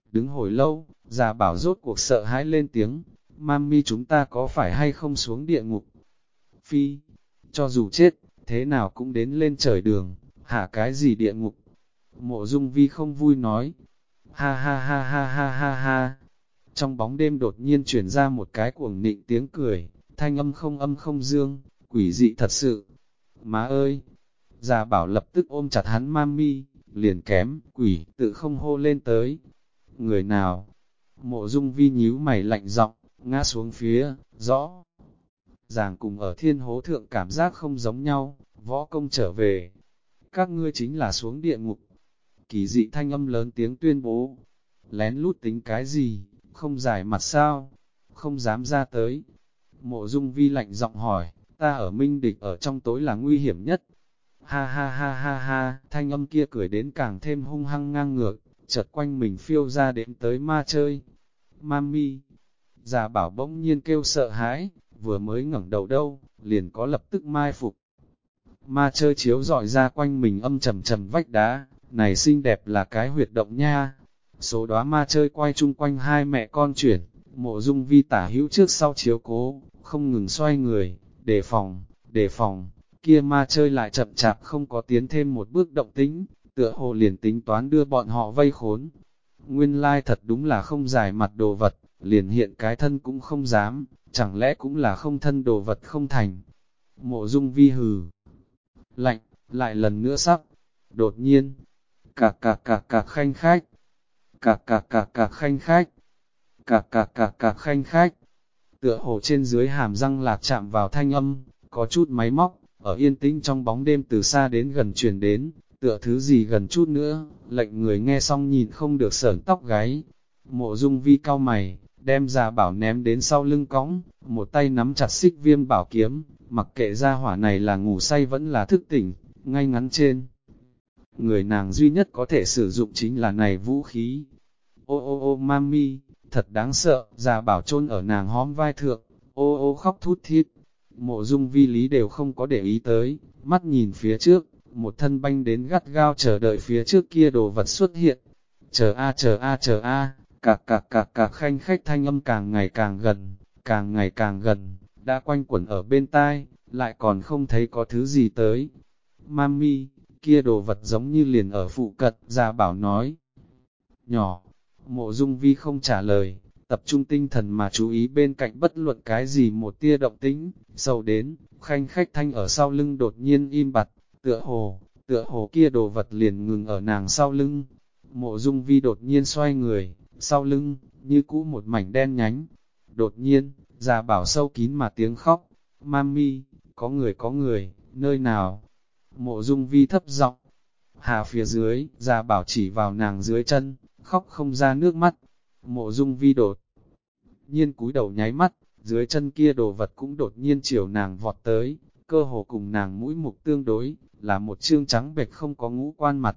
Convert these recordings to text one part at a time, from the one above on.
Đứng hồi lâu, Gia Bảo rốt cuộc sợ hãi lên tiếng, mami chúng ta có phải hay không xuống địa ngục? Phi, cho dù chết, thế nào cũng đến lên trời đường, hả cái gì địa ngục? Mộ Dung Vi không vui nói, ha ha ha ha ha ha ha. Trong bóng đêm đột nhiên chuyển ra một cái cuồng nịnh tiếng cười, thanh âm không dương, quỷ dị thật sự. Má ơi! Gia Bảo lập tức ôm chặt hắn mami, liền kém, quỷ, tự không hô lên tới. Người nào? Mộ Dung Vi nhíu mày lạnh giọng, ngã xuống phía, rõ. Ràng cùng ở thiên hố thượng cảm giác không giống nhau, võ công trở về. Các ngươi chính là xuống địa ngục. Kỳ dị thanh âm lớn tiếng tuyên bố. Lén lút tính cái gì, không giải mặt sao? Không dám ra tới. Mộ Dung Vi lạnh giọng hỏi, ta ở minh địch ở trong tối là nguy hiểm nhất. Ha ha ha ha ha, thanh âm kia cười đến càng thêm hung hăng ngang ngược, chợt quanh mình phiêu ra đến tới ma chơi. Mami, Gia Bảo bỗng nhiên kêu sợ hãi, vừa mới ngẩng đầu đâu, liền có lập tức mai phục. Ma chơi chiếu dọi ra quanh mình âm trầm trầm vách đá, này xinh đẹp là cái huyệt động nha. Số đóa ma chơi quay chung quanh hai mẹ con chuyển, Mộ Dung Vi tả hữu trước sau chiếu cố, không ngừng xoay người, đề phòng, kia ma chơi lại chậm chạp không có tiến thêm một bước động tĩnh, tựa hồ liền tính toán đưa bọn họ vây khốn. Nguyên lai thật đúng là không giải mặt đồ vật, liền hiện cái thân cũng không dám, chẳng lẽ cũng là không thân đồ vật không thành. Mộ Dung Vi hừ lạnh, lại lần nữa sắc. Đột nhiên, cạc khanh khách, cạc khanh khách, cạc khanh khách. Tựa hồ trên dưới hàm răng lạc chạm vào thanh âm, có chút máy móc, ở yên tĩnh trong bóng đêm từ xa đến gần truyền đến, tựa thứ gì gần chút nữa, lệnh người nghe xong nhìn không được sởn tóc gáy. Mộ Dung Vi cau mày, đem Gia Bảo ném đến sau lưng cõng, một tay nắm chặt xích viêm bảo kiếm, mặc kệ gia hỏa này là ngủ say vẫn là thức tỉnh, ngay ngắn trên. Người nàng duy nhất có thể sử dụng chính là này vũ khí. Ô mami, thật đáng sợ, Gia Bảo chôn ở nàng hóm vai thượng, ô khóc thút thít. Mộ Dung Vi lý đều không có để ý tới, mắt nhìn phía trước, một thân banh đến gắt gao chờ đợi phía trước kia đồ vật xuất hiện. Chờ a, cạc khanh khách thanh âm càng ngày càng gần, đã quanh quẩn ở bên tai, lại còn không thấy có thứ gì tới. Mami, kia đồ vật giống như liền ở phụ cận, Gia Bảo nói. Nhỏ, Mộ Dung Vi không trả lời, tập trung tinh thần mà chú ý bên cạnh bất luận cái gì một tia động tĩnh, sâu đến, khanh khách thanh ở sau lưng đột nhiên im bặt, tựa hồ kia đồ vật liền ngừng ở nàng sau lưng. Mộ Dung Vi đột nhiên xoay người, sau lưng, như cũ một mảnh đen nhánh. Đột nhiên, Gia Bảo sâu kín mà tiếng khóc, Mami, có người, nơi nào? Mộ Dung Vi thấp giọng, hạ phía dưới, Gia Bảo chỉ vào nàng dưới chân, khóc không ra nước mắt. Mộ Dung Vi đột nhiên cúi đầu nháy mắt, dưới chân kia đồ vật cũng đột nhiên chiều nàng vọt tới, cơ hồ cùng nàng mũi mục tương đối, là một trương trắng bệch không có ngũ quan mặt.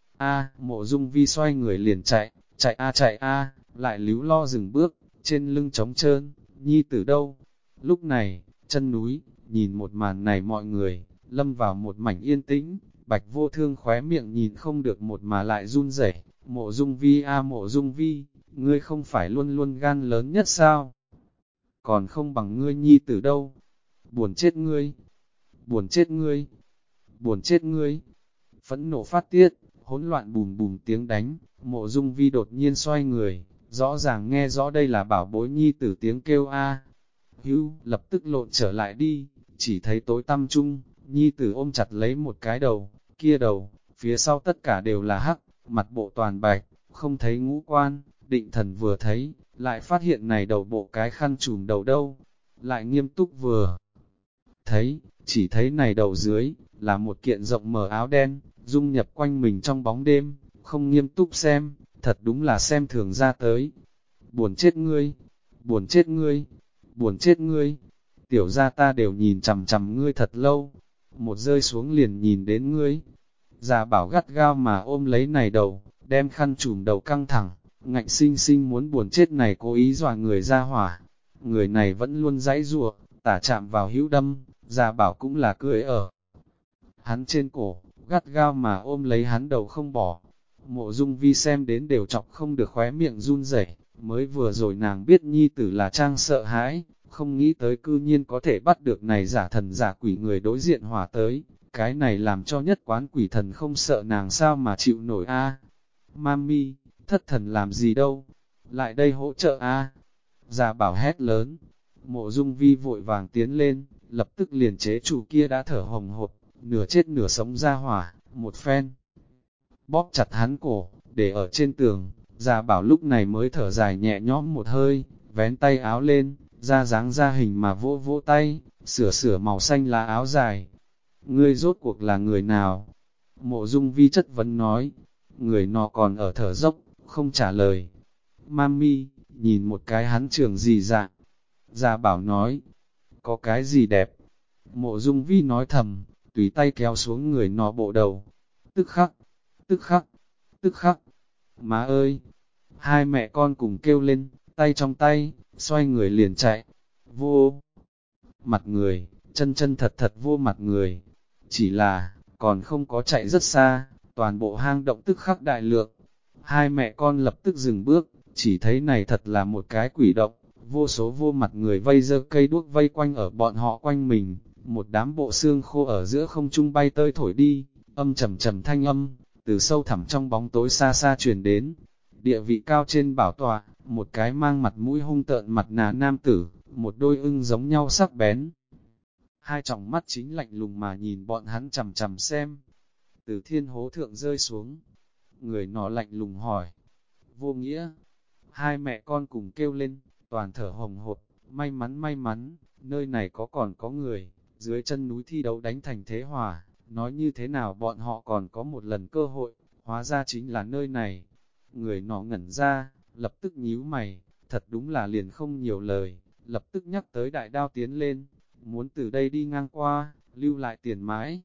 Mộ Dung Vi xoay người liền chạy a, lại líu lo dừng bước, trên lưng trống trơn, nhi tử đâu? Lúc này, chân núi, nhìn một màn này mọi người, lâm vào một mảnh yên tĩnh, Bạch Vô Thương khóe miệng nhìn không được một mà lại run rẩy. Mộ Dung Vi Mộ Dung Vi, ngươi không phải luôn luôn gan lớn nhất sao? Còn không bằng ngươi nhi tử đâu? Buồn chết ngươi! Buồn chết ngươi! Buồn chết ngươi! Phẫn nộ phát tiết, hỗn loạn bùm bùm tiếng đánh, Mộ Dung Vi đột nhiên xoay người, rõ ràng nghe rõ đây là bảo bối nhi tử tiếng kêu a. Hữu, lập tức lộn trở lại đi, chỉ thấy tối tăm chung, nhi tử ôm chặt lấy một cái đầu, kia đầu, phía sau tất cả đều là hắc, mặt bộ toàn bạch, không thấy ngũ quan, định thần vừa thấy, lại phát hiện này đầu bộ cái khăn trùm đầu đâu, lại nghiêm túc vừa thấy, chỉ thấy này đầu dưới, là một kiện rộng mở áo đen, dung nhập quanh mình trong bóng đêm, không nghiêm túc xem, thật đúng là xem thường ra tới. Buồn chết ngươi, buồn chết ngươi, buồn chết ngươi, tiểu gia ta đều nhìn chằm chằm ngươi thật lâu, một rơi xuống liền nhìn đến ngươi. Gia Bảo gắt gao mà ôm lấy này đầu, đem khăn trùm đầu căng thẳng, ngạnh sinh sinh muốn buồn chết này cố ý dọa người ra hỏa. Người này vẫn luôn giãy giụa, tả chạm vào hữu đâm, Gia Bảo cũng là cười ở hắn trên cổ, gắt gao mà ôm lấy hắn đầu không bỏ. Mộ Dung Vi xem đến đều chọc không được khóe miệng run rẩy. Mới vừa rồi nàng biết nhi tử là Trang sợ hãi, không nghĩ tới cư nhiên có thể bắt được này giả thần giả quỷ người đối diện hỏa tới, cái này làm cho nhất quán quỷ thần không sợ nàng sao mà chịu nổi a. Mami, thất thần làm gì đâu, lại đây hỗ trợ a. Già bảo hét lớn, Mộ Dung Vi vội vàng tiến lên, lập tức liền chế chủ kia đã thở hồng hộc, nửa chết nửa sống ra hỏa, một phen. Bóp chặt hắn cổ, để ở trên tường, Già bảo lúc này mới thở dài nhẹ nhõm một hơi, vén tay áo lên, ra dáng ra hình mà vỗ vỗ tay, sửa sửa màu xanh lá áo dài. Ngươi rốt cuộc là người nào? Mộ Dung Vi chất vấn nói, người nọ còn ở thở dốc, không trả lời. Mami, nhìn một cái hắn trường gì dạng? Già bảo nói, có cái gì đẹp? Mộ Dung Vi nói thầm, tùy tay kéo xuống người nọ bộ đầu. Tức khắc, tức khắc, tức khắc. Má ơi! Hai mẹ con cùng kêu lên, tay trong tay, xoay người liền chạy. Vô mặt người, chân chân thật thật vô mặt người. Chỉ là, còn không có chạy rất xa, toàn bộ hang động tức khắc đại lượng. Hai mẹ con lập tức dừng bước, chỉ thấy này thật là một cái quỷ động. Vô số vô mặt người vây dơ cây đuốc vây quanh ở bọn họ quanh mình. Một đám bộ xương khô ở giữa không trung bay tơi thổi đi, âm trầm trầm thanh âm, từ sâu thẳm trong bóng tối xa xa truyền đến. Địa vị cao trên bảo tọa, một cái mang mặt mũi hung tợn mặt nà nam tử, một đôi ưng giống nhau sắc bén. Hai tròng mắt chính lạnh lùng mà nhìn bọn hắn chằm chằm xem. Từ thiên hố thượng rơi xuống, người nọ lạnh lùng hỏi. Vô nghĩa, hai mẹ con cùng kêu lên, toàn thở hồng hộc, may mắn, nơi này còn có người, dưới chân núi thi đấu đánh thành thế hòa, nói như thế nào bọn họ còn có một lần cơ hội, hóa ra chính là nơi này. Người nọ ngẩn ra, lập tức nhíu mày, thật đúng là liền không nhiều lời, lập tức nhắc tới đại đao tiến lên, muốn từ đây đi ngang qua, lưu lại tiền mãi.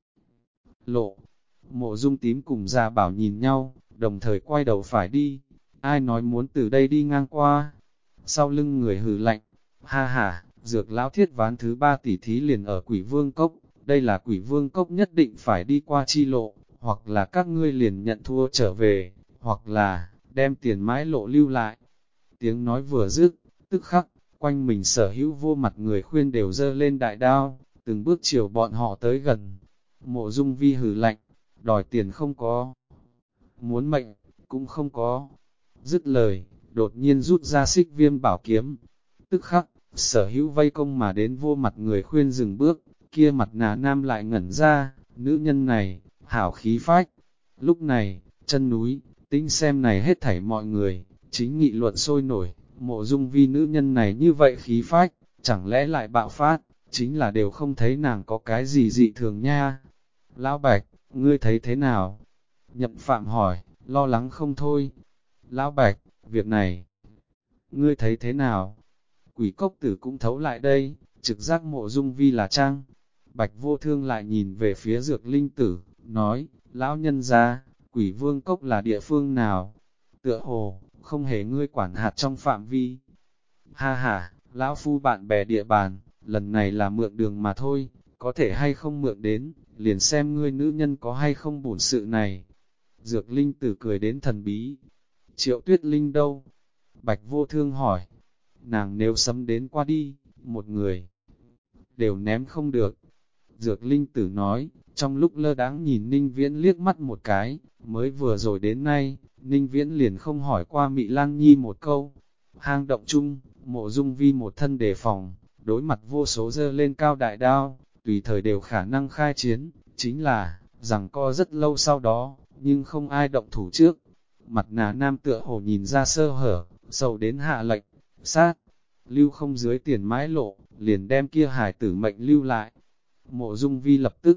Lộ, Mộ Dung Tím cùng Gia Bảo nhìn nhau, đồng thời quay đầu phải đi, ai nói muốn từ đây đi ngang qua. Sau lưng người hừ lạnh, ha ha, Dược lão thiết ván thứ 3 tỷ thí liền ở Quỷ Vương Cốc, đây là Quỷ Vương Cốc nhất định phải đi qua chi lộ, hoặc là các ngươi liền nhận thua trở về, hoặc là đem tiền mãi lộ lưu lại. Tiếng nói vừa dứt, tức khắc, quanh mình sở hữu vô mặt người khuyên đều dơ lên đại đao, từng bước chiều bọn họ tới gần. Mộ Dung Vi hừ lạnh, đòi tiền không có, muốn mệnh, cũng không có. Dứt lời, đột nhiên rút ra xích viêm bảo kiếm. Tức khắc, sở hữu vây công mà đến vô mặt người khuyên dừng bước, kia mặt nà nam lại ngẩn ra, nữ nhân này, hảo khí phách. Lúc này, chân núi, tinh xem này hết thảy mọi người, chính nghị luận sôi nổi, Mộ Dung Vi nữ nhân này như vậy khí phách, chẳng lẽ lại bạo phát, chính là đều không thấy nàng có cái gì dị thường nha. Lão Bạch, ngươi thấy thế nào? Nhậm Phạm hỏi, lo lắng không thôi. Lão Bạch, việc này, ngươi thấy thế nào? Quỷ cốc tử cũng thấu lại đây, trực giác Mộ Dung Vi là Trang. Bạch Vô Thương lại nhìn về phía Dược Linh Tử, nói, lão nhân gia, Quỷ Vương Cốc là địa phương nào? Tựa hồ, không hề ngươi quản hạt trong phạm vi. Ha ha, lão phu bạn bè địa bàn, lần này là mượn đường mà thôi, có thể hay không mượn đến, liền xem ngươi nữ nhân có hay không bổn sự này. Dược Linh Tử cười đến thần bí. Triệu Tuyết Linh đâu? Bạch Vô Thương hỏi. Nàng nếu sấm đến qua đi, một người đều ném không được. Dược Linh Tử nói, trong lúc lơ đãng nhìn Ninh Viễn liếc mắt một cái, mới vừa rồi đến nay, Ninh Viễn liền không hỏi qua Mị Lan Nhi một câu. Hang động chung, Mộ Dung Vi một thân đề phòng, đối mặt vô số dơ lên cao đại đao, tùy thời đều khả năng khai chiến, chính là, rằng co rất lâu sau đó, nhưng không ai động thủ trước. Mặt nà nam tựa hồ nhìn ra sơ hở, sầu đến hạ lệnh, sát, lưu không dưới tiền mãi lộ, liền đem kia hải tử mệnh lưu lại. Mộ Dung Vi lập tức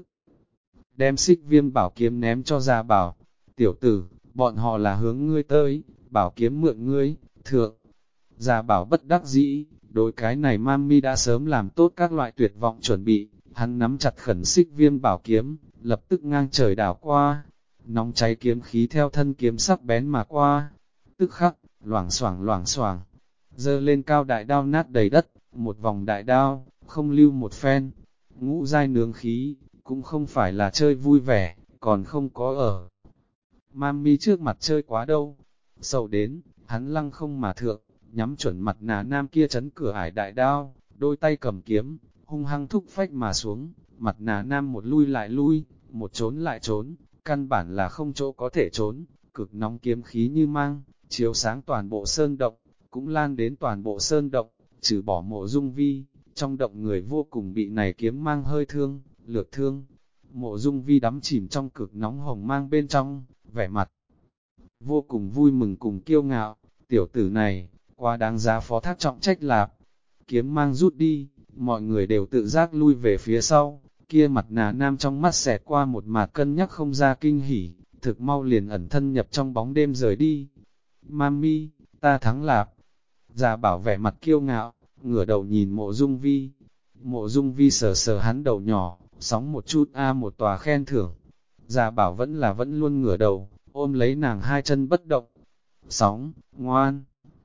đem xích viêm bảo kiếm ném cho Gia Bảo. Tiểu tử, bọn họ là hướng ngươi tới, bảo kiếm mượn ngươi, thượng. Gia Bảo bất đắc dĩ, đối cái này Mami đã sớm làm tốt các loại tuyệt vọng chuẩn bị, hắn nắm chặt khẩn xích viêm bảo kiếm, lập tức ngang trời đảo qua. Nóng cháy kiếm khí theo thân kiếm sắc bén mà qua, tức khắc, loảng xoảng, dơ lên cao đại đao nát đầy đất, một vòng đại đao, không lưu một phen. Ngũ giai nướng khí, cũng không phải là chơi vui vẻ, còn không có ở. Mami trước mặt chơi quá đâu. Sầu đến, hắn lăng không mà thượng, nhắm chuẩn mặt nà nam kia chấn cửa ải đại đao, đôi tay cầm kiếm, hung hăng thúc phách mà xuống, mặt nà nam một lui lại lui, một trốn lại trốn, căn bản là không chỗ có thể trốn, cực nóng kiếm khí như mang, chiếu sáng toàn bộ sơn động, cũng lan đến toàn bộ sơn động, trừ bỏ Mộ Dung Vi, trong động người vô cùng bị này kiếm mang hơi thương, lược thương. Mộ Dung Vi đắm chìm trong cực nóng hồng mang bên trong, vẻ mặt vô cùng vui mừng cùng kiêu ngạo, tiểu tử này, quá đáng giá phó thác trọng trách lạp. Kiếm mang rút đi, mọi người đều tự giác lui về phía sau, kia mặt nà nam trong mắt xẹt qua một mạt cân nhắc không ra kinh hỉ, thực mau liền ẩn thân nhập trong bóng đêm rời đi. Mami, ta thắng lạp. Già bảo vẻ mặt kiêu ngạo, ngửa đầu nhìn Mộ Dung Vi. Mộ Dung Vi sờ sờ hắn đầu nhỏ, sóng một chút một tòa khen thưởng. Già bảo vẫn luôn ngửa đầu, ôm lấy nàng hai chân bất động. Sóng, ngoan.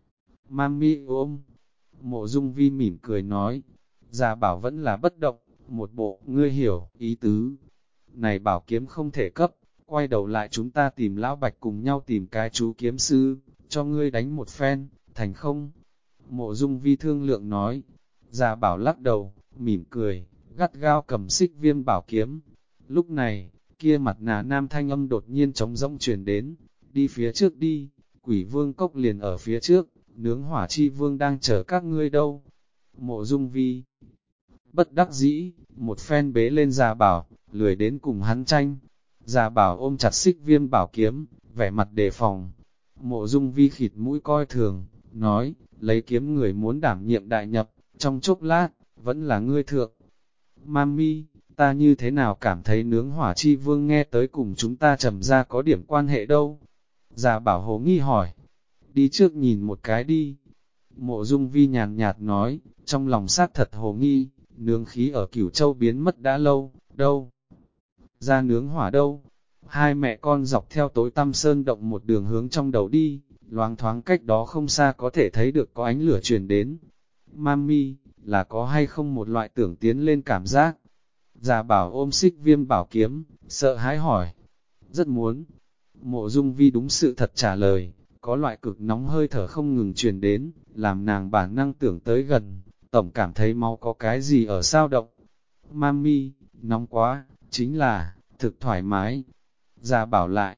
Mami ôm. Mộ Dung Vi mỉm cười nói. Già bảo vẫn là bất động, một bộ, ngươi hiểu, ý tứ. Này bảo kiếm không thể cấp, quay đầu lại chúng ta tìm lão bạch cùng nhau tìm cái chú kiếm sư, cho ngươi đánh một phen, thành không? Mộ Dung Vi thương lượng nói. Già bảo lắc đầu, mỉm cười, gắt gao cầm xích viêm bảo kiếm. Lúc này, kia mặt nà nam thanh âm đột nhiên trống rỗng truyền đến, đi phía trước đi, quỷ vương cốc liền ở phía trước, nướng hỏa chi vương đang chờ các ngươi đâu. Mộ Dung Vi bất đắc dĩ, một phen bế lên Già bảo, lười đến cùng hắn tranh. Già bảo ôm chặt xích viêm bảo kiếm, vẻ mặt đề phòng. Mộ Dung Vi khịt mũi coi thường, nói, lấy kiếm người muốn đảm nhiệm đại nhập, trong chốc lát, vẫn là ngươi thượng. Mami, ta như thế nào cảm thấy nướng hỏa chi vương nghe tới cùng chúng ta trầm ra có điểm quan hệ đâu? Già bảo hồ nghi hỏi, đi trước nhìn một cái đi. Mộ Dung Vi nhàn nhạt nói, trong lòng xác thật hồ nghi, nướng khí ở Cửu Châu biến mất đã lâu, đâu? Ra nướng hỏa đâu? Hai mẹ con dọc theo tối tăm sơn động một đường hướng trong đầu đi, loáng thoáng cách đó không xa có thể thấy được có ánh lửa truyền đến. Mami, là có hay không một loại tưởng tiến lên cảm giác? Già bảo ôm xích viêm bảo kiếm, sợ hãi hỏi. Rất muốn. Mộ Dung Vi đúng sự thật trả lời, có loại cực nóng hơi thở không ngừng truyền đến, làm nàng bản năng tưởng tới gần, tổng cảm thấy máu có cái gì ở sao động. Mami, nóng quá, chính là, thực thoải mái. Già bảo lại.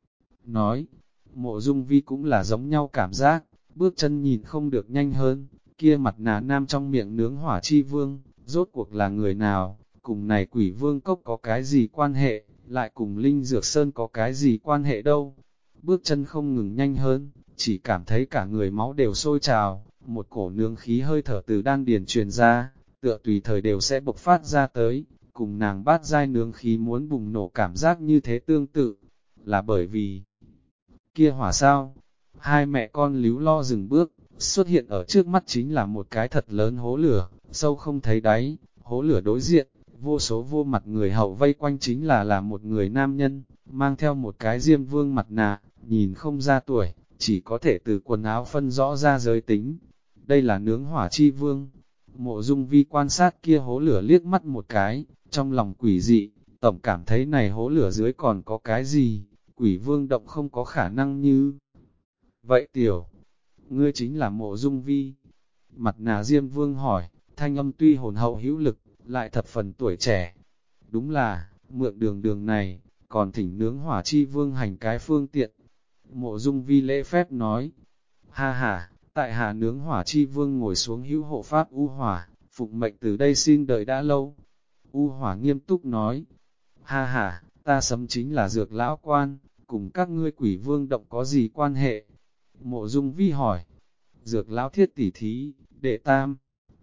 Nói, Mộ Dung Vi cũng là giống nhau cảm giác, bước chân nhìn không được nhanh hơn, kia mặt nà nam trong miệng nướng hỏa chi vương, rốt cuộc là người nào, cùng này quỷ vương cốc có cái gì quan hệ, lại cùng Linh Dược Sơn có cái gì quan hệ đâu. Bước chân không ngừng nhanh hơn, chỉ cảm thấy cả người máu đều sôi trào, một cổ nướng khí hơi thở từ đan điền truyền ra, tựa tùy thời đều sẽ bộc phát ra tới, cùng nàng bát giai nướng khí muốn bùng nổ cảm giác như thế tương tự, là bởi vì kia hỏa sao. Hai mẹ con líu lo dừng bước, xuất hiện ở trước mắt chính là một cái thật lớn hố lửa, sâu không thấy đáy, hố lửa đối diện, vô số vô mặt người hậu vây quanh chính là một người nam nhân, mang theo một cái diêm vương mặt nạ, nhìn không ra tuổi, chỉ có thể từ quần áo phân rõ ra giới tính. Đây là nướng hỏa chi vương. Mộ Dung Vi quan sát kia hố lửa liếc mắt một cái, trong lòng quỷ dị, tổng cảm thấy này hố lửa dưới còn có cái gì, quỷ vương động không có khả năng như. Vậy tiểu, ngươi chính là Mộ Dung Vi. Mặt nạ diêm vương hỏi, thanh âm tuy hồn hậu hữu lực, lại thập phần tuổi trẻ. Đúng là, mượn đường này, còn thỉnh nướng hỏa chi vương hành cái phương tiện. Mộ Dung Vi lễ phép nói, ha ha, tại hạ nướng hỏa chi vương ngồi xuống hữu hộ pháp U Hỏa, phụng mệnh từ đây xin đợi đã lâu. U Hỏa nghiêm túc nói, ha ha, ta sấm chính là dược lão quan, cùng các ngươi quỷ vương động có gì quan hệ? Mộ Dung Vi hỏi, dược lão thiết tỉ thí, đệ tam.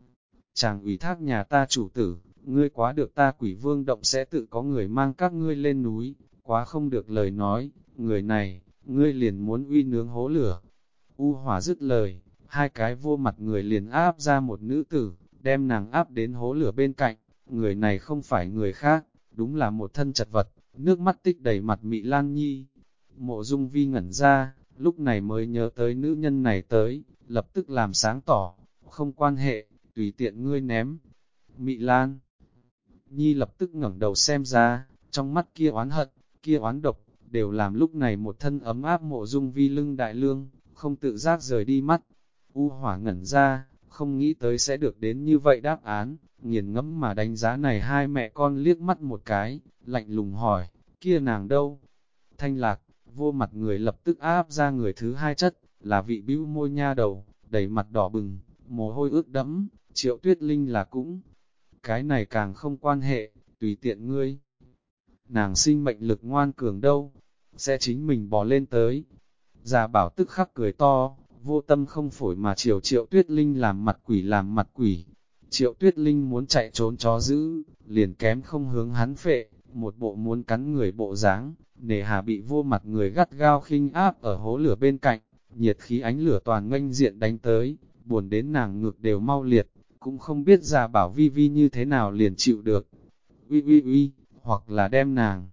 Chàng ủy thác nhà ta chủ tử, ngươi quá được ta quỷ vương động sẽ tự có người mang các ngươi lên núi, quá không được lời nói, người này, ngươi liền muốn uy nướng hố lửa. U Hỏa dứt lời, hai cái vô mặt người liền áp ra một nữ tử, đem nàng áp đến hố lửa bên cạnh, người này không phải người khác, đúng là một thân chật vật, nước mắt tích đầy mặt Mị Lan Nhi. Mộ Dung Vi ngẩn ra, lúc này mới nhớ tới nữ nhân này tới, lập tức làm sáng tỏ, không quan hệ, tùy tiện ngươi ném. Mị Lan Nhi lập tức ngẩng đầu xem ra, trong mắt kia oán hận, kia oán độc, đều làm lúc này một thân ấm áp Mộ Dung Vi lưng đại lương, không tự giác rời đi mắt. U Hỏa ngẩn ra, không nghĩ tới sẽ được đến như vậy đáp án, nghiền ngẫm mà đánh giá này hai mẹ con liếc mắt một cái, lạnh lùng hỏi, kia nàng đâu? Thanh Lạc, Vô Mặt người lập tức áp ra người thứ hai chất, là vị bĩu môi nha đầu, đầy mặt đỏ bừng, mồ hôi ướt đẫm, Triệu Tuyết Linh là cũng. Cái này càng không quan hệ, tùy tiện ngươi. Nàng sinh mệnh lực ngoan cường đâu, sẽ chính mình bò lên tới. Già Bảo tức khắc cười to, vô tâm không phổi mà Triệu Tuyết Linh làm mặt quỷ. Triệu Tuyết Linh muốn chạy trốn chó dữ, liền kém không hướng hắn phệ, một bộ muốn cắn người bộ dáng, nề hà bị Vô Mặt người gắt gao khinh áp ở hố lửa bên cạnh, nhiệt khí ánh lửa toàn nghênh diện đánh tới, buồn đến nàng ngực đều mau liệt, cũng không biết Già Bảo vi vi như thế nào liền chịu được. Uy, hoặc là đem nàng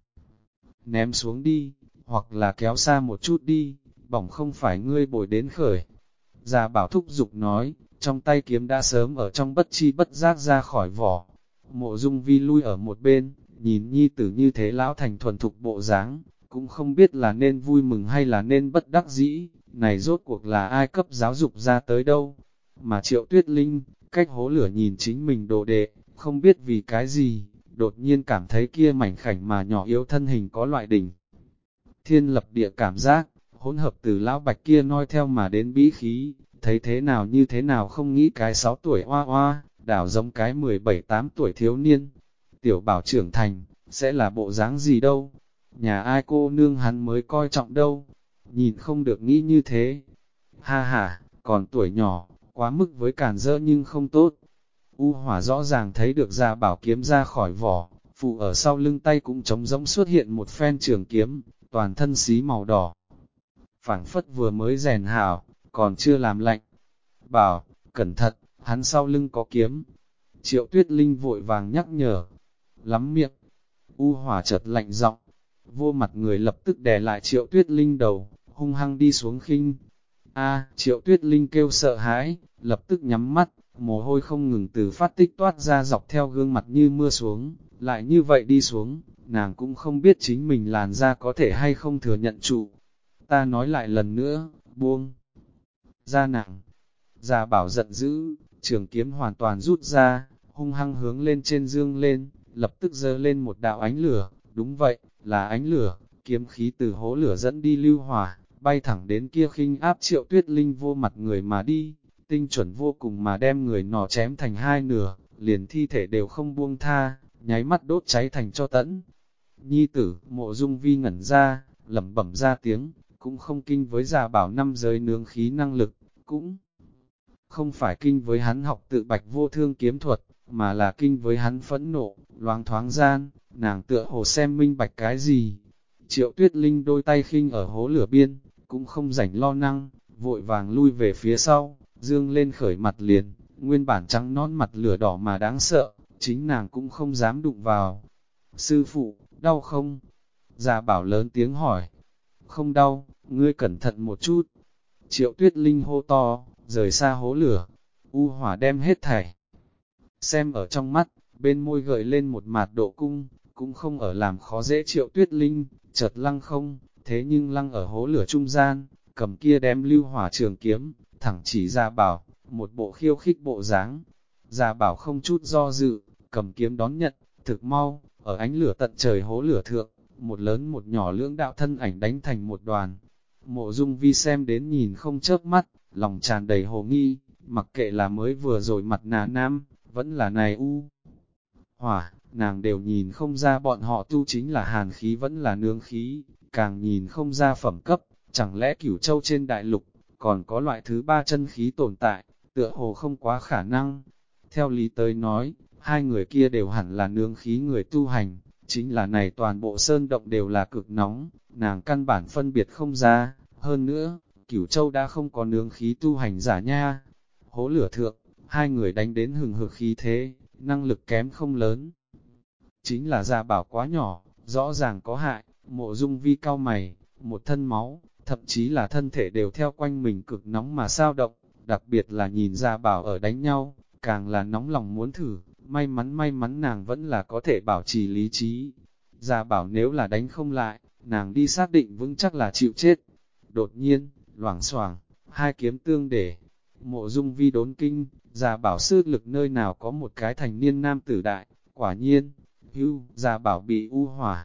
ném xuống đi, hoặc là kéo xa một chút đi, bỏng không phải ngươi bồi đến khởi. Già Bảo thúc giục nói, trong tay kiếm đã sớm ở trong bất chi bất giác ra khỏi vỏ. Mộ Dung Vi lui ở một bên, nhìn nhi tử như thế lão thành thuần thục bộ dáng, cũng không biết là nên vui mừng hay là nên bất đắc dĩ, này rốt cuộc là ai cấp giáo dục ra tới đâu. Mà Triệu Tuyết Linh, cách hố lửa nhìn chính mình đồ đệ, không biết vì cái gì, đột nhiên cảm thấy kia mảnh khảnh mà nhỏ yếu thân hình có loại đỉnh. Thiên lập địa cảm giác, hỗn hợp từ lão bạch kia noi theo mà đến bĩ khí, thấy thế nào như thế nào không nghĩ cái 6 tuổi hoa hoa, đảo giống cái 17-8 tuổi thiếu niên. Tiểu Bảo trưởng thành, sẽ là bộ dáng gì đâu, nhà ai cô nương hắn mới coi trọng đâu, nhìn không được nghĩ như thế. Ha ha, còn tuổi nhỏ, quá mức với càn rỡ nhưng không tốt. U Hỏa rõ ràng thấy được Già Bảo kiếm ra khỏi vỏ, phụ ở sau lưng tay cũng trống rỗng xuất hiện một phen trường kiếm, toàn thân xí màu đỏ. Phảng phất vừa mới rèn hảo, còn chưa làm lạnh. Bảo, cẩn thận, hắn sau lưng có kiếm. Triệu Tuyết Linh vội vàng nhắc nhở. Lắm miệng. U Hỏa chợt lạnh giọng. Vô Mặt người lập tức đè lại Triệu Tuyết Linh đầu, hung hăng đi xuống khinh. Triệu Tuyết Linh kêu sợ hãi, lập tức nhắm mắt, mồ hôi không ngừng từ phát tích toát ra dọc theo gương mặt như mưa xuống, lại như vậy đi xuống, nàng cũng không biết chính mình làn da có thể hay không thừa nhận trụ. Ta nói lại lần nữa, buông ra nàng. Già Bảo giận dữ, trường kiếm hoàn toàn rút ra, hung hăng hướng lên trên dương lên, lập tức giơ lên một đạo ánh lửa, đúng vậy, là ánh lửa, kiếm khí từ hố lửa dẫn đi lưu hỏa, bay thẳng đến kia khinh áp Triệu Tuyết Linh Vô Mặt người mà đi, tinh chuẩn vô cùng mà đem người nọ chém thành hai nửa, liền thi thể đều không buông tha, nháy mắt đốt cháy thành cho tẫn. Nhi tử, Mộ Dung Vi ngẩn ra, lẩm bẩm ra tiếng, cũng không kinh với Già Bảo năm giới nướng khí năng lực, cũng không phải kinh với hắn học tự bạch vô thương kiếm thuật, mà là kinh với hắn phẫn nộ, loáng thoáng gian, nàng tựa hồ xem minh bạch cái gì. Triệu Tuyết Linh đôi tay khinh ở hố lửa biên, cũng không rảnh lo năng, vội vàng lui về phía sau, dương lên khởi mặt liền, nguyên bản trắng nón mặt lửa đỏ mà đáng sợ, chính nàng cũng không dám đụng vào. Sư phụ, đau không? Già Bảo lớn tiếng hỏi. Không đau, ngươi cẩn thận một chút. Triệu Tuyết Linh hô to, rời xa hố lửa. U Hỏa đem hết thảy xem ở trong mắt, bên môi gợi lên một mạt độ cung, cũng không ở làm khó dễ Triệu Tuyết Linh, chợt lăng không, thế nhưng lăng ở hố lửa trung gian, cầm kia đem lưu hỏa trường kiếm, thẳng chỉ Già Bảo, một bộ khiêu khích bộ dáng. Già Bảo không chút do dự, cầm kiếm đón nhận, thực mau, ở ánh lửa tận trời hố lửa thượng, một lớn một nhỏ lưỡng đạo thân ảnh đánh thành một đoàn. Mộ Dung Vi xem đến nhìn không chớp mắt, lòng tràn đầy hồ nghi, mặc kệ là mới vừa rồi mặt nà nam, vẫn là này Hỏa, nàng đều nhìn không ra bọn họ tu chính là hàn khí vẫn là nương khí, càng nhìn không ra phẩm cấp, chẳng lẽ Cửu Châu trên đại lục, còn có loại thứ ba chân khí tồn tại, tựa hồ không quá khả năng. Theo lý tới nói, hai người kia đều hẳn là nương khí người tu hành, chính là này toàn bộ sơn động đều là cực nóng, nàng căn bản phân biệt không ra, hơn nữa, Cửu Châu đã không có nương khí tu hành giả nha. Hố lửa thượng, hai người đánh đến hừng hực khí thế, năng lực kém không lớn. Chính là Già Bảo quá nhỏ, rõ ràng có hại, Mộ Dung Vi cau mày, một thân máu, thậm chí là thân thể đều theo quanh mình cực nóng mà sao động, đặc biệt là nhìn Già Bảo ở đánh nhau, càng là nóng lòng muốn thử, may mắn nàng vẫn là có thể bảo trì lý trí. Già Bảo nếu là đánh không lại, nàng đi xác định vững chắc là chịu chết. Đột nhiên, loảng xoảng, hai kiếm tương để. Mộ Dung Vi đốn kinh, Gia Bảo sức lực nơi nào có một cái thành niên nam tử đại, quả nhiên, Gia Bảo bị u hỏa.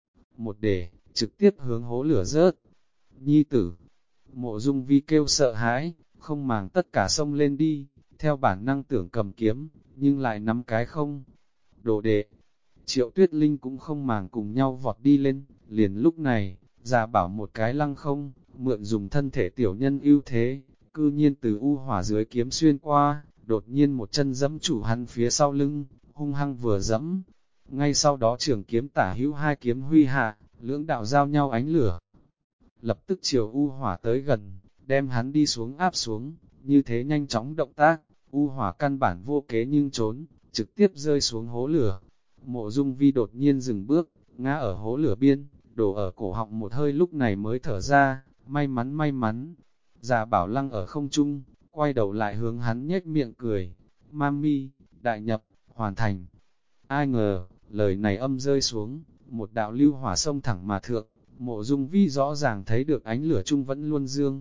Một để, trực tiếp hướng hố lửa rớt. Nhi tử, Mộ Dung Vi kêu sợ hãi, không màng tất cả xông lên đi, theo bản năng tưởng cầm kiếm, nhưng lại nắm cái không. Đồ đệ, Triệu Tuyết Linh cũng không màng cùng nhau vọt đi lên, liền lúc này, Gia Bảo một cái lăng không, mượn dùng thân thể tiểu nhân ưu thế, cư nhiên từ u hỏa dưới kiếm xuyên qua, đột nhiên một chân dẫm chủ hắn phía sau lưng, hung hăng vừa dẫm. Ngay sau đó trường kiếm tả hữu hai kiếm huy hạ, lưỡng đạo giao nhau ánh lửa. Lập tức chiều u hỏa tới gần, đem hắn đi xuống áp xuống, như thế nhanh chóng động tác, u hỏa căn bản vô kế nhưng trốn, trực tiếp rơi xuống hố lửa. Mộ Dung Vi đột nhiên dừng bước, ngã ở hố lửa biên, đổ ở cổ họng một hơi lúc này mới thở ra, may mắn. Gia Bảo lăng ở không trung, quay đầu lại hướng hắn nhếch miệng cười, Mami, đại nhập, hoàn thành. Ai ngờ, lời này âm rơi xuống, một đạo lưu hỏa sông thẳng mà thượng, Mộ Dung Vi rõ ràng thấy được ánh lửa chung vẫn luôn dương.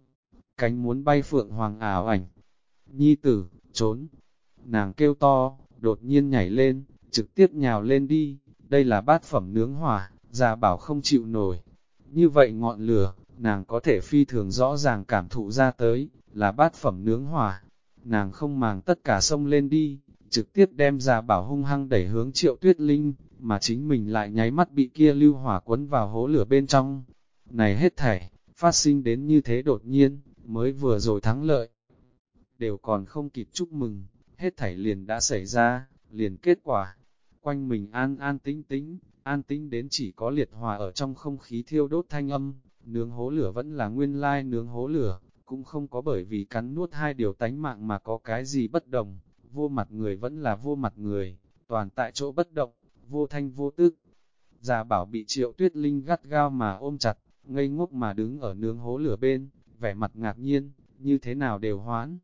Cánh muốn bay phượng hoàng ảo ảnh. Nhi tử, trốn. Nàng kêu to, đột nhiên nhảy lên, trực tiếp nhào lên đi. Đây là bát phẩm nướng hỏa, Gia Bảo không chịu nổi. Như vậy ngọn lửa, nàng có thể phi thường rõ ràng cảm thụ ra tới, là bát phẩm nướng hỏa. Nàng không màng tất cả xông lên đi, trực tiếp đem Gia Bảo hung hăng đẩy hướng Triệu Tuyết Linh, mà chính mình lại nháy mắt bị kia lưu hỏa quấn vào hố lửa bên trong. Này hết thảy, phát sinh đến như thế đột nhiên, mới vừa rồi thắng lợi. Đều còn không kịp chúc mừng, hết thảy liền đã xảy ra, liền kết quả. Quanh mình an tĩnh đến chỉ có liệt hỏa ở trong không khí thiêu đốt thanh âm, nướng hố lửa vẫn là nguyên lai nướng hố lửa, cũng không có bởi vì cắn nuốt hai điều tánh mạng mà có cái gì bất đồng, vô mặt người vẫn là vô mặt người, toàn tại chỗ bất động, vô thanh vô tức. Gia Bảo bị Triệu Tuyết Linh gắt gao mà ôm chặt, ngây ngốc mà đứng ở nướng hố lửa bên, vẻ mặt ngạc nhiên, như thế nào đều hoán.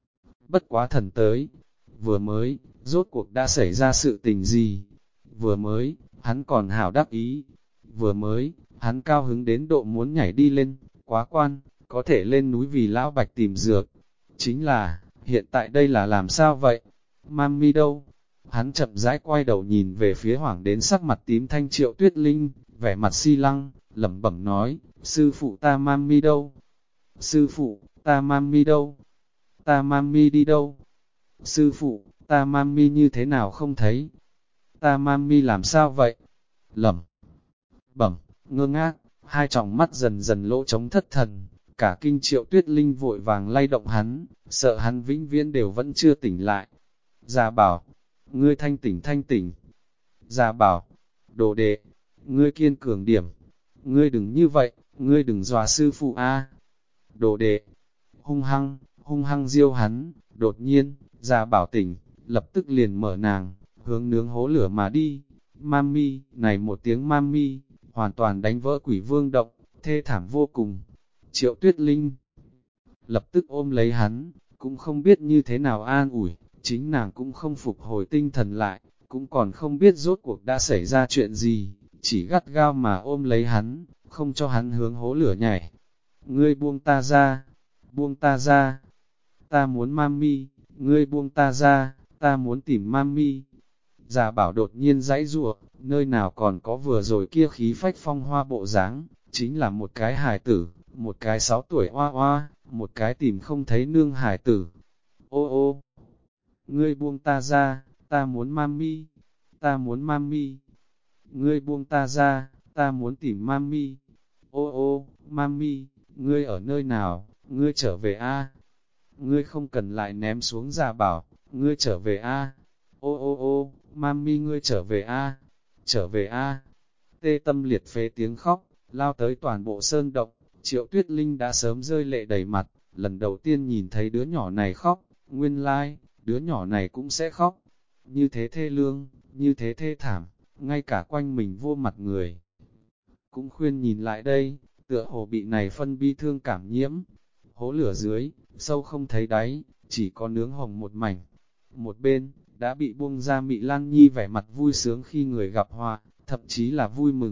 Bất quá thần tới, vừa mới, rốt cuộc đã xảy ra sự tình gì? Vừa mới, hắn còn hảo đắc ý. Vừa mới, hắn cao hứng đến độ muốn nhảy đi lên, quá quan, có thể lên núi vì lão bạch tìm dược. Chính là, hiện tại đây là làm sao vậy? Mami đâu? Hắn chậm rãi quay đầu nhìn về phía hoảng đến sắc mặt tím thanh Triệu Tuyết Linh, vẻ mặt si lăng, lẩm bẩm nói, sư phụ ta Mami đâu? Sư phụ, ta Mami đâu? Ta Mami đi đâu? Sư phụ, ta Mami như thế nào không thấy? Ta Mami làm sao vậy? Lẩm bẩm, ngơ ngác, hai tròng mắt dần dần lỗ trống thất thần, cả kinh Triệu Tuyết Linh vội vàng lay động hắn, sợ hắn vĩnh viễn đều vẫn chưa tỉnh lại. Gia Bảo, ngươi thanh tỉnh. Gia Bảo, đồ đệ, ngươi kiên cường điểm, ngươi đừng như vậy, ngươi đừng dọa sư phụ a. Đồ đệ, hung hăng diêu hắn, đột nhiên, Gia Bảo tỉnh, lập tức liền mở nàng, hướng nướng hố lửa mà đi. Mami, này một tiếng Mami, hoàn toàn đánh vỡ Quỷ Vương động, thê thảm vô cùng. Triệu Tuyết Linh lập tức ôm lấy hắn, cũng không biết như thế nào an ủi, chính nàng cũng không phục hồi tinh thần lại, cũng còn không biết rốt cuộc đã xảy ra chuyện gì, chỉ gắt gao mà ôm lấy hắn, không cho hắn hướng hố lửa nhảy. Ngươi buông ta ra, ta muốn Mami, ngươi buông ta ra, ta muốn tìm Mami. Gia Bảo đột nhiên giãy giụa, nơi nào còn có vừa rồi kia khí phách phong hoa bộ dáng, chính là một cái hài tử, một cái 6 tuổi oa oa, một cái tìm không thấy nương hài tử. Ô, ngươi buông ta ra, ta muốn Mami. Ngươi buông ta ra, ta muốn tìm Mami. Ô, Mami, ngươi ở nơi nào, ngươi trở về a. Ngươi không cần lại ném xuống Gia Bảo, ngươi trở về a. Ô, Mami ngươi trở về a. Tê tâm liệt phế tiếng khóc, lao tới toàn bộ sơn động, Triệu Tuyết Linh đã sớm rơi lệ đầy mặt, lần đầu tiên nhìn thấy đứa nhỏ này khóc, nguyên lai, đứa nhỏ này cũng sẽ khóc. Như thế thê lương, như thế thê thảm, ngay cả quanh mình vô mặt người. Cũng khuyên nhìn lại đây, tựa hồ bị này phân bi thương cảm nhiễm. Hố lửa dưới, sâu không thấy đáy, chỉ có nướng hồng một mảnh. Một bên, đã bị buông ra Mị Lan Nhi vẻ mặt vui sướng khi người gặp họa, thậm chí là vui mừng,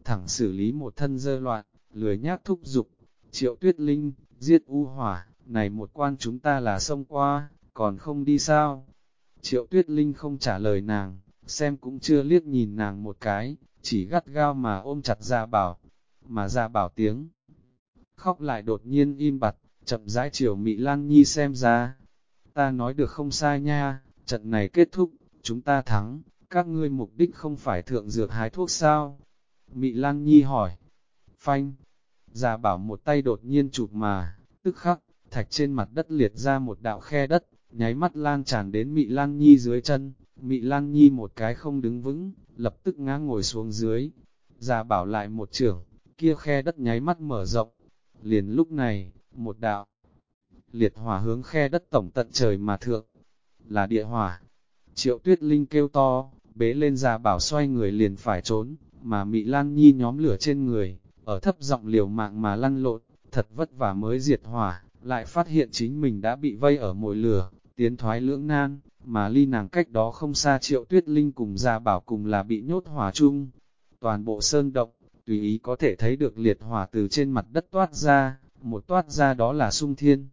thẳng xử lý một thân dơ loạn, lười nhác thúc giục. Triệu Tuyết Linh, giết u hỏa, này một quan chúng ta là xông qua, còn không đi sao? Triệu Tuyết Linh không trả lời nàng, xem cũng chưa liếc nhìn nàng một cái, chỉ gắt gao mà ôm chặt Gia Bảo. Mà Gia Bảo tiếng khóc lại đột nhiên im bặt, chậm rãi chiều Mị Lan Nhi xem ra. Ta nói được không sai nha, trận này kết thúc, chúng ta thắng, các ngươi mục đích không phải thượng dược hái thuốc sao? Mị Lan Nhi hỏi. Phanh, Gia Bảo một tay đột nhiên chụp mà, tức khắc, thạch trên mặt đất liệt ra một đạo khe đất, nháy mắt lan tràn đến Mị Lan Nhi dưới chân. Mị Lan Nhi một cái không đứng vững, lập tức ngã ngồi xuống dưới. Gia Bảo lại một chưởng, kia khe đất nháy mắt mở rộng. Liền lúc này, một đạo liệt hỏa hướng khe đất tổng tận trời mà thượng, là địa hỏa. Triệu Tuyết Linh kêu to, bế lên Gia Bảo xoay người liền phải trốn, mà Mị Lan Nhi nhóm lửa trên người, ở thấp giọng liều mạng mà lăn lộn, thật vất vả mới diệt hỏa, lại phát hiện chính mình đã bị vây ở mồi lửa, tiến thoái lưỡng nan, mà ly nàng cách đó không xa Triệu Tuyết Linh cùng Gia Bảo cùng là bị nhốt hỏa chung. Toàn bộ sơn động, tùy ý có thể thấy được liệt hỏa từ trên mặt đất toát ra, một toát ra đó là sung thiên.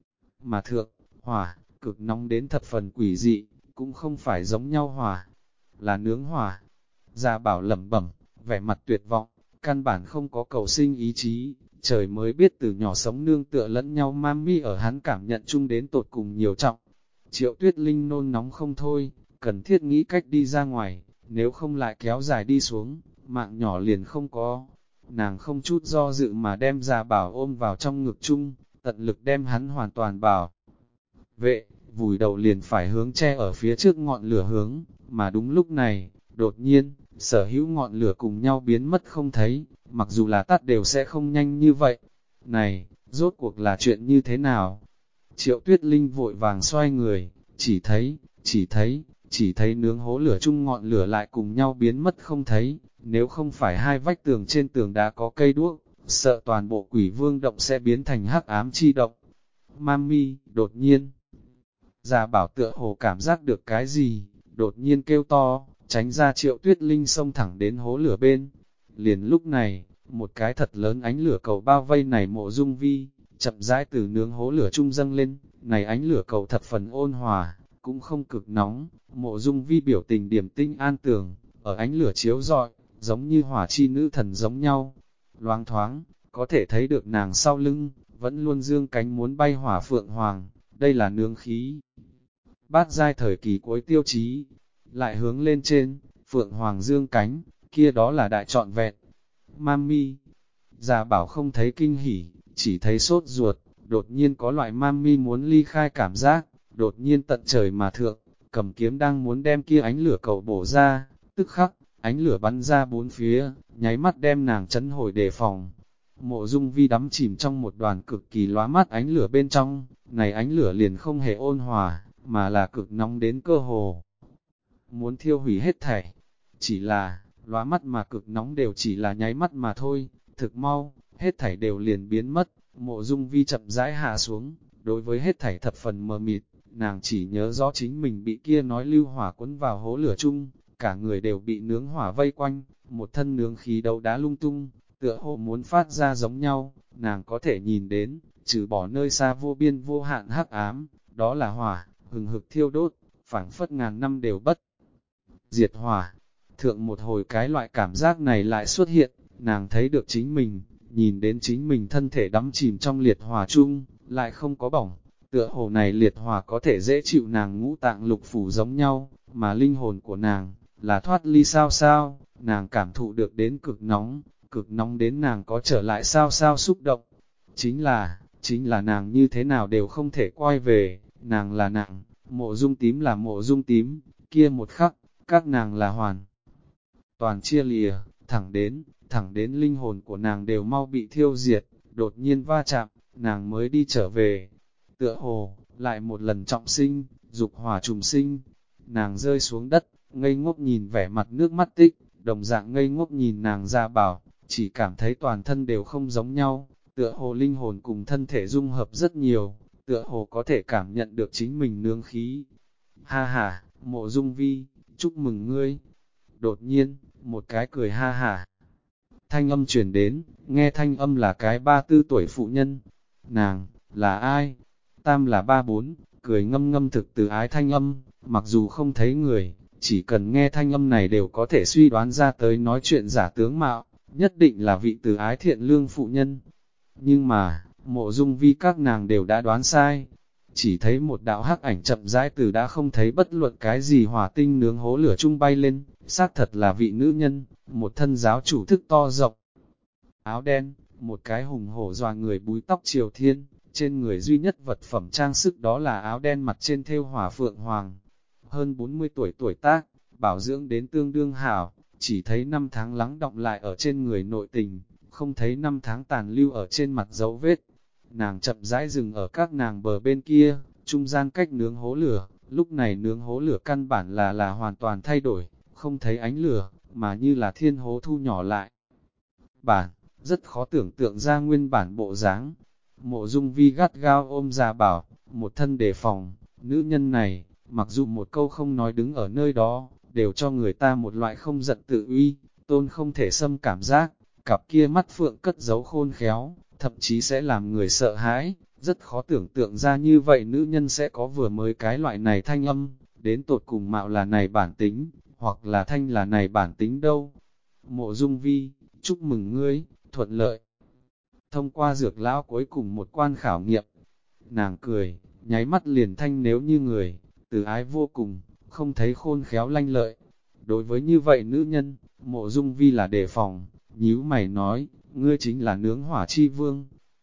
Mà thượng, hỏa, cực nóng đến thập phần quỷ dị, cũng không phải giống nhau hỏa, là nướng hỏa. Gia Bảo lẩm bẩm, vẻ mặt tuyệt vọng, căn bản không có cầu sinh ý chí, trời mới biết từ nhỏ sống nương tựa lẫn nhau mami ở hắn cảm nhận chung đến tột cùng nhiều trọng. Triệu Tuyết Linh nôn nóng không thôi, cần thiết nghĩ cách đi ra ngoài, nếu không lại kéo dài đi xuống, mạng nhỏ liền không có. Nàng không chút do dự mà đem Gia Bảo ôm vào trong ngực chung, tận lực đem hắn hoàn toàn bảo vệ, vùi đầu liền phải hướng che ở phía trước ngọn lửa hướng, mà đúng lúc này, đột nhiên, sở hữu ngọn lửa cùng nhau biến mất không thấy, mặc dù là tắt đều sẽ không nhanh như vậy. Này, rốt cuộc là chuyện như thế nào? Triệu Tuyết Linh vội vàng xoay người, chỉ thấy nướng hố lửa chung ngọn lửa lại cùng nhau biến mất không thấy, nếu không phải hai vách tường trên tường đá có cây đuốc, sợ toàn bộ quỷ vương động sẽ biến thành hắc ám chi động. Mami, đột nhiên, Gia Bảo tựa hồ cảm giác được cái gì, đột nhiên kêu to, tránh ra Triệu Tuyết Linh xông thẳng đến hố lửa bên. Liền lúc này, một cái thật lớn ánh lửa cầu bao vây này Mộ Dung Vi, chậm rãi từ nướng hố lửa trung dâng lên, này ánh lửa cầu thập phần ôn hòa, cũng không cực nóng, Mộ Dung Vi biểu tình điềm tĩnh an tường, ở ánh lửa chiếu rọi, giống như hỏa chi nữ thần giống nhau. Loáng thoáng, có thể thấy được nàng sau lưng, vẫn luôn dương cánh muốn bay hỏa phượng hoàng, đây là nướng khí. Bát giai thời kỳ cuối tiêu chí, lại hướng lên trên, phượng hoàng dương cánh, kia đó là đại trọn vẹn. Mami, Gia Bảo không thấy kinh hỉ, chỉ thấy sốt ruột, đột nhiên có loại mami muốn ly khai cảm giác, đột nhiên tận trời mà thượng, cầm kiếm đang muốn đem kia ánh lửa cầu bổ ra, tức khắc, ánh lửa bắn ra bốn phía, nháy mắt đem nàng chấn hồi đề phòng. Mộ Dung Vi đắm chìm trong một đoàn cực kỳ lóa mắt ánh lửa bên trong, này ánh lửa liền không hề ôn hòa, mà là cực nóng đến cơ hồ. Muốn thiêu hủy hết thảy, chỉ là, lóa mắt mà cực nóng đều chỉ là nháy mắt mà thôi, thực mau, hết thảy đều liền biến mất. Mộ Dung Vi chậm rãi hạ xuống, đối với hết thảy thập phần mờ mịt, nàng chỉ nhớ rõ chính mình bị kia nói lưu hỏa cuốn vào hố lửa chung, cả người đều bị nướng hỏa vây quanh, một thân nướng khí đấu đá lung tung, tựa hồ muốn phát ra giống nhau, nàng có thể nhìn đến, trừ bỏ nơi xa vô biên vô hạn hắc ám, đó là hỏa, hừng hực thiêu đốt, phảng phất ngàn năm đều bất diệt hỏa. Thượng một hồi cái loại cảm giác này lại xuất hiện, nàng thấy được chính mình, nhìn đến chính mình thân thể đắm chìm trong liệt hỏa chung, lại không có bỏng, tựa hồ này liệt hỏa có thể dễ chịu nàng ngũ tạng lục phủ giống nhau, mà linh hồn của nàng, là thoát ly sao sao, nàng cảm thụ được đến cực nóng đến nàng có trở lại sao sao xúc động. Chính là nàng như thế nào đều không thể quay về, nàng là nàng, Mộ Dung Tím là Mộ Dung Tím, kia một khắc, các nàng là hoàn toàn chia lìa, thẳng đến linh hồn của nàng đều mau bị thiêu diệt, đột nhiên va chạm, nàng mới đi trở về. Tựa hồ, lại một lần trọng sinh, dục hỏa trùng sinh, nàng rơi xuống đất, ngây ngốc nhìn vẻ mặt nước mắt tích, đồng dạng ngây ngốc nhìn nàng Gia Bảo, chỉ cảm thấy toàn thân đều không giống nhau, tựa hồ linh hồn cùng thân thể dung hợp rất nhiều, tựa hồ có thể cảm nhận được chính mình nương khí. Ha ha, Mộ Dung Vi, chúc mừng ngươi. Đột nhiên, một cái cười ha ha Thanh âm truyền đến, nghe thanh âm là cái 34 tuổi phụ nhân. Nàng, là ai? Tam là 34, cười ngâm ngâm thực từ ái thanh âm, mặc dù không thấy người, chỉ cần nghe thanh âm này đều có thể suy đoán ra tới nói chuyện giả tướng mạo, nhất định là vị từ ái thiện lương phụ nhân. Nhưng mà, Mộ Dung Vi các nàng đều đã đoán sai. Chỉ thấy một đạo hắc ảnh chậm rãi từ đã không thấy bất luận cái gì hỏa tinh nướng hố lửa chung bay lên, xác thật là vị nữ nhân, một thân giáo chủ thức to rộng. Áo đen, một cái hùng hổ dọa người búi tóc triều thiên, trên người duy nhất vật phẩm trang sức đó là áo đen mặt trên thêu hỏa phượng hoàng. Hơn 40 tuổi tuổi tác, bảo dưỡng đến tương đương hảo, chỉ thấy 5 tháng lắng đọng lại ở trên người nội tình, không thấy 5 tháng tàn lưu ở trên mặt dấu vết. Nàng chậm rãi dừng ở các nàng bờ bên kia, trung gian cách nướng hố lửa, lúc này nướng hố lửa căn bản là hoàn toàn thay đổi, không thấy ánh lửa, mà như là thiên hố thu nhỏ lại. Rất khó tưởng tượng ra nguyên bản bộ dáng. Mộ Dung Vi gắt gao ôm Gia Bảo, một thân đề phòng, nữ nhân này, mặc dù một câu không nói đứng ở nơi đó, đều cho người ta một loại không giận tự uy, tôn không thể xâm cảm giác, cặp kia mắt phượng cất giấu khôn khéo, thậm chí sẽ làm người sợ hãi, rất khó tưởng tượng ra như vậy nữ nhân sẽ có vừa mới cái loại này thanh âm, đến tột cùng mạo là này bản tính, hoặc là thanh là này bản tính đâu. Mộ Dung Vi, chúc mừng ngươi, thuận lợi. Thông qua dược lão cuối cùng một quan khảo nghiệm, nàng cười, nháy mắt liền thanh nếu như người, từ ái vô cùng, không thấy khôn khéo lanh lợi. Đối với như vậy nữ nhân, Mộ Dung Vi là đề phòng, nhíu mày nói, ngươi chính là nướng hỏa chi vương.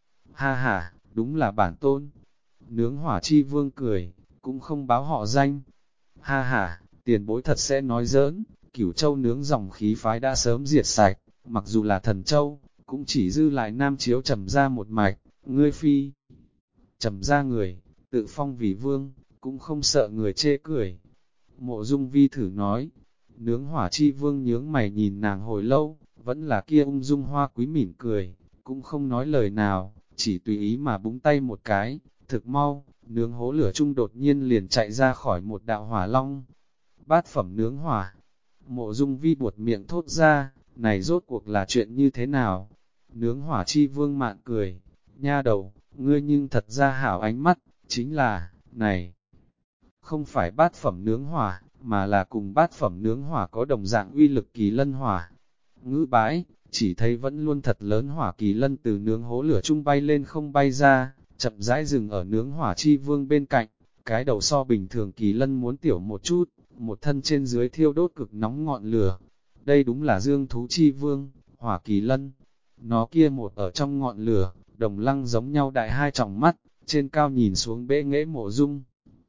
Ha ha, đúng là bản tôn. Nướng hỏa chi vương cười, cũng không báo họ danh. Ha ha, tiền bối thật sẽ nói giỡn, Cửu Châu nướng dòng khí phái đã sớm diệt sạch, mặc dù là thần châu, cũng chỉ dư lại Nam Chiếu Trầm ra một mạch, ngươi phi. Trầm ra người, tự phong vì vương, cũng không sợ người chê cười. Mộ Dung Vi thử nói, nướng hỏa chi vương nhướng mày nhìn nàng hồi lâu, vẫn là kia ung dung hoa quý mỉm cười, cũng không nói lời nào, chỉ tùy ý mà búng tay một cái, thực mau, nướng hố lửa chung đột nhiên liền chạy ra khỏi một đạo hỏa long. Bát phẩm nướng hỏa, Mộ Dung Vi buột miệng thốt ra, này rốt cuộc là chuyện như thế nào? Nướng hỏa chi vương mạn cười, nha đầu, ngươi nhưng thật ra hảo ánh mắt, chính là, này, không phải bát phẩm nướng hỏa, mà là cùng bát phẩm nướng hỏa có đồng dạng uy lực kỳ lân hỏa. Ngữ bãi, chỉ thấy vẫn luôn thật lớn hỏa kỳ lân từ nướng hố lửa chung bay lên không bay ra, chậm rãi dừng ở nướng hỏa chi vương bên cạnh, cái đầu so bình thường kỳ lân muốn tiểu một chút, một thân trên dưới thiêu đốt cực nóng ngọn lửa. Đây đúng là dương thú chi vương, hỏa kỳ lân. Nó kia một ở trong ngọn lửa, đồng lăng giống nhau đại hai tròng mắt, trên cao nhìn xuống bệ nghệ Mộ Dung.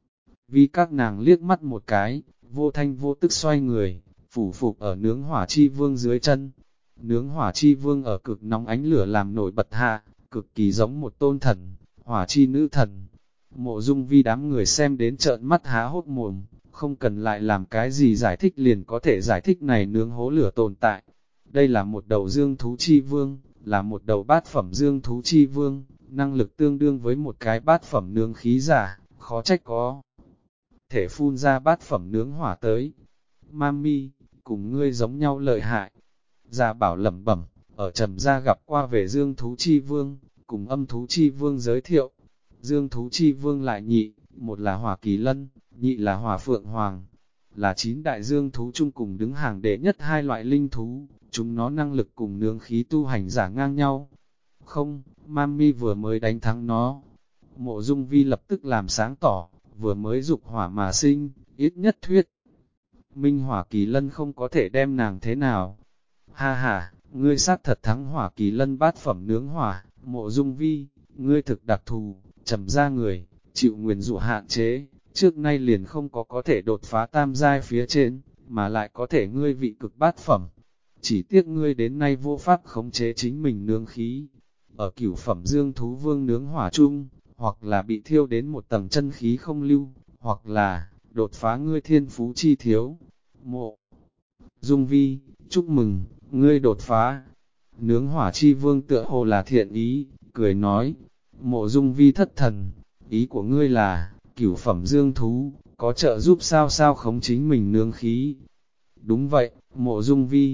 Vì các nàng liếc mắt một cái, vô thanh vô tức xoay người, phủ phục ở nướng hỏa chi vương dưới chân. Nướng hỏa chi vương ở cực nóng ánh lửa làm nổi bật hạ, cực kỳ giống một tôn thần, hỏa chi nữ thần. Mộ Dung Vi đám người xem đến trợn mắt há hốt mồm, không cần lại làm cái gì giải thích liền có thể giải thích này nướng hố lửa tồn tại. Đây là một đầu dương thú chi vương, là một đầu bát phẩm dương thú chi vương, năng lực tương đương với một cái bát phẩm nướng khí giả, khó trách có thể phun ra bát phẩm nướng hỏa tới. Mami, cùng ngươi giống nhau lợi hại. Gia Bảo lẩm bẩm, ở Trầm gia gặp qua về Dương Thú Chi Vương, cùng Âm Thú Chi Vương giới thiệu. Dương Thú Chi Vương lại nhị, một là Hỏa Kỳ Lân, nhị là Hỏa Phượng Hoàng, là 9 đại dương thú chung cùng đứng hàng đệ nhất hai loại linh thú, chúng nó năng lực cùng nướng khí tu hành giả ngang nhau. Không, Mami vừa mới đánh thắng nó. Mộ Dung Vi lập tức làm sáng tỏ, vừa mới dục hỏa mà sinh, ít nhất thuyết. Minh Hỏa Kỳ Lân không có thể đem nàng thế nào. Ha ha, ngươi sát thật thắng Hỏa Kỳ Lân bát phẩm nướng hỏa, Mộ Dung Vi, ngươi thực đặc thù, Trầm ra người, chịu nguyền rủa hạn chế, trước nay liền không có thể đột phá tam giai phía trên, mà lại có thể ngươi vị cực bát phẩm. Chỉ tiếc ngươi đến nay vô pháp khống chế chính mình nướng khí. Ở cửu phẩm dương thú vương nướng hỏa chung, hoặc là bị thiêu đến một tầng chân khí không lưu, hoặc là đột phá ngươi thiên phú chi thiếu. Mộ Dung Vi, chúc mừng, ngươi đột phá. Nướng hỏa chi vương tựa hồ là thiện ý, cười nói. Mộ Dung Vi thất thần, ý của ngươi là, cửu phẩm dương thú, có trợ giúp sao khống chính mình nướng khí. Đúng vậy, Mộ Dung Vi,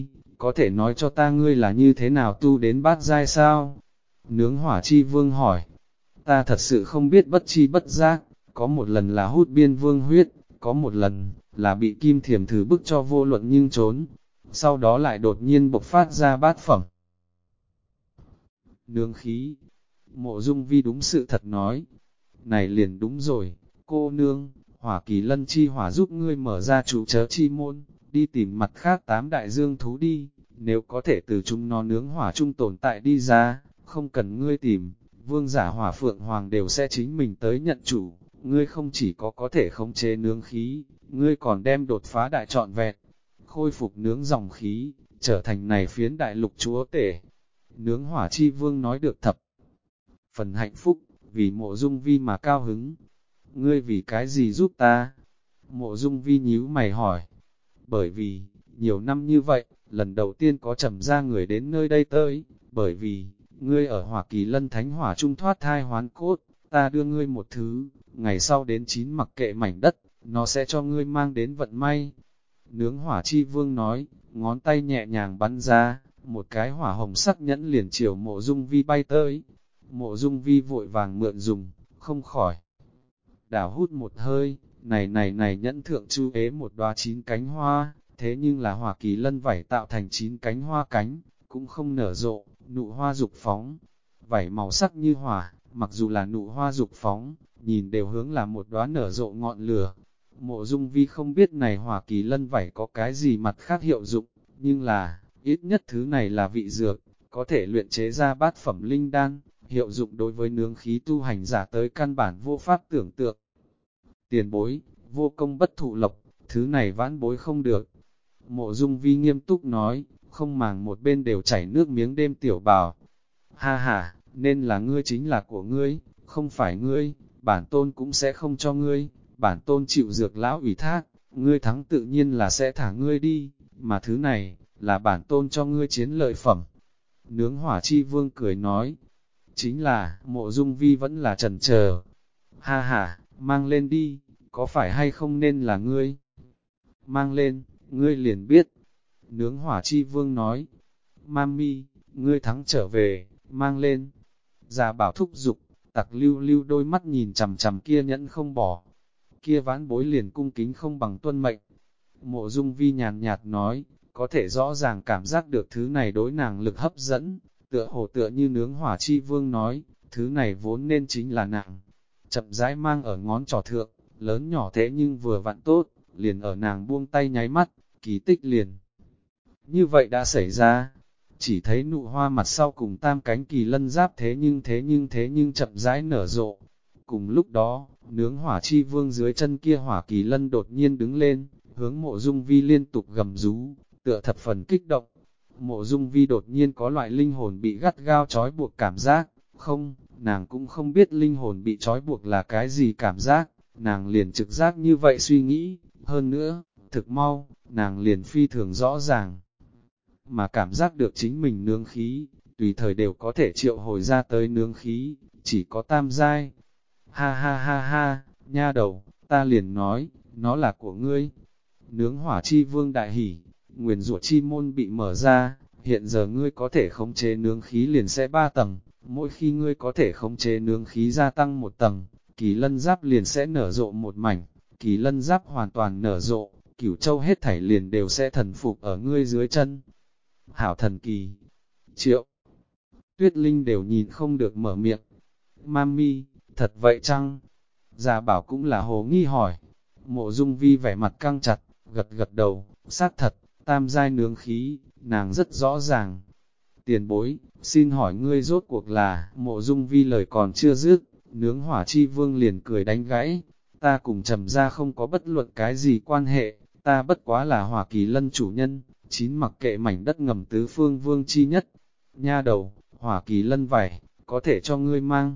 có thể nói cho ta ngươi là như thế nào tu đến bát giai sao? Nướng hỏa chi vương hỏi, ta thật sự không biết, bất chi bất giác, có một lần là hút biên vương huyết, có một lần là bị kim thiềm thử bức cho vô luận nhưng trốn, sau đó lại đột nhiên bộc phát ra bát phẩm. Nướng khí, Mộ Dung Vi đúng sự thật nói, này liền đúng rồi, cô nương, Hỏa Kỳ Lân chi hỏa giúp ngươi mở ra trụ chớ chi môn, đi tìm mặt khác 8 đại dương thú đi, nếu có thể từ chúng nó nướng hỏa chung tồn tại đi ra, không cần ngươi tìm, vương giả hỏa phượng hoàng đều sẽ chính mình tới nhận chủ, ngươi không chỉ có thể khống chế nướng khí, ngươi còn đem đột phá đại trọn vẹn, khôi phục nướng dòng khí, trở thành này phiến đại lục chúa tể. Nướng hỏa chi vương nói được thập phần hạnh phúc, vì Mộ Dung Vi mà cao hứng. Ngươi vì cái gì giúp ta? Mộ Dung Vi nhíu mày hỏi. Bởi vì, nhiều năm như vậy, lần đầu tiên có Trầm gia người đến nơi đây tới, bởi vì, ngươi ở Hỏa Kỳ Lân Thánh Hỏa trung thoát thai hoán cốt, ta đưa ngươi một thứ, ngày sau đến 9 mặc kệ mảnh đất, nó sẽ cho ngươi mang đến vận may. Nướng hỏa chi vương nói, ngón tay nhẹ nhàng bắn ra, một cái hỏa hồng sắc nhẫn liền chiều Mộ Dung Vi bay tới. Mộ Dung Vi vội vàng mượn dùng, không khỏi. Đảo hút một hơi, này nhẫn thượng chu ế một đóa 9 cánh hoa, thế nhưng là Hỏa Kỳ Lân vảy tạo thành 9 cánh hoa cánh, cũng không nở rộ, nụ hoa dục phóng. Vảy màu sắc như hỏa, mặc dù là nụ hoa dục phóng, nhìn đều hướng là một đóa nở rộ ngọn lửa. Mộ Dung Vi không biết này Hỏa Kỳ Lân vảy có cái gì mặt khác hiệu dụng, nhưng là, ít nhất thứ này là vị dược, có thể luyện chế ra bát phẩm linh đan, hiệu dụng đối với nướng khí tu hành giả tới căn bản vô pháp tưởng tượng. Tiền bối, vô công bất thụ lộc, thứ này vãn bối không được. Mộ Dung Vi nghiêm túc nói, không màng một bên đều chảy nước miếng đêm tiểu bào. Ha ha, nên là ngươi chính là của ngươi, không phải ngươi, bản tôn cũng sẽ không cho ngươi, bản tôn chịu dược lão ủy thác, ngươi thắng tự nhiên là sẽ thả ngươi đi, mà thứ này, là bản tôn cho ngươi chiến lợi phẩm. Nướng hỏa chi vương cười nói, chính là, Mộ Dung Vi vẫn là chần chờ. Ha ha, mang lên đi, có phải hay không nên là ngươi? Mang lên, ngươi liền biết. Nướng hỏa chi vương nói, Mami, ngươi thắng trở về, mang lên. Già bảo thúc giục, tặc lưu lưu đôi mắt nhìn chằm chằm kia nhẫn không bỏ. Kia vãn bối liền cung kính không bằng tuân mệnh. Mộ Dung Vi nhàn nhạt nói, có thể rõ ràng cảm giác được thứ này đối nàng lực hấp dẫn, tựa hồ tựa như nướng hỏa chi vương nói, thứ này vốn nên chính là nàng. Chậm rãi mang ở ngón trỏ thượng, lớn nhỏ thế nhưng vừa vặn tốt, liền ở nàng buông tay nháy mắt, kỳ tích liền. Như vậy đã xảy ra, chỉ thấy nụ hoa mặt sau cùng tam cánh kỳ lân giáp thế nhưng chậm rãi nở rộ. Cùng lúc đó, nướng hỏa chi vương dưới chân kia hỏa kỳ lân đột nhiên đứng lên, hướng Mộ Dung Vi liên tục gầm rú, tựa thập phần kích động. Mộ Dung Vi đột nhiên có loại linh hồn bị gắt gao trói buộc cảm giác, không, nàng cũng không biết linh hồn bị trói buộc là cái gì cảm giác, nàng liền trực giác như vậy suy nghĩ, hơn nữa, thực mau, nàng liền phi thường rõ ràng, mà cảm giác được chính mình nướng khí, tùy thời đều có thể triệu hồi ra tới nướng khí, chỉ có tam giai. Ha ha ha ha, nha đầu, ta liền nói, nó là của ngươi. Nướng hỏa chi vương đại hỉ, nguyền rủa chi môn bị mở ra, hiện giờ ngươi có thể khống chế nướng khí liền sẽ 3 tầng, mỗi khi ngươi có thể khống chế nướng khí gia tăng 1 tầng, kỳ lân giáp liền sẽ nở rộ một mảnh, kỳ lân giáp hoàn toàn nở rộ, cửu châu hết thảy liền đều sẽ thần phục ở ngươi dưới chân. Hảo thần kỳ, Triệu, Tuyết Linh đều nhìn không được mở miệng. Mami, thật vậy chăng? Già bảo cũng là hồ nghi hỏi. Mộ Dung Vi vẻ mặt căng chặt, gật gật đầu, xác thật, tam giai nướng khí, nàng rất rõ ràng. Tiền bối, xin hỏi ngươi rốt cuộc là, Mộ Dung Vi lời còn chưa dứt, nướng hỏa chi vương liền cười đánh gãy. Ta cùng Trầm gia không có bất luận cái gì quan hệ, ta bất quá là Hỏa Kỳ Lân chủ nhân, 9 mặc kệ mảnh đất ngầm tứ phương vương chi nhất. Nha đầu, Hỏa Kỳ Lân vảy, có thể cho ngươi mang.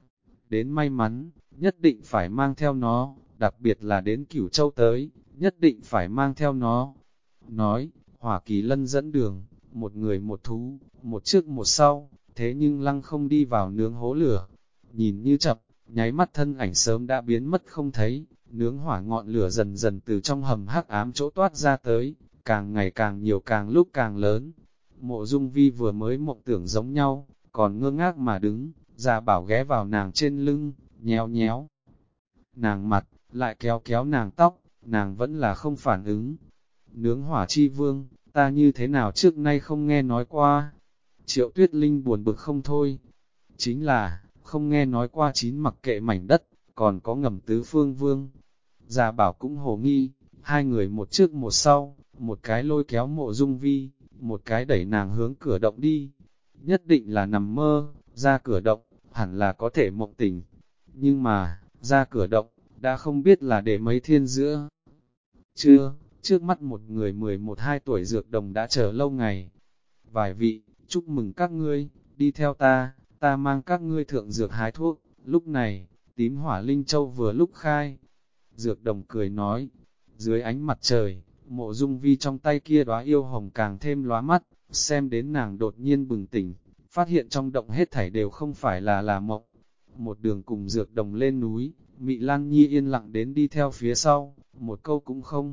Đến may mắn, nhất định phải mang theo nó, đặc biệt là đến Cửu Châu tới, nhất định phải mang theo nó. Nói, Hỏa Kỳ Lân dẫn đường, một người một thú, một trước một sau, thế nhưng lăng không đi vào nướng hố lửa. Nhìn như chậm, nháy mắt thân ảnh sớm đã biến mất không thấy, nướng hỏa ngọn lửa dần dần từ trong hầm hắc ám chỗ toát ra tới, càng ngày càng nhiều càng lúc càng lớn. Mộ Dung Vi vừa mới mộng tưởng giống nhau, còn ngơ ngác mà đứng, Gia Bảo ghé vào nàng trên lưng, nhéo nhéo nàng mặt, lại kéo kéo nàng tóc, nàng vẫn là không phản ứng. Nướng hỏa chi vương, ta như thế nào trước nay không nghe nói qua. Triệu Tuyết Linh buồn bực không thôi. Chính là, không nghe nói qua chín mặc kệ mảnh đất, còn có ngầm tứ phương vương. Gia Bảo cũng hồ nghi, hai người một trước một sau, một cái lôi kéo Mộ Dung Vi, một cái đẩy nàng hướng cửa động đi. Nhất định là nằm mơ, ra cửa động, hẳn là có thể mộng tỉnh. Nhưng mà, ra cửa động, đã không biết là để mấy thiên giữa. Chưa, trước mắt một người 11-12 tuổi dược đồng đã chờ lâu ngày. Vài vị, chúc mừng các ngươi, đi theo ta mang các ngươi thượng dược hái thuốc. Lúc này, tím hỏa linh châu vừa lúc khai. Dược đồng cười nói, dưới ánh mặt trời, Mộ Dung Vi trong tay kia đóa yêu hồng càng thêm lóa mắt, xem đến nàng đột nhiên bừng tỉnh, phát hiện trong động hết thảy đều không phải là mộng. Một đường cùng dược đồng lên núi, Mị Lan Nhi yên lặng đến đi theo phía sau, một câu cũng không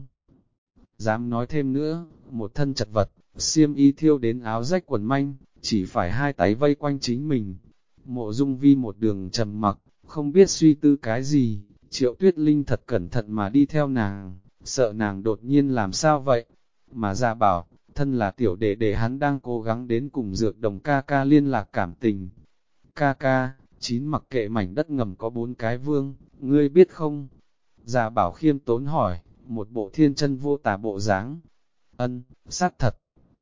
dám nói thêm nữa, một thân chật vật, xiêm y thiêu đến áo rách quần manh, chỉ phải hai tay vây quanh chính mình. Mộ Dung Vi một đường trầm mặc, không biết suy tư cái gì, Triệu Tuyết Linh thật cẩn thận mà đi theo nàng, sợ nàng đột nhiên làm sao vậy, mà Gia Bảo, thân là tiểu đệ đệ hắn đang cố gắng đến cùng dược đồng ca ca liên lạc cảm tình. Ca ca, chín mặc kệ mảnh đất ngầm có 4 cái vương, ngươi biết không? Gia Bảo khiêm tốn hỏi, một bộ thiên chân vô tà bộ dáng. Ân, xác thật.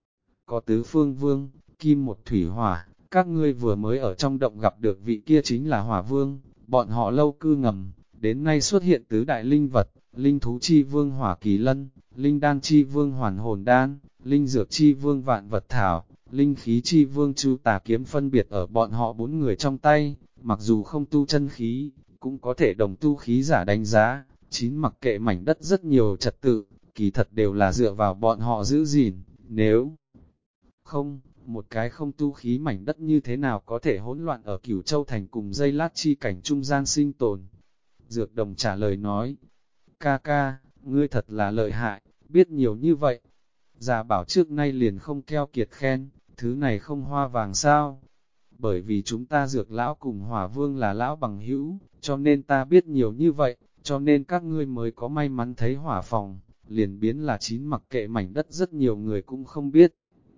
Có tứ phương vương, kim một thủy hỏa, các ngươi vừa mới ở trong động gặp được vị kia chính là hỏa vương, bọn họ lâu cư ngầm, đến nay xuất hiện tứ đại linh vật, linh thú chi vương hỏa kỳ lân, linh đan chi vương hoàn hồn đan, linh dược chi vương vạn vật thảo, linh khí chi vương chu tà kiếm phân biệt ở bọn họ 4 người trong tay, mặc dù không tu chân khí, cũng có thể đồng tu khí giả đánh giá, chín mặc kệ mảnh đất rất nhiều trật tự, kỳ thật đều là dựa vào bọn họ giữ gìn, nếu không, một cái không tu khí mảnh đất như thế nào có thể hỗn loạn ở Cửu Châu Thành cùng dây lát chi cảnh trung gian sinh tồn. Dược đồng trả lời nói, ca ca, ngươi thật là lợi hại, biết nhiều như vậy. Gia Bảo trước nay liền không keo kiệt khen, thứ này không hoa vàng sao. Bởi vì chúng ta dược lão cùng hỏa vương là lão bằng hữu, cho nên ta biết nhiều như vậy, cho nên các ngươi mới có may mắn thấy hỏa phòng, liền biến là chín mặc kệ mảnh đất rất nhiều người cũng không biết.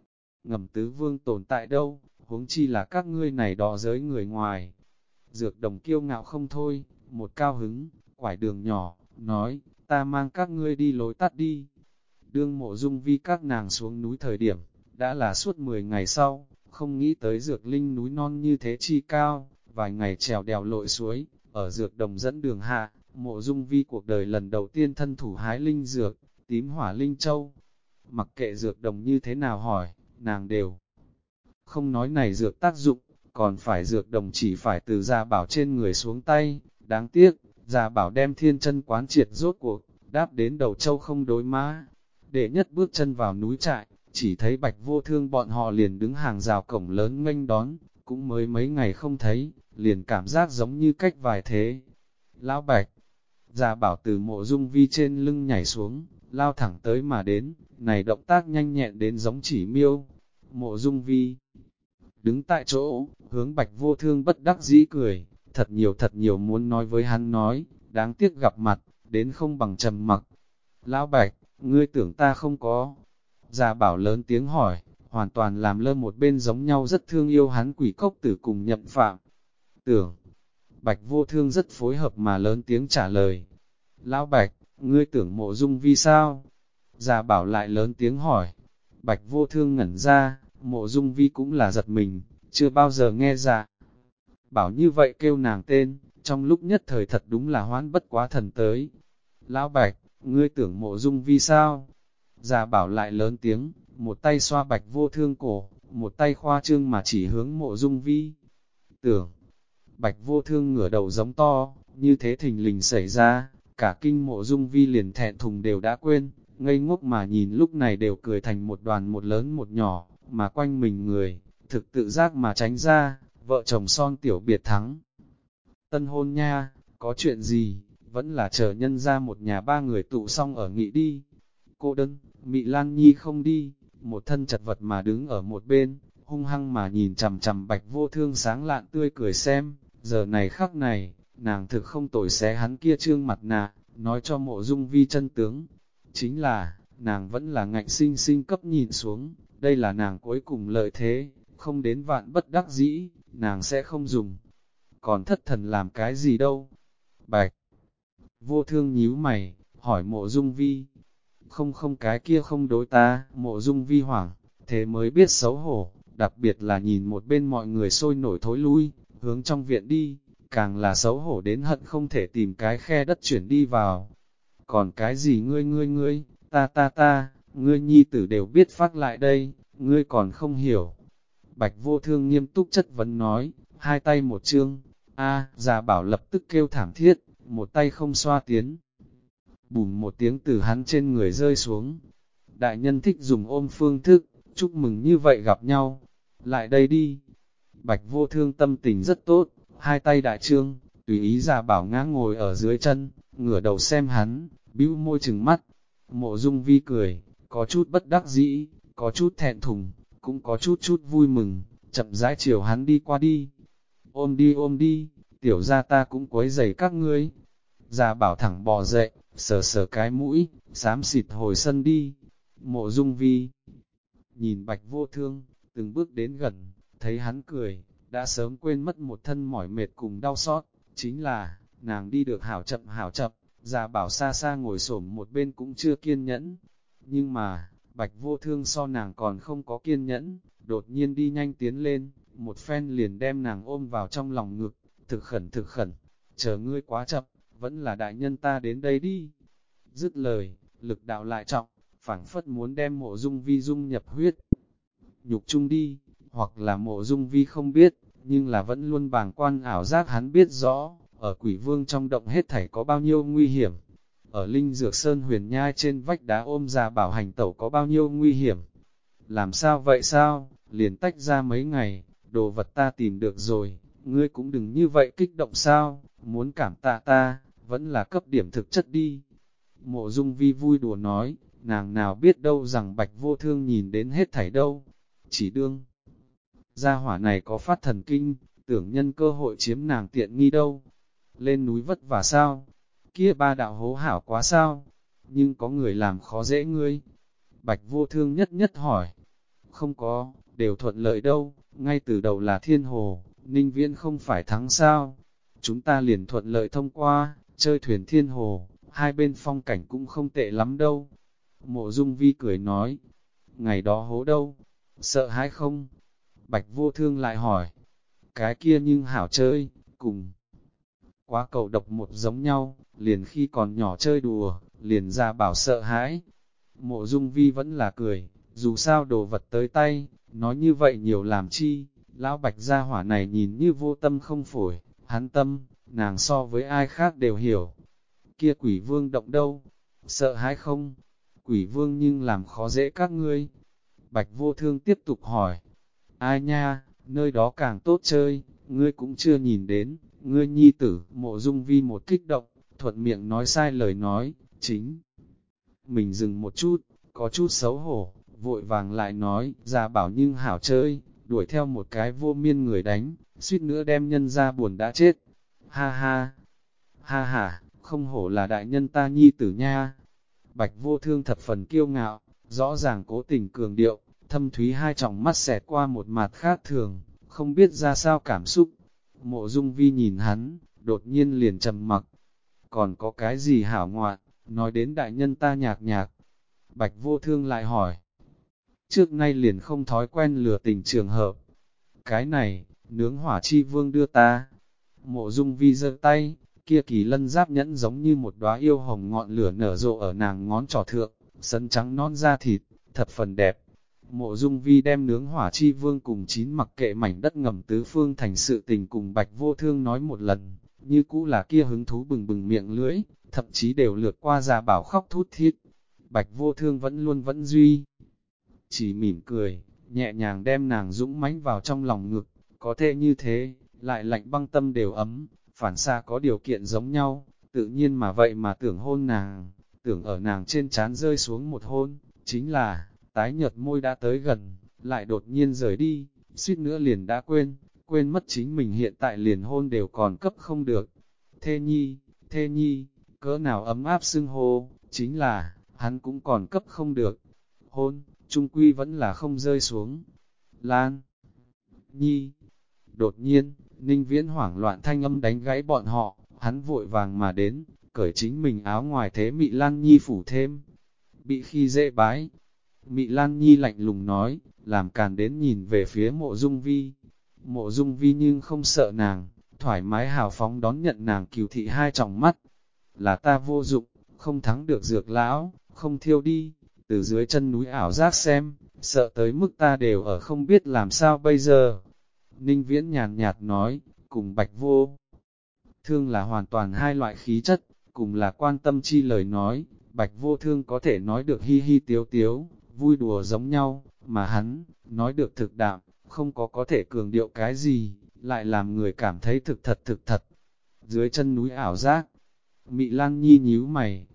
Ngầm tứ vương tồn tại đâu, huống chi là các ngươi này đỏ giới người ngoài. Dược đồng kiêu ngạo không thôi, một cao hứng, quải đường nhỏ, nói, ta mang các ngươi đi lối tắt đi. Đương Mộ Dung Vi các nàng xuống núi thời điểm, đã là suốt 10 ngày sau, không nghĩ tới dược linh núi non như thế chi cao, vài ngày trèo đèo lội suối, ở dược đồng dẫn đường hạ, Mộ Dung Vi cuộc đời lần đầu tiên thân thủ hái linh dược, tím hỏa linh châu. Mặc kệ dược đồng như thế nào hỏi, nàng đều không nói này dược tác dụng, còn phải dược đồng chỉ phải từ Gia Bảo trên người xuống tay, đáng tiếc, Gia Bảo đem thiên chân quán triệt rốt cuộc, đáp đến đầu châu không đối mã. Đệ nhất bước chân vào núi trại, chỉ thấy Bạch Vô Thương bọn họ liền đứng hàng rào cổng lớn nghênh đón, cũng mới mấy ngày không thấy, liền cảm giác giống như cách vài thế. Lão Bạch, Gia Bảo từ Mộ Dung Vi trên lưng nhảy xuống, lao thẳng tới mà đến, này động tác nhanh nhẹn đến giống chỉ miêu. Mộ Dung Vi đứng tại chỗ, hướng Bạch Vô Thương bất đắc dĩ cười, thật nhiều muốn nói với hắn nói, đáng tiếc gặp mặt, đến không bằng trầm mặc. Lão Bạch, ngươi tưởng ta không có. Gia Bảo lớn tiếng hỏi, hoàn toàn làm lơ một bên giống nhau rất thương yêu hắn quỷ cốc tử cùng nhậm phạm. Tưởng, Bạch Vô Thương rất phối hợp mà lớn tiếng trả lời. Lão Bạch, ngươi tưởng Mộ Dung Vi sao? Gia Bảo lại lớn tiếng hỏi. Bạch Vô Thương ngẩn ra, Mộ Dung Vi cũng là giật mình, chưa bao giờ nghe Gia Bảo như vậy kêu nàng tên, trong lúc nhất thời thật đúng là hoán bất quá thần tới. Lão Bạch, ngươi tưởng Mộ Dung Vi sao? Gia Bảo lại lớn tiếng, một tay xoa Bạch Vô Thương cổ, một tay khoa trương mà chỉ hướng Mộ Dung Vi. Tưởng, Bạch Vô Thương ngửa đầu giống to, như thế thình lình xảy ra, cả kinh Mộ Dung Vi liền thẹn thùng đều đã quên, ngây ngốc mà nhìn lúc này đều cười thành một đoàn một lớn một nhỏ, mà quanh mình người, thực tự giác mà tránh ra, vợ chồng son tiểu biệt thắng. Tân hôn nha, có chuyện gì, vẫn là chờ nhân ra một nhà ba người tụ xong ở nghị đi. Cô đơn, Mị Lan Nhi không đi, một thân chật vật mà đứng ở một bên, hung hăng mà nhìn chằm chằm Bạch Vô Thương sáng lạn tươi cười xem, giờ này khắc này, nàng thực không tội xé hắn kia trương mặt nạ, nói cho Mộ Dung Vi chân tướng. Chính là, nàng vẫn là ngạnh sinh sinh cấp nhìn xuống, đây là nàng cuối cùng lợi thế, không đến vạn bất đắc dĩ, nàng sẽ không dùng. Còn thất thần làm cái gì đâu? Bạch Vô Thương nhíu mày, hỏi Mộ Dung Vi. Không cái kia không đối ta, Mộ Dung Vi hoảng, thế mới biết xấu hổ, đặc biệt là nhìn một bên mọi người sôi nổi thối lui, hướng trong viện đi, càng là xấu hổ đến hận không thể tìm cái khe đất chuyển đi vào. Còn cái gì ngươi, ta, ngươi nhi tử đều biết phát lại đây, ngươi còn không hiểu. Bạch Vô Thương nghiêm túc chất vấn nói, hai tay một chương, già bảo lập tức kêu thảm thiết, một tay không xoa tiến. Bùm một tiếng từ hắn trên người rơi xuống. Đại nhân thích dùng ôm phương thức, chúc mừng như vậy gặp nhau. Lại đây đi. Bạch Vô Thương tâm tình rất tốt, hai tay đại trương, tùy ý già bảo ngã ngồi ở dưới chân, ngửa đầu xem hắn, bĩu môi trừng mắt. Mộ Dung Vi cười, có chút bất đắc dĩ, có chút thẹn thùng, cũng có chút vui mừng, chậm rãi chiều hắn đi qua đi. Ôm đi, tiểu ra ta cũng quấy rầy các ngươi. Già bảo thẳng bò dậy, sờ cái mũi, xám xịt hồi sân đi. Mộ Dung Vi nhìn Bạch Vô Thương, từng bước đến gần, thấy hắn cười, đã sớm quên mất một thân mỏi mệt cùng đau xót, chính là, nàng đi được hảo chậm, già bảo xa xa ngồi xổm một bên cũng chưa kiên nhẫn. Nhưng mà, Bạch Vô Thương so nàng còn không có kiên nhẫn, đột nhiên đi nhanh tiến lên, một phen liền đem nàng ôm vào trong lòng ngực, thực khẩn, chờ ngươi quá chậm, vẫn là đại nhân ta đến đây đi. Dứt lời, lực đạo lại trọng, phảng phất muốn đem Mộ Dung Vi dung nhập huyết nhục chung đi, hoặc là Mộ Dung Vi không biết, nhưng là vẫn luôn bàng quan ảo giác hắn biết rõ, ở Quỷ Vương trong động hết thảy có bao nhiêu nguy hiểm. Ở Linh Dược Sơn huyền nhai trên vách đá ôm già bảo hành tẩu có bao nhiêu nguy hiểm. Làm sao vậy sao, liền tách ra mấy ngày, đồ vật ta tìm được rồi, ngươi cũng đừng như vậy kích động sao, muốn cảm tạ ta, vẫn là cấp điểm thực chất đi. Mộ Dung Vi vui đùa nói, nàng nào biết đâu rằng Bạch Vô Thương nhìn đến hết thảy đâu, chỉ đương. Gia hỏa này có phát thần kinh, tưởng nhân cơ hội chiếm nàng tiện nghi đâu. Lên núi vất vả sao? Kia ba đạo hố hảo quá sao? Nhưng có người làm khó dễ ngươi. Bạch Vô Thương nhất hỏi. Không có, đều thuận lợi đâu, ngay từ đầu là Thiên Hồ, Ninh Viễn không phải thắng sao? Chúng ta liền thuận lợi thông qua, chơi thuyền Thiên Hồ, hai bên phong cảnh cũng không tệ lắm đâu. Mộ Dung Vi cười nói, ngày đó hố đâu? Sợ hãi không? Bạch Vô Thương lại hỏi, cái kia nhưng hảo chơi, cùng quá cầu độc một giống nhau, liền khi còn nhỏ chơi đùa, liền ra bảo sợ hãi. Mộ Dung Vi vẫn là cười, dù sao đồ vật tới tay, nói như vậy nhiều làm chi, lão Bạch gia hỏa này nhìn như vô tâm không phổi, hắn tâm, nàng so với ai khác đều hiểu. Kia Quỷ Vương động đâu? Sợ hãi không? Quỷ Vương nhưng làm khó dễ các ngươi. Bạch Vô Thương tiếp tục hỏi, ai nha, nơi đó càng tốt chơi, ngươi cũng chưa nhìn đến, ngươi nhi tử. Mộ Dung Vi một kích động, thuận miệng nói sai lời nói, chính. Mình dừng một chút, có chút xấu hổ, vội vàng lại nói, già bảo nhưng hảo chơi, đuổi theo một cái vô miên người đánh, suýt nữa đem nhân ra buồn đã chết. Ha ha, không hổ là đại nhân ta nhi tử nha. Bạch Vô Thương thập phần kiêu ngạo, rõ ràng cố tình cường điệu, thâm thúy hai tròng mắt xẹt qua một mặt khác thường, không biết ra sao cảm xúc. Mộ Dung Vi nhìn hắn, đột nhiên liền trầm mặc. Còn có cái gì hảo ngoạn, nói đến đại nhân ta nhạc. Bạch Vô Thương lại hỏi. Trước nay liền không thói quen lừa tình trường hợp. Cái này, nướng hỏa chi vương đưa ta. Mộ Dung Vi giơ tay, kia kỳ lân giáp nhẫn giống như một đóa yêu hồng ngọn lửa nở rộ ở nàng ngón trỏ thượng, sân trắng non da thịt, thập phần đẹp. Mộ Dung Vi đem nướng hỏa chi vương cùng 9 mặc kệ mảnh đất ngầm tứ phương thành sự tình cùng Bạch Vô Thương nói một lần, như cũ là kia hứng thú bừng miệng lưỡi, thậm chí đều lượt qua già bảo khóc thút thít. Bạch Vô Thương vẫn duy chỉ mỉm cười, nhẹ nhàng đem nàng dũng mãnh vào trong lòng ngực, có thể như thế, lại lạnh băng tâm đều ấm, phản xa có điều kiện giống nhau, tự nhiên mà vậy mà tưởng hôn nàng, tưởng ở nàng trên trán rơi xuống một hôn, chính là, tái nhợt môi đã tới gần, lại đột nhiên rời đi, suýt nữa liền đã quên mất chính mình hiện tại liền hôn đều còn cấp không được. Thê nhi, cỡ nào ấm áp xưng hô, chính là, hắn cũng còn cấp không được. Hôn, trung quy vẫn là không rơi xuống. Lan Nhi. Đột nhiên, Ninh Viễn hoảng loạn thanh âm đánh gãy bọn họ, hắn vội vàng mà đến, cởi chính mình áo ngoài thế Mị Lan Nhi phủ thêm. Bị khi dễ bái. Mị Lan Nhi lạnh lùng nói, làm càn đến nhìn về phía Mộ Dung Vi. Mộ Dung Vi nhưng không sợ nàng, thoải mái hào phóng đón nhận nàng cừu thị hai tròng mắt. Là ta vô dụng, không thắng được dược lão, không thiêu đi, từ dưới chân núi ảo giác xem, sợ tới mức ta đều ở không biết làm sao bây giờ. Ninh Viễn nhàn nhạt nói, cùng Bạch Vô Thương là hoàn toàn hai loại khí chất, cùng là quan tâm chi lời nói, Bạch Vô Thương có thể nói được hi hi tiếu tiếu, vui đùa giống nhau, mà hắn, nói được thực đạm, không có thể cường điệu cái gì, lại làm người cảm thấy thực thật. Dưới chân núi ảo giác, Mị Lan Nhi nhíu mày,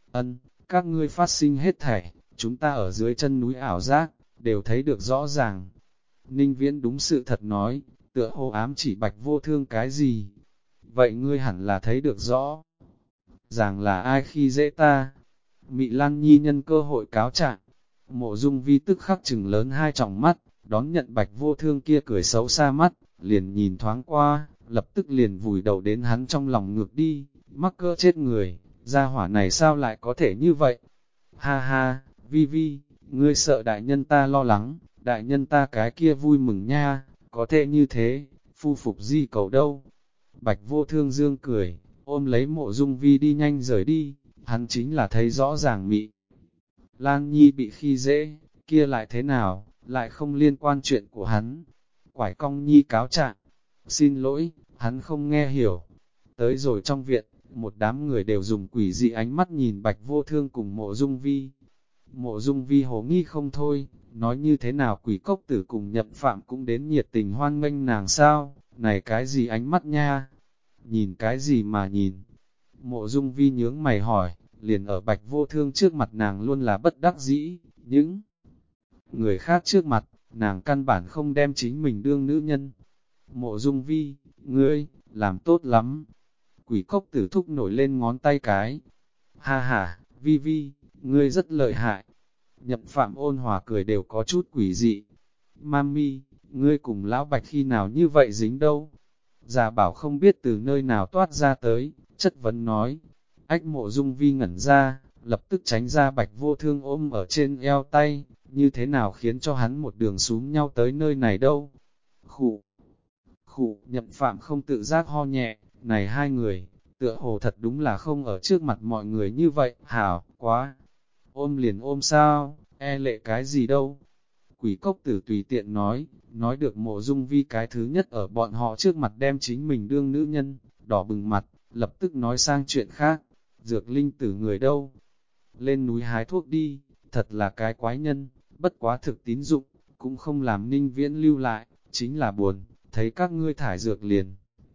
các ngươi phát sinh hết thảy, chúng ta ở dưới chân núi ảo giác, đều thấy được rõ ràng. Ninh Viễn đúng sự thật nói, tựa hồ ám chỉ Bạch Vô Thương cái gì? Vậy ngươi hẳn là thấy được rõ ràng là ai khi dễ ta? Mị Lan Nhi nhân cơ hội cáo trạng. Mộ Dung Vi tức khắc trừng lớn hai tròng mắt, đón nhận Bạch Vô Thương kia cười xấu xa mắt, liền nhìn thoáng qua, lập tức liền vùi đầu đến hắn trong lòng ngược đi, mắc cỡ chết người, gia hỏa này sao lại có thể như vậy? Ha ha, Vi Vi, ngươi sợ đại nhân ta lo lắng, đại nhân ta cái kia vui mừng nha, có thể như thế, phu phục di cầu đâu. Bạch Vô Thương dương cười, ôm lấy Mộ Dung Vi đi nhanh rời đi, hắn chính là thấy rõ ràng Mị Lan Nhi bị khi dễ, kia lại thế nào, lại không liên quan chuyện của hắn. Quải cong Nhi cáo trạng, xin lỗi, hắn không nghe hiểu. Tới rồi trong viện, một đám người đều dùng quỷ dị ánh mắt nhìn Bạch Vô Thương cùng Mộ Dung Vi. Mộ Dung Vi hồ nghi không thôi, nói như thế nào quỷ cốc tử cùng Nhậm Phạm cũng đến nhiệt tình hoan nghênh nàng sao, này cái gì ánh mắt nha, nhìn cái gì mà nhìn. Mộ Dung Vi nhướng mày hỏi, liền ở Bạch Vô Thương trước mặt nàng luôn là bất đắc dĩ, những người khác trước mặt, nàng căn bản không đem chính mình đương nữ nhân. Mộ Dung Vi, ngươi, làm tốt lắm. Quỷ cốc tử thúc nổi lên ngón tay cái. Ha ha, Vi Vi, ngươi rất lợi hại. Nhậm Phạm ôn hòa cười đều có chút quỷ dị. Mami, ngươi cùng lão Bạch khi nào như vậy dính đâu? Già bảo không biết từ nơi nào toát ra tới, chất vấn nói. Ách Mộ Dung Vi ngẩn ra, lập tức tránh ra Bạch Vô Thương ôm ở trên eo tay, như thế nào khiến cho hắn một đường xuống nhau tới nơi này đâu. Khụ, Nhậm Phạm không tự giác ho nhẹ, này hai người, tựa hồ thật đúng là không ở trước mặt mọi người như vậy, hảo, quá. Ôm liền ôm sao, e lệ cái gì đâu. Quỷ cốc tử tùy tiện nói được Mộ Dung Vi cái thứ nhất ở bọn họ trước mặt đem chính mình đương nữ nhân, đỏ bừng mặt, lập tức nói sang chuyện khác. Dược linh tử người đâu? Lên núi hái thuốc đi, thật là cái quái nhân, bất quá thực tín dụng, cũng không làm Ninh Viễn lưu lại, chính là buồn, thấy các ngươi thải dược liền.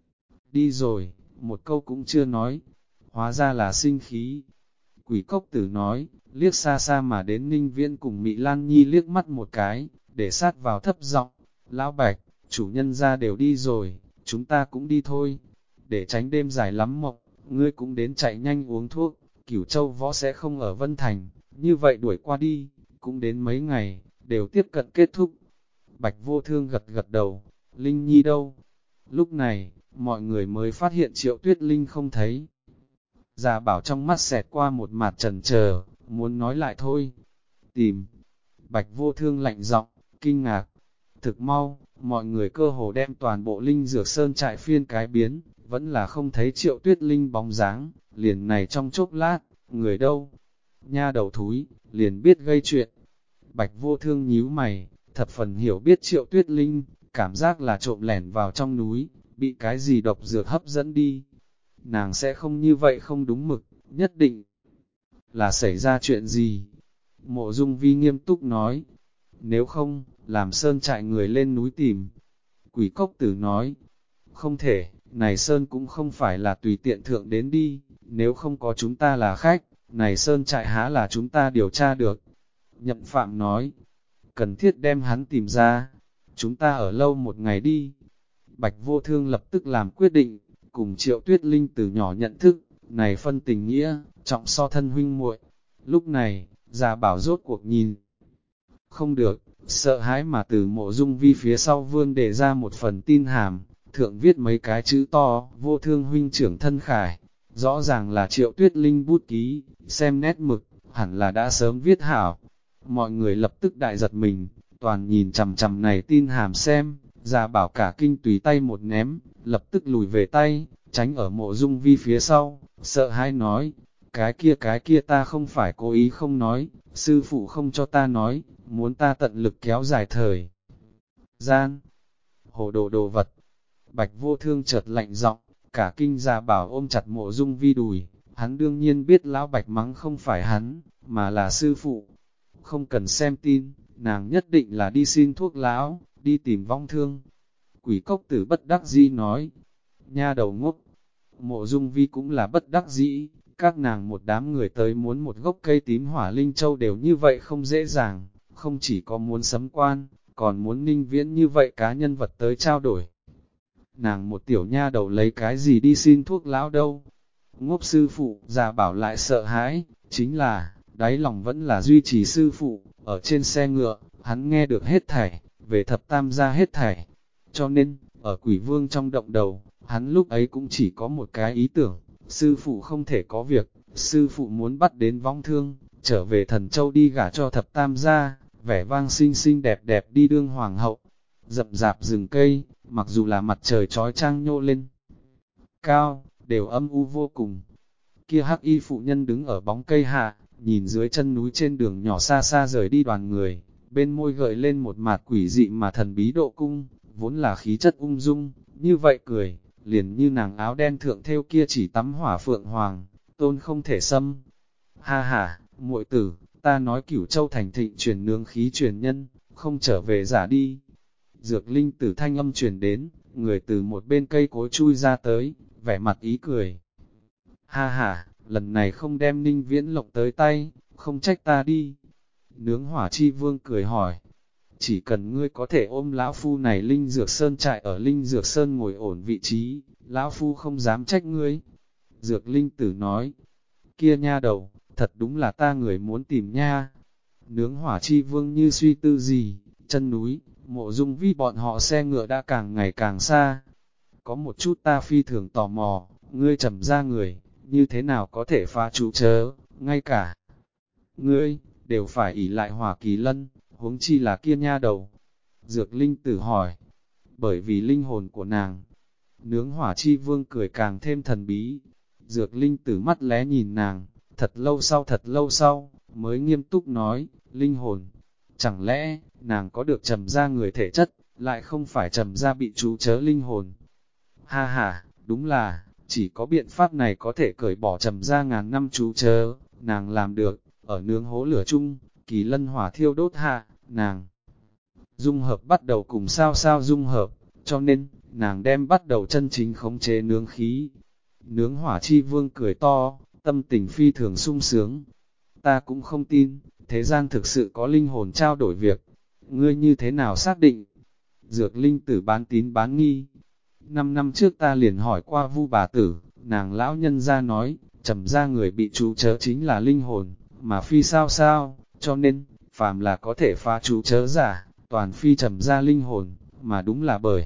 Đi rồi, một câu cũng chưa nói, hóa ra là sinh khí. Quỷ cốc tử nói, liếc xa xa mà đến Ninh Viễn cùng Mị Lan Nhi liếc mắt một cái, để sát vào thấp giọng. Lão Bạch, chủ nhân ra đều đi rồi, chúng ta cũng đi thôi, để tránh đêm dài lắm mộng, ngươi cũng đến chạy nhanh uống thuốc, Cửu Châu Võ sẽ không ở Vân Thành, như vậy đuổi qua đi, cũng đến mấy ngày, đều tiếp cận kết thúc. Bạch Vô Thương gật gật đầu, Linh Nhi đâu? Lúc này, mọi người mới phát hiện Triệu Tuyết Linh không thấy. Già bảo trong mắt xẹt qua một mặt chần chờ, muốn nói lại thôi. Tìm. Bạch Vô Thương lạnh giọng, kinh ngạc. Thực mau, mọi người cơ hồ đem toàn bộ Linh Dược Sơn trại phiên cái biến, vẫn là không thấy Triệu Tuyết Linh bóng dáng, liền này trong chốc lát, người đâu? Nha đầu thúi, liền biết gây chuyện. Bạch Vô Thương nhíu mày, thập phần hiểu biết Triệu Tuyết Linh, cảm giác là trộm lẻn vào trong núi, bị cái gì độc dược hấp dẫn đi. Nàng sẽ không như vậy không đúng mực, nhất định là xảy ra chuyện gì. Mộ Dung Vi nghiêm túc nói, nếu không, làm Sơn trại người lên núi tìm. Quỷ cốc tử nói, không thể, này Sơn cũng không phải là tùy tiện thượng đến đi, nếu không có chúng ta là khách, này Sơn trại há là chúng ta điều tra được. Nhậm Phạm nói, cần thiết đem hắn tìm ra, chúng ta ở lâu một ngày đi. Bạch Vô Thương lập tức làm quyết định, cùng Triệu Tuyết Linh từ nhỏ nhận thức, này phân tình nghĩa, trọng so thân huynh muội. Lúc này, Gia Bảo rốt cuộc nhìn không được, sợ hãi mà từ Mộ Dung Vi phía sau vươn để ra một phần tin hàm, thượng viết mấy cái chữ to, Vô Thương huynh trưởng thân khải. Rõ ràng là Triệu Tuyết Linh bút ký, xem nét mực, hẳn là đã sớm viết hảo. Mọi người lập tức đại giật mình, toàn nhìn chằm chằm này tin hàm xem, Gia Bảo cả kinh tùy tay một ném, lập tức lùi về tay, tránh ở Mộ Dung Vi phía sau, sợ hãi nói, cái kia ta không phải cố ý không nói, sư phụ không cho ta nói, muốn ta tận lực kéo dài thời gian. Hồ đồ vật, Bạch Vô Thương chợt lạnh giọng, cả kinh Gia Bảo ôm chặt Mộ Dung Vi đùi, hắn đương nhiên biết lão Bạch mắng không phải hắn, mà là sư phụ. Không cần xem tin, nàng nhất định là đi xin thuốc lão, đi tìm vong thương. Quỷ cốc tử bất đắc dĩ nói, nha đầu ngốc, Mộ Dung Vi cũng là bất đắc dĩ, các nàng một đám người tới muốn một gốc cây tím hỏa linh châu đều như vậy không dễ dàng, không chỉ có muốn sấm quan, còn muốn Ninh Viễn như vậy cá nhân vật tới trao đổi. Nàng một tiểu nha đầu lấy cái gì đi xin thuốc lão đâu? Ngốc sư phụ, Gia Bảo lại sợ hãi, chính là, đáy lòng vẫn là duy trì sư phụ, ở trên xe ngựa, hắn nghe được hết thảy, về thập tam gia hết thảy. Cho nên, ở quỷ vương trong động đầu, hắn lúc ấy cũng chỉ có một cái ý tưởng, sư phụ không thể có việc, sư phụ muốn bắt đến vong thương, trở về Thần Châu đi gả cho thập tam gia, vẻ vang xinh xinh đẹp đẹp đi đương hoàng hậu. Rậm rạp rừng cây, mặc dù là mặt trời trói trang nhô lên cao, đều âm u vô cùng. Kia hắc y phụ nhân đứng ở bóng cây hạ, nhìn dưới chân núi trên đường nhỏ xa xa rời đi đoàn người, bên môi gợi lên một mạt quỷ dị mà thần bí độ cung, vốn là khí chất ung dung, như vậy cười, liền như nàng áo đen thượng theo kia chỉ tắm hỏa phượng hoàng, tôn không thể xâm. Ha ha, muội tử, ta nói Cửu Châu thành thịnh truyền nương khí truyền nhân, không trở về giả đi. Dược linh tử thanh âm truyền đến, người từ một bên cây cối chui ra tới, vẻ mặt ý cười. Ha ha, lần này không đem Ninh Viễn Lộc tới tay, không trách ta đi. Nướng hỏa chi vương cười hỏi, chỉ cần ngươi có thể ôm lão phu này Linh Dược Sơn trại ở Linh Dược Sơn ngồi ổn vị trí, lão phu không dám trách ngươi. Dược linh tử nói, kia nha đầu, thật đúng là ta người muốn tìm nha. Nướng hỏa chi vương như suy tư gì, chân núi, Mộ Dung Vi bọn họ xe ngựa đã càng ngày càng xa. Có một chút ta phi thường tò mò, ngươi trầm ra người, như thế nào có thể phá trụ chớ, ngay cả ngươi, đều phải ỷ lại Hỏa Kỳ Lân, huống chi là kia nha đầu. Dược linh tử hỏi, bởi vì linh hồn của nàng. Nướng hỏa chi vương cười càng thêm thần bí. Dược linh tử mắt lé nhìn nàng, thật lâu sau, mới nghiêm túc nói, linh hồn. Chẳng lẽ, nàng có được trầm ra người thể chất, lại không phải trầm ra bị chú chớ linh hồn. Ha ha, đúng là, chỉ có biện pháp này có thể cởi bỏ trầm ra ngàn năm chú chớ, nàng làm được, ở nướng hố lửa chung, Kỳ Lân hỏa thiêu đốt hạ, nàng dung hợp bắt đầu cùng sao dung hợp, cho nên, nàng đem bắt đầu chân chính khống chế nướng khí. Nướng hỏa chi vương cười to, tâm tình phi thường sung sướng. Ta cũng không tin, thế gian thực sự có linh hồn trao đổi việc. Ngươi như thế nào xác định? Dược linh tử bán tín bán nghi. 5 năm trước ta liền hỏi qua Vu bà tử, nàng lão nhân ra nói, trầm ra người bị chú chớ chính là linh hồn, mà phi sao, cho nên, phàm là có thể phá chú chớ giả, toàn phi trầm ra linh hồn, mà đúng là bởi.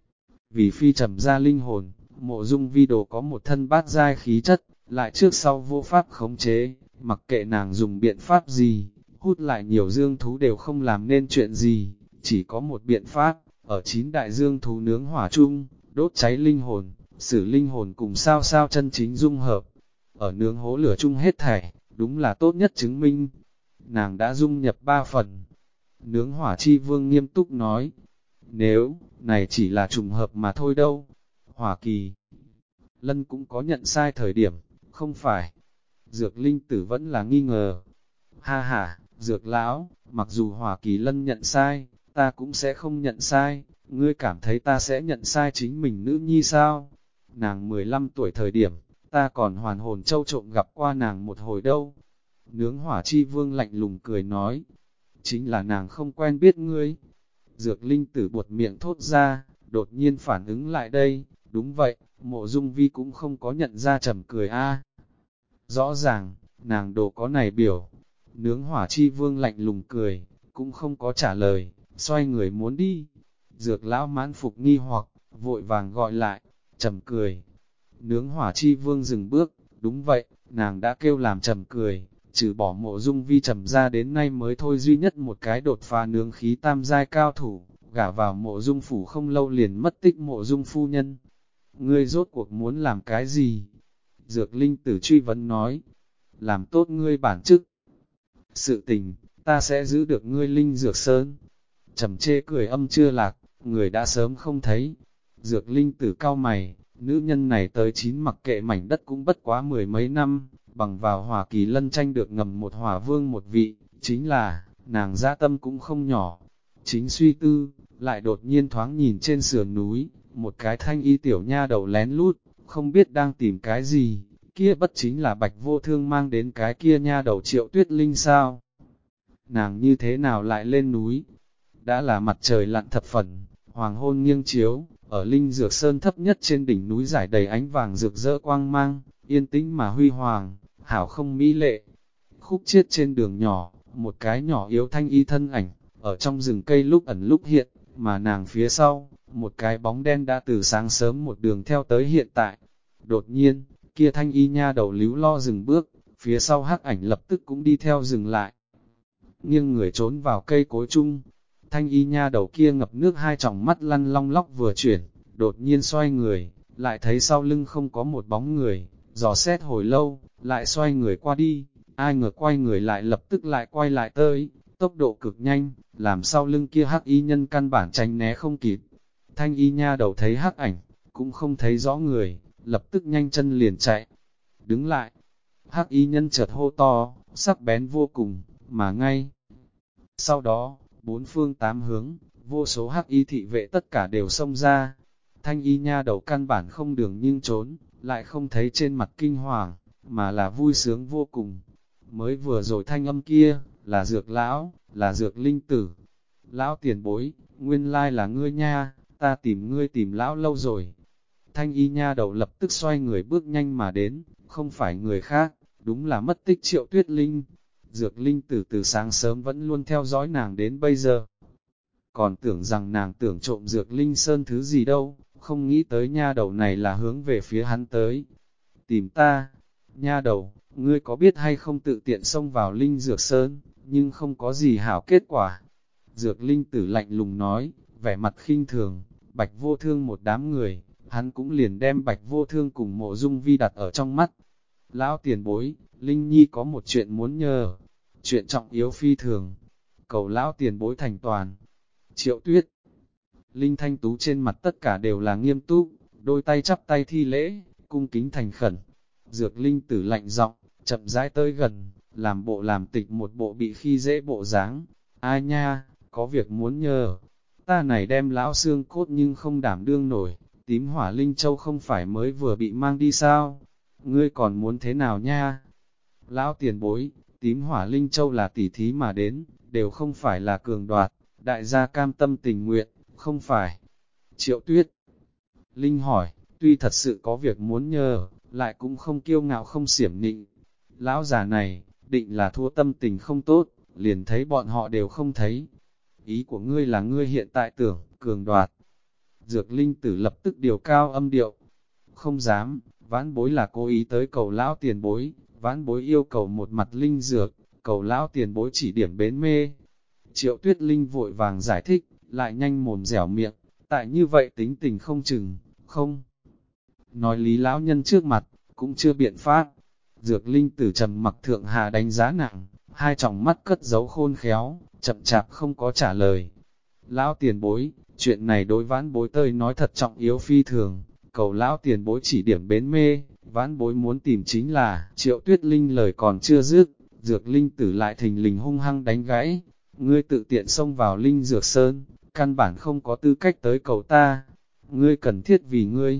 Vì phi trầm ra linh hồn, Mộ Dung Vi đồ có một thân bát giai khí chất, lại trước sau vô pháp khống chế, mặc kệ nàng dùng biện pháp gì, hút lại nhiều dương thú đều không làm nên chuyện gì, chỉ có một biện pháp, ở 9 đại dương thú nướng hỏa chung, đốt cháy linh hồn, xử linh hồn cùng sao chân chính dung hợp. Ở nướng hố lửa chung hết thảy, đúng là tốt nhất chứng minh. Nàng đã dung nhập 3 phần. Nướng hỏa chi vương nghiêm túc nói, nếu, này chỉ là trùng hợp mà thôi đâu. Hỏa Kỳ Lân cũng có nhận sai thời điểm, không phải. Dược linh tử vẫn là nghi ngờ. Ha ha, dược lão, mặc dù Hỏa Kỳ Lân nhận sai, ta cũng sẽ không nhận sai. Ngươi cảm thấy ta sẽ nhận sai chính mình nữ nhi sao? Nàng 15 tuổi thời điểm, ta còn hoàn hồn châu trộm gặp qua nàng một hồi đâu. Nướng hỏa chi vương lạnh lùng cười nói, chính là nàng không quen biết ngươi. Dược linh tử buột miệng thốt ra, đột nhiên phản ứng lại đây, đúng vậy, Mộ Dung Vi cũng không có nhận ra trầm cười a. Rõ ràng, nàng đồ có này biểu. Nướng hỏa chi vương lạnh lùng cười, cũng không có trả lời, xoay người muốn đi. Dược lão mãn phục nghi hoặc, vội vàng gọi lại, trầm cười. Nướng hỏa chi vương dừng bước, đúng vậy, nàng đã kêu làm trầm cười, trừ bỏ Mộ Dung Vi trầm ra đến nay mới thôi duy nhất một cái đột phá nướng khí tam giai cao thủ, gả vào Mộ Dung phủ không lâu liền mất tích Mộ Dung phu nhân. Ngươi rốt cuộc muốn làm cái gì? Dược linh tử truy vấn nói, làm tốt ngươi bản chức. Sự tình, ta sẽ giữ được ngươi linh dược sơn. Trầm chê cười âm chưa lạc, người đã sớm không thấy. Dược linh tử cao mày, nữ nhân này tới 9 mặc kệ mảnh đất cũng bất quá 10 mấy năm, bằng vào hỏa kỳ lân tranh được ngầm một hỏa vương một vị, chính là, nàng dã tâm cũng không nhỏ. Chính suy tư, lại đột nhiên thoáng nhìn trên sườn núi, một cái thanh y tiểu nha đầu lén lút, không biết đang tìm cái gì, kia bất chính là Bạch Vô Thương mang đến cái kia nha đầu Triệu Tuyết Linh sao? Nàng như thế nào lại lên núi? Đã là mặt trời lặn thập phần, hoàng hôn nghiêng chiếu, ở Linh Dược Sơn thấp nhất trên đỉnh núi rải đầy ánh vàng rực rỡ quang mang, yên tĩnh mà huy hoàng, hảo không mỹ lệ. Khúc chiết trên đường nhỏ, một cái nhỏ yếu thanh y thân ảnh, ở trong rừng cây lúc ẩn lúc hiện, mà nàng phía sau, một cái bóng đen đã từ sáng sớm một đường theo tới hiện tại. Đột nhiên, kia thanh y nha đầu líu lo dừng bước, phía sau hắc ảnh lập tức cũng đi theo dừng lại. Nghiêng người trốn vào cây cối chung, thanh y nha đầu kia ngập nước hai tròng mắt lăn long lóc vừa chuyển, đột nhiên xoay người, lại thấy sau lưng không có một bóng người, dò xét hồi lâu, lại xoay người qua đi, ai ngờ quay người lại lập tức lại quay lại tới, tốc độ cực nhanh, làm sau lưng kia hắc y nhân căn bản tránh né không kịp. Thanh y nha đầu thấy hắc ảnh, cũng không thấy rõ người, lập tức nhanh chân liền chạy. Đứng lại, hắc y nhân chợt hô to, sắc bén vô cùng, mà ngay. Sau đó, bốn phương tám hướng, vô số hắc y thị vệ tất cả đều xông ra. Thanh y nha đầu căn bản không đường nhưng trốn, lại không thấy trên mặt kinh hoàng, mà là vui sướng vô cùng. Mới vừa rồi thanh âm kia, là dược lão, là dược linh tử. Lão tiền bối, nguyên lai là ngươi nha, ta tìm ngươi tìm lão lâu rồi. Thanh y nha đầu lập tức xoay người bước nhanh mà đến, không phải người khác, đúng là mất tích Triệu Tuyết Linh. Dược linh tử từ sáng sớm vẫn luôn theo dõi nàng đến bây giờ. Còn tưởng rằng nàng tưởng trộm dược linh sơn thứ gì đâu, không nghĩ tới nha đầu này là hướng về phía hắn tới. Tìm ta, nha đầu, ngươi có biết hay không tự tiện xông vào linh dược sơn, nhưng không có gì hảo kết quả. Dược linh tử lạnh lùng nói, vẻ mặt khinh thường, Bạch Vô Thương một đám người, hắn cũng liền đem Bạch Vô Thương cùng Mộ Dung Vi đặt ở trong mắt. Lão tiền bối, Linh Nhi có một chuyện muốn nhờ, chuyện trọng yếu phi thường, cầu lão tiền bối thành toàn. Triệu Tuyết Linh thanh tú trên mặt tất cả đều là nghiêm túc, đôi tay chắp tay thi lễ, cung kính thành khẩn. Dược linh tử lạnh giọng, chậm rãi tới gần, làm bộ làm tịch một bộ bị khi dễ bộ dáng. Ai nha, có việc muốn nhờ, ta này đem lão xương cốt nhưng không đảm đương nổi, tím hỏa linh châu không phải mới vừa bị mang đi sao? Ngươi còn muốn thế nào nha? Lão tiền bối, tím hỏa linh châu là tỉ thí mà đến, đều không phải là cường đoạt, đại gia cam tâm tình nguyện, không phải. Triệu Tuyết Linh hỏi, tuy thật sự có việc muốn nhờ, lại cũng không kiêu ngạo không xiểm nịnh. Lão già này, định là thua tâm tình không tốt, liền thấy bọn họ đều không thấy. Ý của ngươi là ngươi hiện tại tưởng, cường đoạt. Dược linh tử lập tức điều cao âm điệu. Không dám, vãn bối là cố ý tới cầu lão tiền bối, vãn bối yêu cầu một mặt linh dược, cầu lão tiền bối chỉ điểm bến mê. Triệu Tuyết Linh vội vàng giải thích, lại nhanh mồm dẻo miệng, tại như vậy tính tình không chừng, không. Nói lý lão nhân trước mặt, cũng chưa biện pháp. Dược linh tử trầm mặc thượng hà đánh giá nặng, hai tròng mắt cất giấu khôn khéo, chậm chạp không có trả lời. Lão tiền bối, chuyện này đối vãn bối tơi nói thật trọng yếu phi thường, cầu lão tiền bối chỉ điểm bến mê, vãn bối muốn tìm chính là, Triệu Tuyết Linh lời còn chưa dứt, dược linh tử lại thình lình hung hăng đánh gãy, ngươi tự tiện xông vào linh dược sơn, căn bản không có tư cách tới cầu ta, ngươi cần thiết vì ngươi.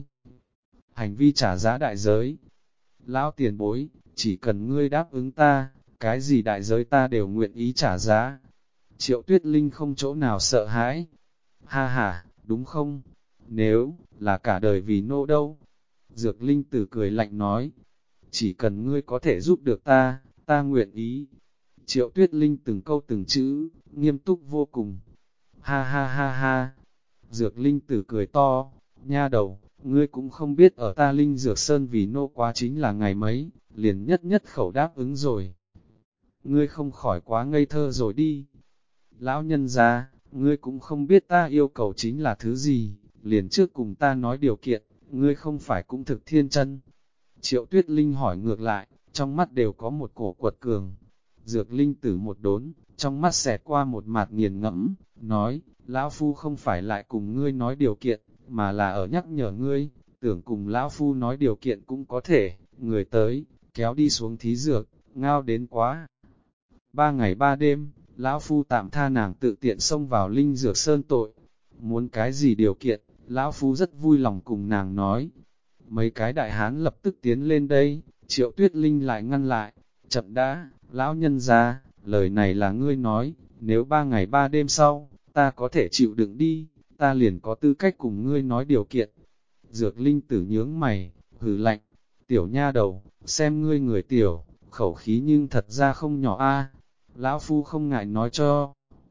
Hành vi trả giá đại giới. Lão tiền bối, chỉ cần ngươi đáp ứng ta, cái gì đại giới ta đều nguyện ý trả giá. Triệu Tuyết Linh không chỗ nào sợ hãi. Ha ha, đúng không? Nếu là cả đời vì nô đâu? Dược Linh Tử cười lạnh nói, chỉ cần ngươi có thể giúp được ta, ta nguyện ý. Triệu Tuyết Linh từng câu từng chữ, nghiêm túc vô cùng. Ha ha ha ha. Dược Linh Tử cười to, nha đầu, ngươi cũng không biết ở ta Linh Dược Sơn vì nô quá chính là ngày mấy, liền nhất nhất khẩu đáp ứng rồi. Ngươi không khỏi quá ngây thơ rồi đi. Lão nhân gia, ngươi cũng không biết ta yêu cầu chính là thứ gì, liền trước cùng ta nói điều kiện, ngươi không phải cũng thực thiên chân. Triệu Tuyết Linh hỏi ngược lại, trong mắt đều có một cổ quật cường. Dược Linh Tử một đốn, trong mắt xẹt qua một mạt nghiền ngẫm, nói, Lão Phu không phải lại cùng ngươi nói điều kiện, mà là ở nhắc nhở ngươi, tưởng cùng Lão Phu nói điều kiện cũng có thể, người tới, kéo đi xuống thí dược, ngao đến quá. 3 ngày 3 đêm, Lão Phu tạm tha nàng tự tiện xông vào Linh Dược Sơn tội. Muốn cái gì điều kiện, Lão Phu rất vui lòng cùng nàng nói. Mấy cái đại hán lập tức tiến lên đây, Triệu Tuyết Linh lại ngăn lại. Chậm đã, lão nhân ra, lời này là ngươi nói, nếu 3 ngày 3 đêm sau, ta có thể chịu đựng đi, ta liền có tư cách cùng ngươi nói điều kiện. Dược Linh Tử nhướng mày, hừ lạnh, tiểu nha đầu, xem ngươi người tiểu, khẩu khí nhưng thật ra không nhỏ a. Lão Phu không ngại nói cho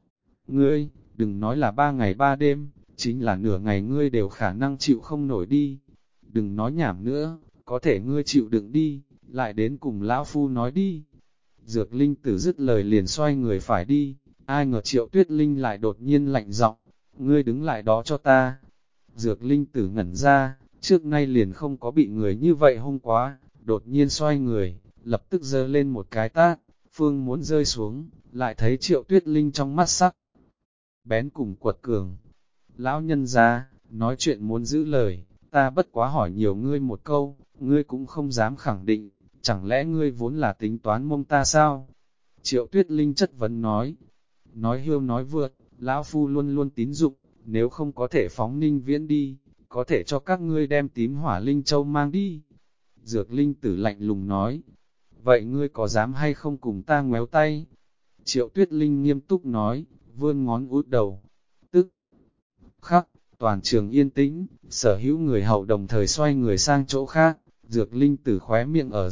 ngươi, đừng nói là 3 ngày 3 đêm, chính là nửa ngày ngươi đều khả năng chịu không nổi đi. Đừng nói nhảm nữa, có thể ngươi chịu đựng đi, lại đến cùng Lão Phu nói đi. Dược Linh Tử dứt lời liền xoay người phải đi, ai ngờ Triệu Tuyết Linh lại đột nhiên lạnh giọng, ngươi đứng lại đó cho ta. Dược Linh Tử ngẩn ra, trước nay liền không có bị người như vậy hung quá, đột nhiên xoay người, lập tức giơ lên một cái tát, phương muốn rơi xuống, lại thấy Triệu Tuyết Linh trong mắt sắc. Bén cùng quật cường, lão nhân ra, nói chuyện muốn giữ lời, ta bất quá hỏi nhiều ngươi một câu, ngươi cũng không dám khẳng định, chẳng lẽ ngươi vốn là tính toán mông ta sao? Triệu Tuyết Linh chất vấn nói hiêu nói vượt, lão phu luôn luôn tín dụng, nếu không có thể phóng Ninh Viễn đi, có thể cho các ngươi đem tím hỏa Linh Châu mang đi. Dược Linh Tử lạnh lùng nói, vậy ngươi có dám hay không cùng ta ngoéo tay? Triệu Tuyết Linh nghiêm túc nói, vươn ngón út đầu, tức khắc, toàn trường yên tĩnh, sở hữu người hậu đồng thời xoay người sang chỗ khác, Dược Linh Tử khóe miệng ở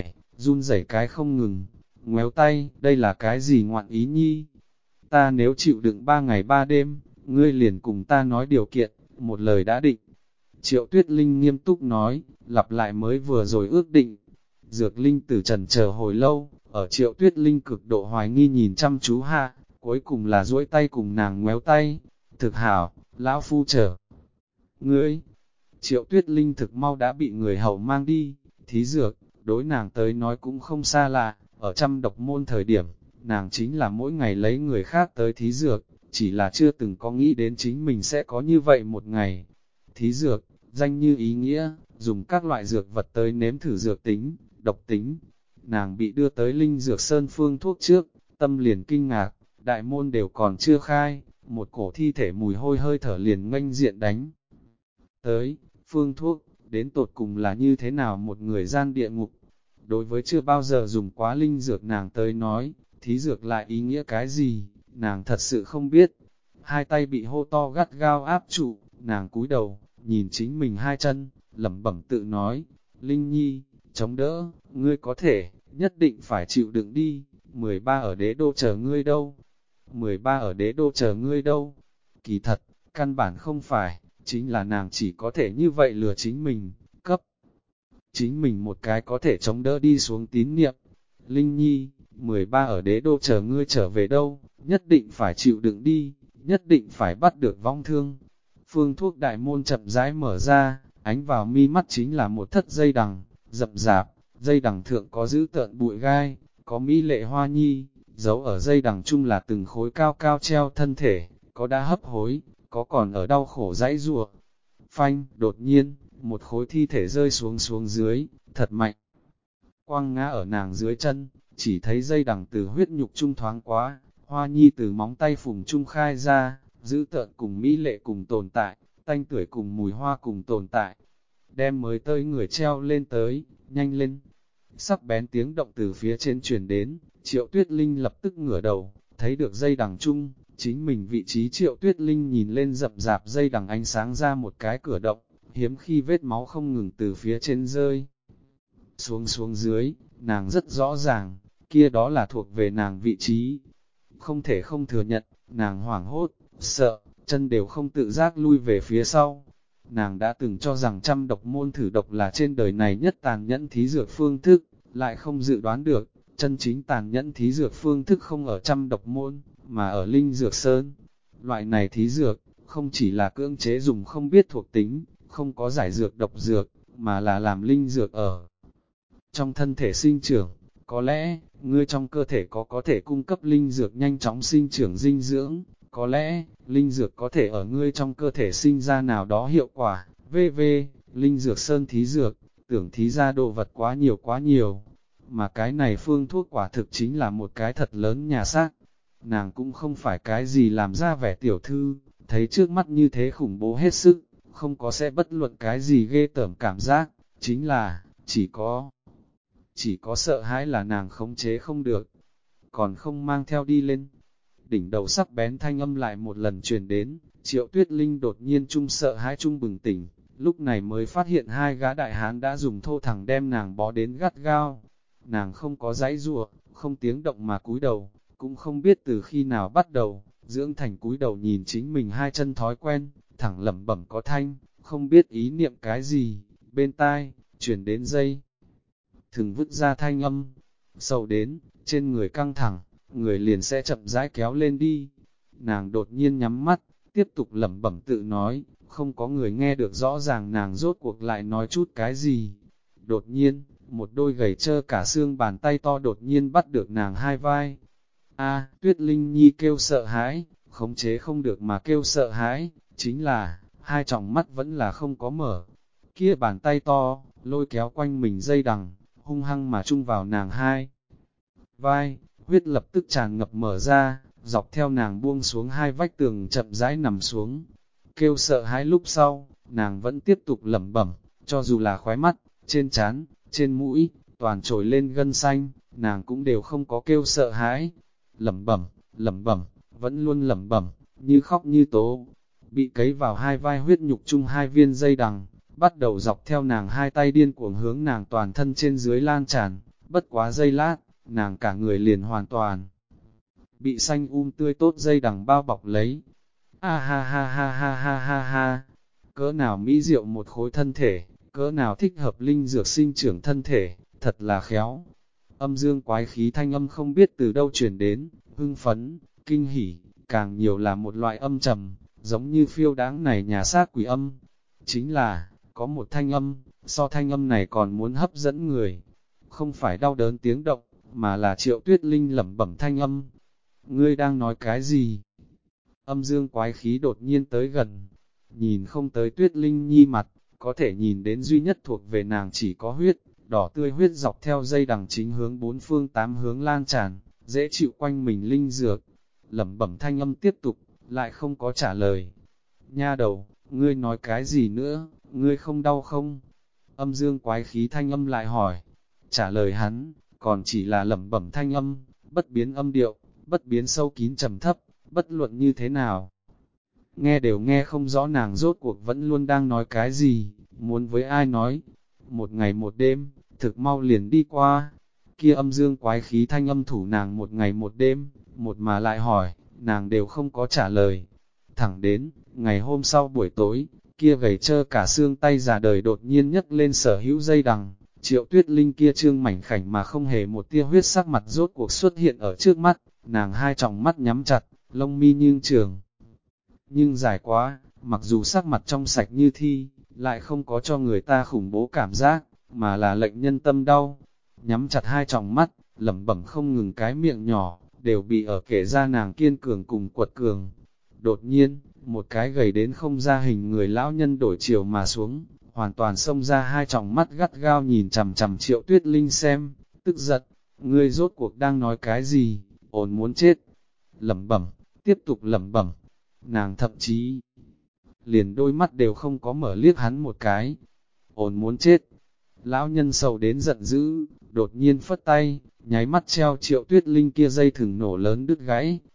run rẩy cái không ngừng, ngoéo tay, đây là cái gì ngoạn ý nhi? Ta nếu chịu đựng 3 ngày 3 đêm, ngươi liền cùng ta nói điều kiện, một lời đã định. Triệu Tuyết Linh nghiêm túc nói, lặp lại mới vừa rồi ước định. Dược Linh Tử trần chờ hồi lâu, ở Triệu Tuyết Linh cực độ hoài nghi nhìn chăm chú hạ, cuối cùng là duỗi tay cùng nàng ngoéo tay. Thực hảo, lão phu chờ. Ngươi, Triệu Tuyết Linh thực mau đã bị người hầu mang đi, thí dược, đối nàng tới nói cũng không xa lạ, ở trăm độc môn thời điểm, nàng chính là mỗi ngày lấy người khác tới thí dược, chỉ là chưa từng có nghĩ đến chính mình sẽ có như vậy một ngày. Thí dược, danh như ý nghĩa, dùng các loại dược vật tới nếm thử dược tính, độc tính. Nàng bị đưa tới Linh Dược Sơn phương thuốc trước, tâm liền kinh ngạc, đại môn đều còn chưa khai, một cổ thi thể mùi hôi hơi thở liền nghênh diện đánh. Tới, phương thuốc, đến tột cùng là như thế nào một người gian địa ngục? Đối với chưa bao giờ dùng quá linh dược nàng tới nói, thí dược lại ý nghĩa cái gì, nàng thật sự không biết. Hai tay bị hô to gắt gao áp trụ, nàng cúi đầu, nhìn chính mình hai chân, lẩm bẩm tự nói, Linh Nhi, chống đỡ, ngươi có thể, nhất định phải chịu đựng đi, 13 ở đế đô chờ ngươi đâu, 13 ở đế đô chờ ngươi đâu. Kỳ thật, căn bản không phải, chính là nàng chỉ có thể như vậy lừa chính mình, cấp chính mình một cái có thể chống đỡ đi xuống tín niệm. Linh Nhi, 13 ở đế đô chờ ngươi trở về đâu, nhất định phải chịu đựng đi, nhất định phải bắt được vong thương. Phương thuốc đại môn chậm rãi mở ra, ánh vào mi mắt chính là một thất dây đằng, rậm rạp, dây đằng thượng có giữ tợn bụi gai, có mỹ lệ hoa nhi, giấu ở dây đằng chung là từng khối cao cao treo thân thể, có đã hấp hối, có còn ở đau khổ dãy rùa. Phanh, đột nhiên, một khối thi thể rơi xuống dưới, thật mạnh. Quăng ngã ở nàng dưới chân, chỉ thấy dây đằng từ huyết nhục trung thoáng quá, hoa nhi từ móng tay phùng trung khai ra, giữ tợn cùng mỹ lệ cùng tồn tại, tanh tuổi cùng mùi hoa cùng tồn tại. Đem mới tới người treo lên tới, nhanh lên. Sắc bén tiếng động từ phía trên truyền đến, Triệu Tuyết Linh lập tức ngửa đầu, thấy được dây đằng chung, chính mình vị trí Triệu Tuyết Linh nhìn lên rậm rạp dây đằng ánh sáng ra một cái cửa động, hiếm khi vết máu không ngừng từ phía trên rơi. Xuống dưới, nàng rất rõ ràng, kia đó là thuộc về nàng vị trí. Không thể không thừa nhận, nàng hoảng hốt, sợ, chân đều không tự giác lui về phía sau. Nàng đã từng cho rằng trăm độc môn thử độc là trên đời này nhất tàn nhẫn thí dược phương thức, lại không dự đoán được, chân chính tàn nhẫn thí dược phương thức không ở trăm độc môn, mà ở linh dược sơn. Loại này thí dược, không chỉ là cưỡng chế dùng không biết thuộc tính, không có giải dược độc dược, mà là làm linh dược ở trong thân thể sinh trưởng. Có lẽ, ngươi trong cơ thể có thể cung cấp linh dược nhanh chóng sinh trưởng dinh dưỡng, có lẽ, linh dược có thể ở ngươi trong cơ thể sinh ra nào đó hiệu quả, v.v. Linh dược sơn thí dược, tưởng thí ra đồ vật quá nhiều, mà cái này phương thuốc quả thực chính là một cái thật lớn nhà xác. Nàng cũng không phải cái gì làm ra vẻ tiểu thư, thấy trước mắt như thế khủng bố hết sức, không có sẽ bất luận cái gì ghê tởm cảm giác, chính là, chỉ có sợ hãi là nàng khống chế không được, còn không mang theo đi lên. Đỉnh đầu sắc bén thanh âm lại một lần truyền đến, Triệu Tuyết Linh đột nhiên chung sợ hãi chung bừng tỉnh, lúc này mới phát hiện hai gã đại hán đã dùng thô thẳng đem nàng bó đến gắt gao. Nàng không có giãy giụa, không tiếng động mà cúi đầu, cũng không biết từ khi nào bắt đầu, dưỡng thành cúi đầu nhìn chính mình hai chân thói quen, thẳng lẩm bẩm có thanh, không biết ý niệm cái gì, bên tai, chuyển đến dây. Thừng vứt ra thanh âm, sầu đến, trên người căng thẳng, người liền sẽ chậm rãi kéo lên đi. Nàng đột nhiên nhắm mắt, tiếp tục lẩm bẩm tự nói, không có người nghe được rõ ràng nàng rốt cuộc lại nói chút cái gì. Đột nhiên, một đôi gầy trơ cả xương bàn tay to đột nhiên bắt được nàng hai vai. Tuyết Linh Nhi kêu sợ hãi, khống chế không được mà kêu sợ hãi, chính là, hai tròng mắt vẫn là không có mở. Kia bàn tay to, lôi kéo quanh mình dây đằng, hung hăng mà chung vào nàng hai vai, huyết lập tức tràn ngập mở ra, dọc theo nàng buông xuống hai vách tường chậm rãi nằm xuống. Kêu sợ hãi lúc sau, nàng vẫn tiếp tục lẩm bẩm, cho dù là khóe mắt, trên trán, trên mũi, toàn trồi lên gân xanh, nàng cũng đều không có kêu sợ hãi. Lẩm bẩm, vẫn luôn lẩm bẩm, như khóc như tố. Bị cấy vào hai vai huyết nhục chung hai viên dây đằng, bắt đầu dọc theo nàng hai tay điên cuồng hướng nàng toàn thân trên dưới lan tràn, bất quá giây lát, nàng cả người liền hoàn toàn bị xanh tươi tốt dây đằng bao bọc lấy. Ha ha ha ha ha ha ha ha, cỡ nào mỹ diệu một khối thân thể, cỡ nào thích hợp linh dược sinh trưởng thân thể, thật là khéo. Âm dương quái khí thanh âm không biết từ đâu truyền đến, hưng phấn, kinh hỉ, càng nhiều là một loại âm trầm, giống như phiêu đáng này nhà xác quỷ âm. Chính là, có một thanh âm, so thanh âm này còn muốn hấp dẫn người. Không phải đau đớn tiếng động, mà là Triệu Tuyết Linh lẩm bẩm thanh âm. Ngươi đang nói cái gì? Âm dương quái khí đột nhiên tới gần, nhìn không tới Tuyết Linh Nhi mặt, có thể nhìn đến duy nhất thuộc về nàng chỉ có huyết, đỏ tươi huyết dọc theo dây đằng chính hướng bốn phương tám hướng lan tràn, dễ chịu quanh mình linh dược. Lẩm bẩm thanh âm tiếp tục, lại không có trả lời. Nha đầu, ngươi nói cái gì nữa, ngươi không đau không? Âm dương quái khí thanh âm lại hỏi. Trả lời hắn, còn chỉ là lẩm bẩm thanh âm, bất biến âm điệu, bất biến sâu kín trầm thấp, bất luận như thế nào. Nghe đều nghe không rõ nàng rốt cuộc vẫn luôn đang nói cái gì, muốn với ai nói. Một ngày một đêm, thực mau liền đi qua. Kia âm dương quái khí thanh âm thủ nàng một ngày một đêm, một mà lại hỏi, nàng đều không có trả lời. Thẳng đến, ngày hôm sau buổi tối, kia gầy trơ cả xương tay già đời đột nhiên nhấc lên sở hữu dây đằng. Triệu Tuyết Linh kia trương mảnh khảnh mà không hề một tia huyết sắc mặt rốt cuộc xuất hiện ở trước mắt, nàng hai tròng mắt nhắm chặt, lông mi nhưng trường. Nhưng dài quá, mặc dù sắc mặt trong sạch như thi, lại không có cho người ta khủng bố cảm giác, mà là lệnh nhân tâm đau. Nhắm chặt hai tròng mắt, lẩm bẩm không ngừng cái miệng nhỏ, đều bị ở kể ra nàng kiên cường cùng quật cường. Đột nhiên, một cái gầy đến không ra hình người lão nhân đổi chiều mà xuống, hoàn toàn xông ra hai tròng mắt gắt gao nhìn chằm chằm Triệu Tuyết Linh xem, tức giận, ngươi rốt cuộc đang nói cái gì, ổn muốn chết. Lẩm bẩm, tiếp tục lẩm bẩm, nàng thậm chí liền đôi mắt đều không có mở liếc hắn một cái, ổn muốn chết. Lão nhân sầu đến giận dữ, đột nhiên phất tay, nháy mắt treo Triệu Tuyết Linh kia dây thừng nổ lớn đứt gãy.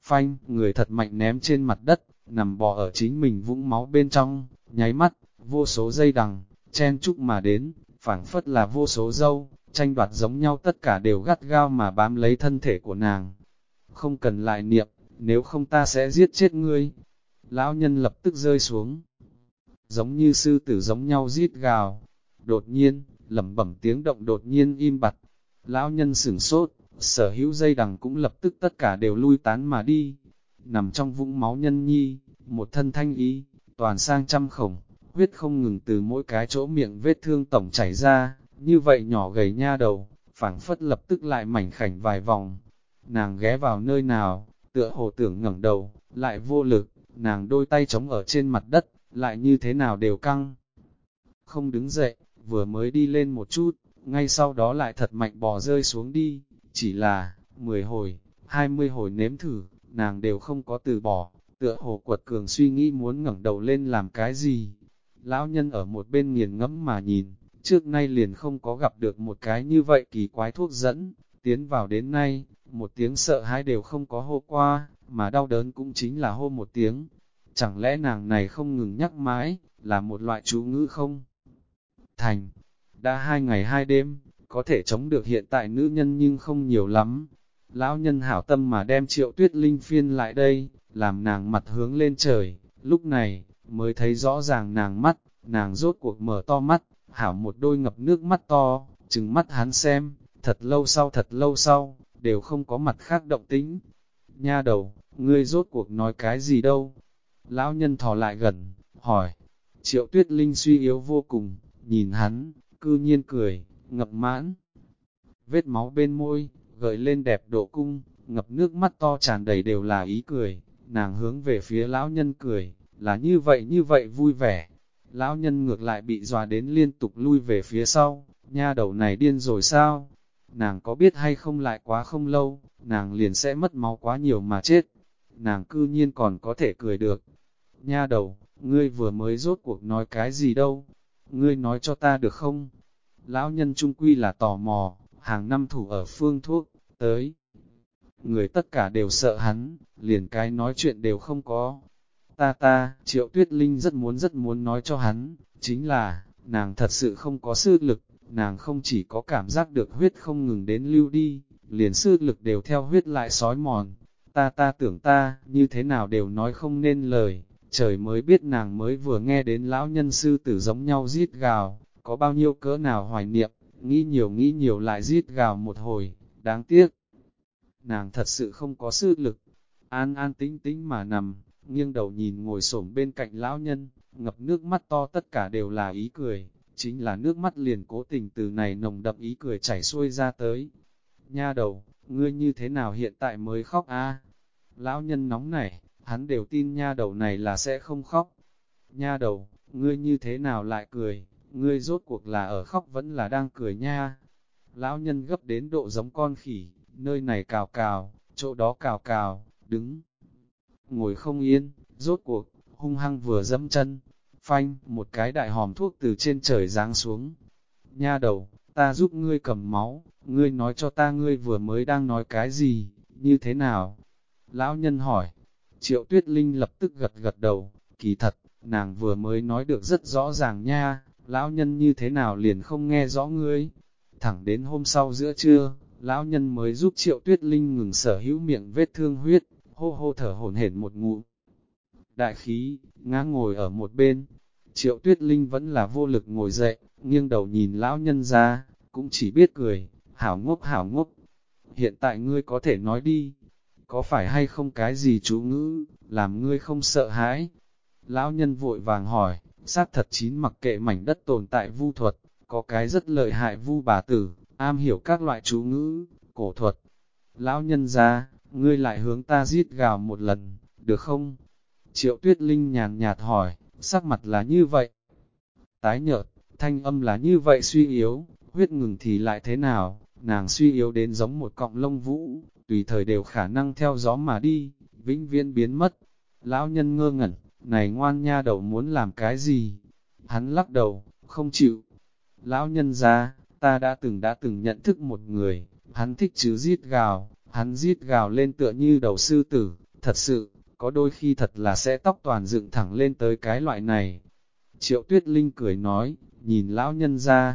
phanh, người thật mạnh ném trên mặt đất, nằm bò ở chính mình vũng máu bên trong, nháy mắt, vô số dây đằng, chen chúc mà đến, phảng phất là vô số dâu, tranh đoạt giống nhau tất cả đều gắt gao mà bám lấy thân thể của nàng. Không cần lại niệm, nếu không ta sẽ giết chết ngươi. Lão nhân lập tức rơi xuống, giống như sư tử giống nhau rít gào. Đột nhiên, lẩm bẩm tiếng động đột nhiên im bặt. Lão nhân sửng sốt, sở hữu dây đằng cũng lập tức tất cả đều lui tán mà đi. Nằm trong vũng máu nhân nhi, một thân thanh ý, toàn sang trăm khổng, huyết không ngừng từ mỗi cái chỗ miệng vết thương tổng chảy ra, như vậy nhỏ gầy nha đầu, phảng phất lập tức lại mảnh khảnh vài vòng. Nàng ghé vào nơi nào, tựa hồ tưởng ngẩng đầu, lại vô lực, nàng đôi tay trống ở trên mặt đất, lại như thế nào đều căng. Không đứng dậy, vừa mới đi lên một chút, ngay sau đó lại thật mạnh bò rơi xuống đi, chỉ là, 10 hồi, 20 hồi nếm thử, nàng đều không có từ bỏ, tựa hồ quật cường suy nghĩ muốn ngẩng đầu lên làm cái gì. Lão nhân ở một bên nghiền ngẫm mà nhìn, trước nay liền không có gặp được một cái như vậy kỳ quái thuốc dẫn, tiến vào đến nay, một tiếng sợ hãi đều không có hô qua, mà đau đớn cũng chính là hô một tiếng. Chẳng lẽ nàng này không ngừng nhắc mãi, là một loại chú ngữ không? Thành, đã 2 ngày 2 đêm, có thể chống được hiện tại nữ nhân nhưng không nhiều lắm. Lão nhân hảo tâm mà đem Triệu Tuyết Linh phiên lại đây, làm nàng mặt hướng lên trời, lúc này, mới thấy rõ ràng nàng mắt, nàng rốt cuộc mở to mắt, hảo một đôi ngập nước mắt to, trừng mắt hắn xem, thật lâu sau, đều không có mặt khác động tĩnh. Nha đầu, ngươi rốt cuộc nói cái gì đâu? Lão nhân thò lại gần, hỏi. Triệu Tuyết Linh suy yếu vô cùng, nhìn hắn, cư nhiên cười, ngập mãn. Vết máu bên môi, gợi lên đẹp độ cung, ngập nước mắt to tràn đầy đều là ý cười, nàng hướng về phía lão nhân cười, là như vậy vui vẻ. Lão nhân ngược lại bị dọa đến liên tục lui về phía sau, nha đầu này điên rồi sao? Nàng có biết hay không lại quá không lâu, nàng liền sẽ mất máu quá nhiều mà chết. Nàng cư nhiên còn có thể cười được. Nha đầu, ngươi vừa mới rốt cuộc nói cái gì đâu? Ngươi nói cho ta được không? Lão nhân trung quy là tò mò, hàng năm thủ ở phương thuốc, tới. Người tất cả đều sợ hắn, liền cái nói chuyện đều không có. Triệu Tuyết Linh rất muốn nói cho hắn, chính là, nàng thật sự không có sư lực, nàng không chỉ có cảm giác được huyết không ngừng đến lưu đi, liền sư lực đều theo huyết lại sói mòn. Tưởng như thế nào đều nói không nên lời, trời mới biết nàng mới vừa nghe đến lão nhân sư tử giống nhau rít gào, có bao nhiêu cỡ nào hoài niệm, nghĩ nhiều lại rít gào một hồi, đáng tiếc. Nàng thật sự không có sư lực, an an tĩnh tĩnh mà nằm, nghiêng đầu nhìn ngồi xổm bên cạnh lão nhân, ngập nước mắt to tất cả đều là ý cười, chính là nước mắt liền cố tình từ này nồng đậm ý cười chảy xuôi ra tới. Nha đầu, ngươi như thế nào hiện tại mới khóc a? Lão nhân nóng nảy, hắn đều tin nha đầu này là sẽ không khóc. Nha đầu, ngươi như thế nào lại cười, ngươi rốt cuộc là ở khóc vẫn là đang cười nha. Lão nhân gấp đến độ giống con khỉ, nơi này cào cào, chỗ đó cào cào, đứng, ngồi không yên, rốt cuộc, hung hăng vừa dẫm chân, phanh, một cái đại hòm thuốc từ trên trời giáng xuống. Nha đầu, ta giúp ngươi cầm máu, ngươi nói cho ta ngươi vừa mới đang nói cái gì, như thế nào? Lão nhân hỏi, Triệu Tuyết Linh lập tức gật đầu, kỳ thật, nàng vừa mới nói được rất rõ ràng nha, lão nhân như thế nào liền không nghe rõ ngươi. Thẳng đến hôm sau giữa trưa, lão nhân mới giúp Triệu Tuyết Linh ngừng sở hữu miệng vết thương huyết, hô hô thở hổn hển một ngụm. Đại khí, ngã ngồi ở một bên, Triệu Tuyết Linh vẫn là vô lực ngồi dậy, nghiêng đầu nhìn lão nhân ra, cũng chỉ biết cười, hảo ngốc. Hiện tại ngươi có thể nói đi, có phải hay không cái gì chú ngữ, làm ngươi không sợ hãi? Lão nhân vội vàng hỏi, xác thật chín mặc kệ mảnh đất tồn tại vu thuật, có cái rất lợi hại vu bà tử, am hiểu các loại chú ngữ, cổ thuật. Lão nhân ra, ngươi lại hướng ta giết gào một lần, được không? Triệu Tuyết Linh nhàn nhạt hỏi, sắc mặt là như vậy. Tái nhợt, thanh âm là như vậy suy yếu, huyết ngừng thì lại thế nào, nàng suy yếu đến giống một cọng lông vũ, tùy thời đều khả năng theo gió mà đi, vĩnh viễn biến mất. Lão nhân ngơ ngẩn, này ngoan nha đầu muốn làm cái gì? Hắn lắc đầu, không chịu. Lão nhân ra, ta đã từng nhận thức một người, hắn thích chứ rít gào, hắn rít gào lên tựa như đầu sư tử, Thật sự, có đôi khi thật là sẽ tóc toàn dựng thẳng lên tới cái loại này. Triệu Tuyết Linh cười nói, nhìn lão nhân ra,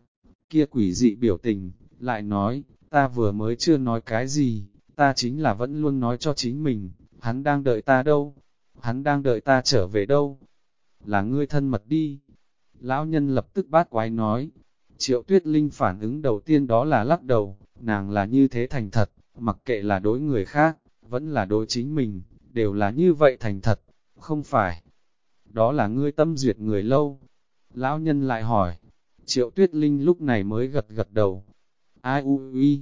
kia quỷ dị biểu tình, lại nói, ta vừa mới chưa nói cái gì, ta chính là vẫn luôn nói cho chính mình, hắn đang đợi ta đâu, hắn đang đợi ta trở về đâu, là ngươi thân mật đi. Lão nhân lập tức bát quái nói, Triệu Tuyết Linh phản ứng đầu tiên đó là lắc đầu, nàng là như thế thành thật, mặc kệ là đối người khác, vẫn là đối chính mình, đều là như vậy thành thật, không phải, đó là ngươi tâm duyệt người lâu. Lão nhân lại hỏi, Triệu Tuyết Linh lúc này mới gật gật đầu, ai ui,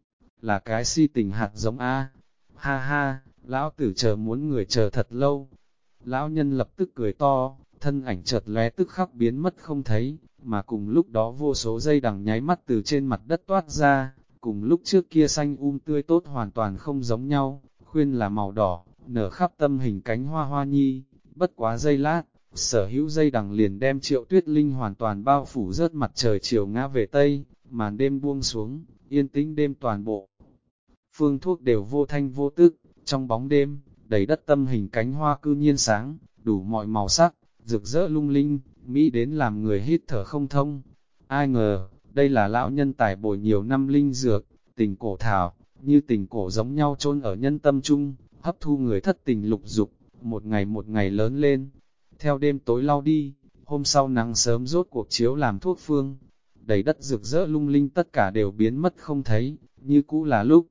là cái si tình hạt giống A, ha ha, lão tử chờ muốn người chờ thật lâu. Lão nhân lập tức cười to, thân ảnh chợt lóe tức khắc biến mất không thấy, mà cùng lúc đó vô số dây đằng nháy mắt từ trên mặt đất toát ra, cùng lúc trước kia xanh tươi tốt hoàn toàn không giống nhau, khuyên là màu đỏ, nở khắp tâm hình cánh hoa hoa nhi, bất quá giây lát, sở hữu dây đằng liền đem Triệu Tuyết Linh hoàn toàn bao phủ rớt mặt trời chiều ngã về Tây, màn đêm buông xuống, yên tĩnh đêm toàn bộ. Phương thuốc đều vô thanh vô tức, trong bóng đêm, đầy đất tâm hình cánh hoa cư nhiên sáng, đủ mọi màu sắc, rực rỡ lung linh, mỹ đến làm người hít thở không thông. Ai ngờ, đây là lão nhân tài bồi nhiều năm linh dược, tình cổ thảo, như tình cổ giống nhau chôn ở nhân tâm chung, hấp thu người thất tình lục dục, một ngày lớn lên. Theo đêm tối lau đi, hôm sau nắng sớm rốt cuộc chiếu làm thuốc phương, đầy đất rực rỡ lung linh tất cả đều biến mất không thấy, như cũ là lúc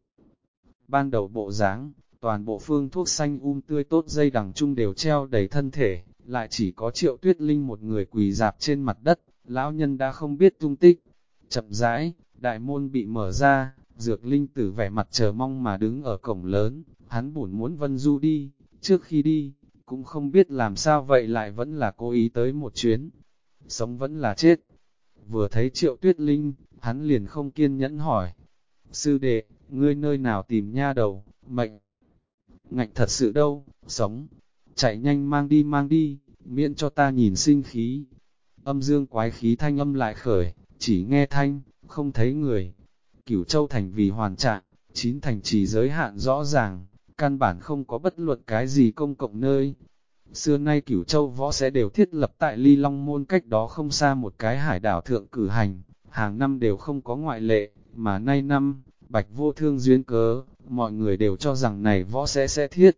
ban đầu bộ dáng, toàn bộ phương thuốc xanh tươi tốt dây đằng chung đều treo đầy thân thể, lại chỉ có Triệu Tuyết Linh một người quỳ dạp trên mặt đất, lão nhân đã không biết tung tích. Chậm rãi, đại môn bị mở ra, Dược Linh Tử vẻ mặt chờ mong mà đứng ở cổng lớn, hắn buồn muốn Vân Du đi, trước khi đi, cũng không biết làm sao vậy lại vẫn là cố ý tới một chuyến, sống vẫn là chết. Vừa thấy Triệu Tuyết Linh, hắn liền không kiên nhẫn hỏi, sư đệ, ngươi nơi nào tìm nha đầu, mệnh ngạnh thật sự đâu, sống, chạy nhanh mang đi, miễn cho ta nhìn sinh khí. Âm dương quái khí thanh âm lại khởi, chỉ nghe thanh, không thấy người. Cửu Châu thành vì hoàn trạng, 9 thành trì giới hạn rõ ràng, căn bản không có bất luận cái gì công cộng nơi. Xưa nay Cửu Châu võ sẽ đều thiết lập tại Ly Long Môn cách đó không xa một cái hải đảo thượng cử hành, hàng năm đều không có ngoại lệ, mà nay năm, Bạch Vô Thương duyên cớ, mọi người đều cho rằng này võ sẽ thiết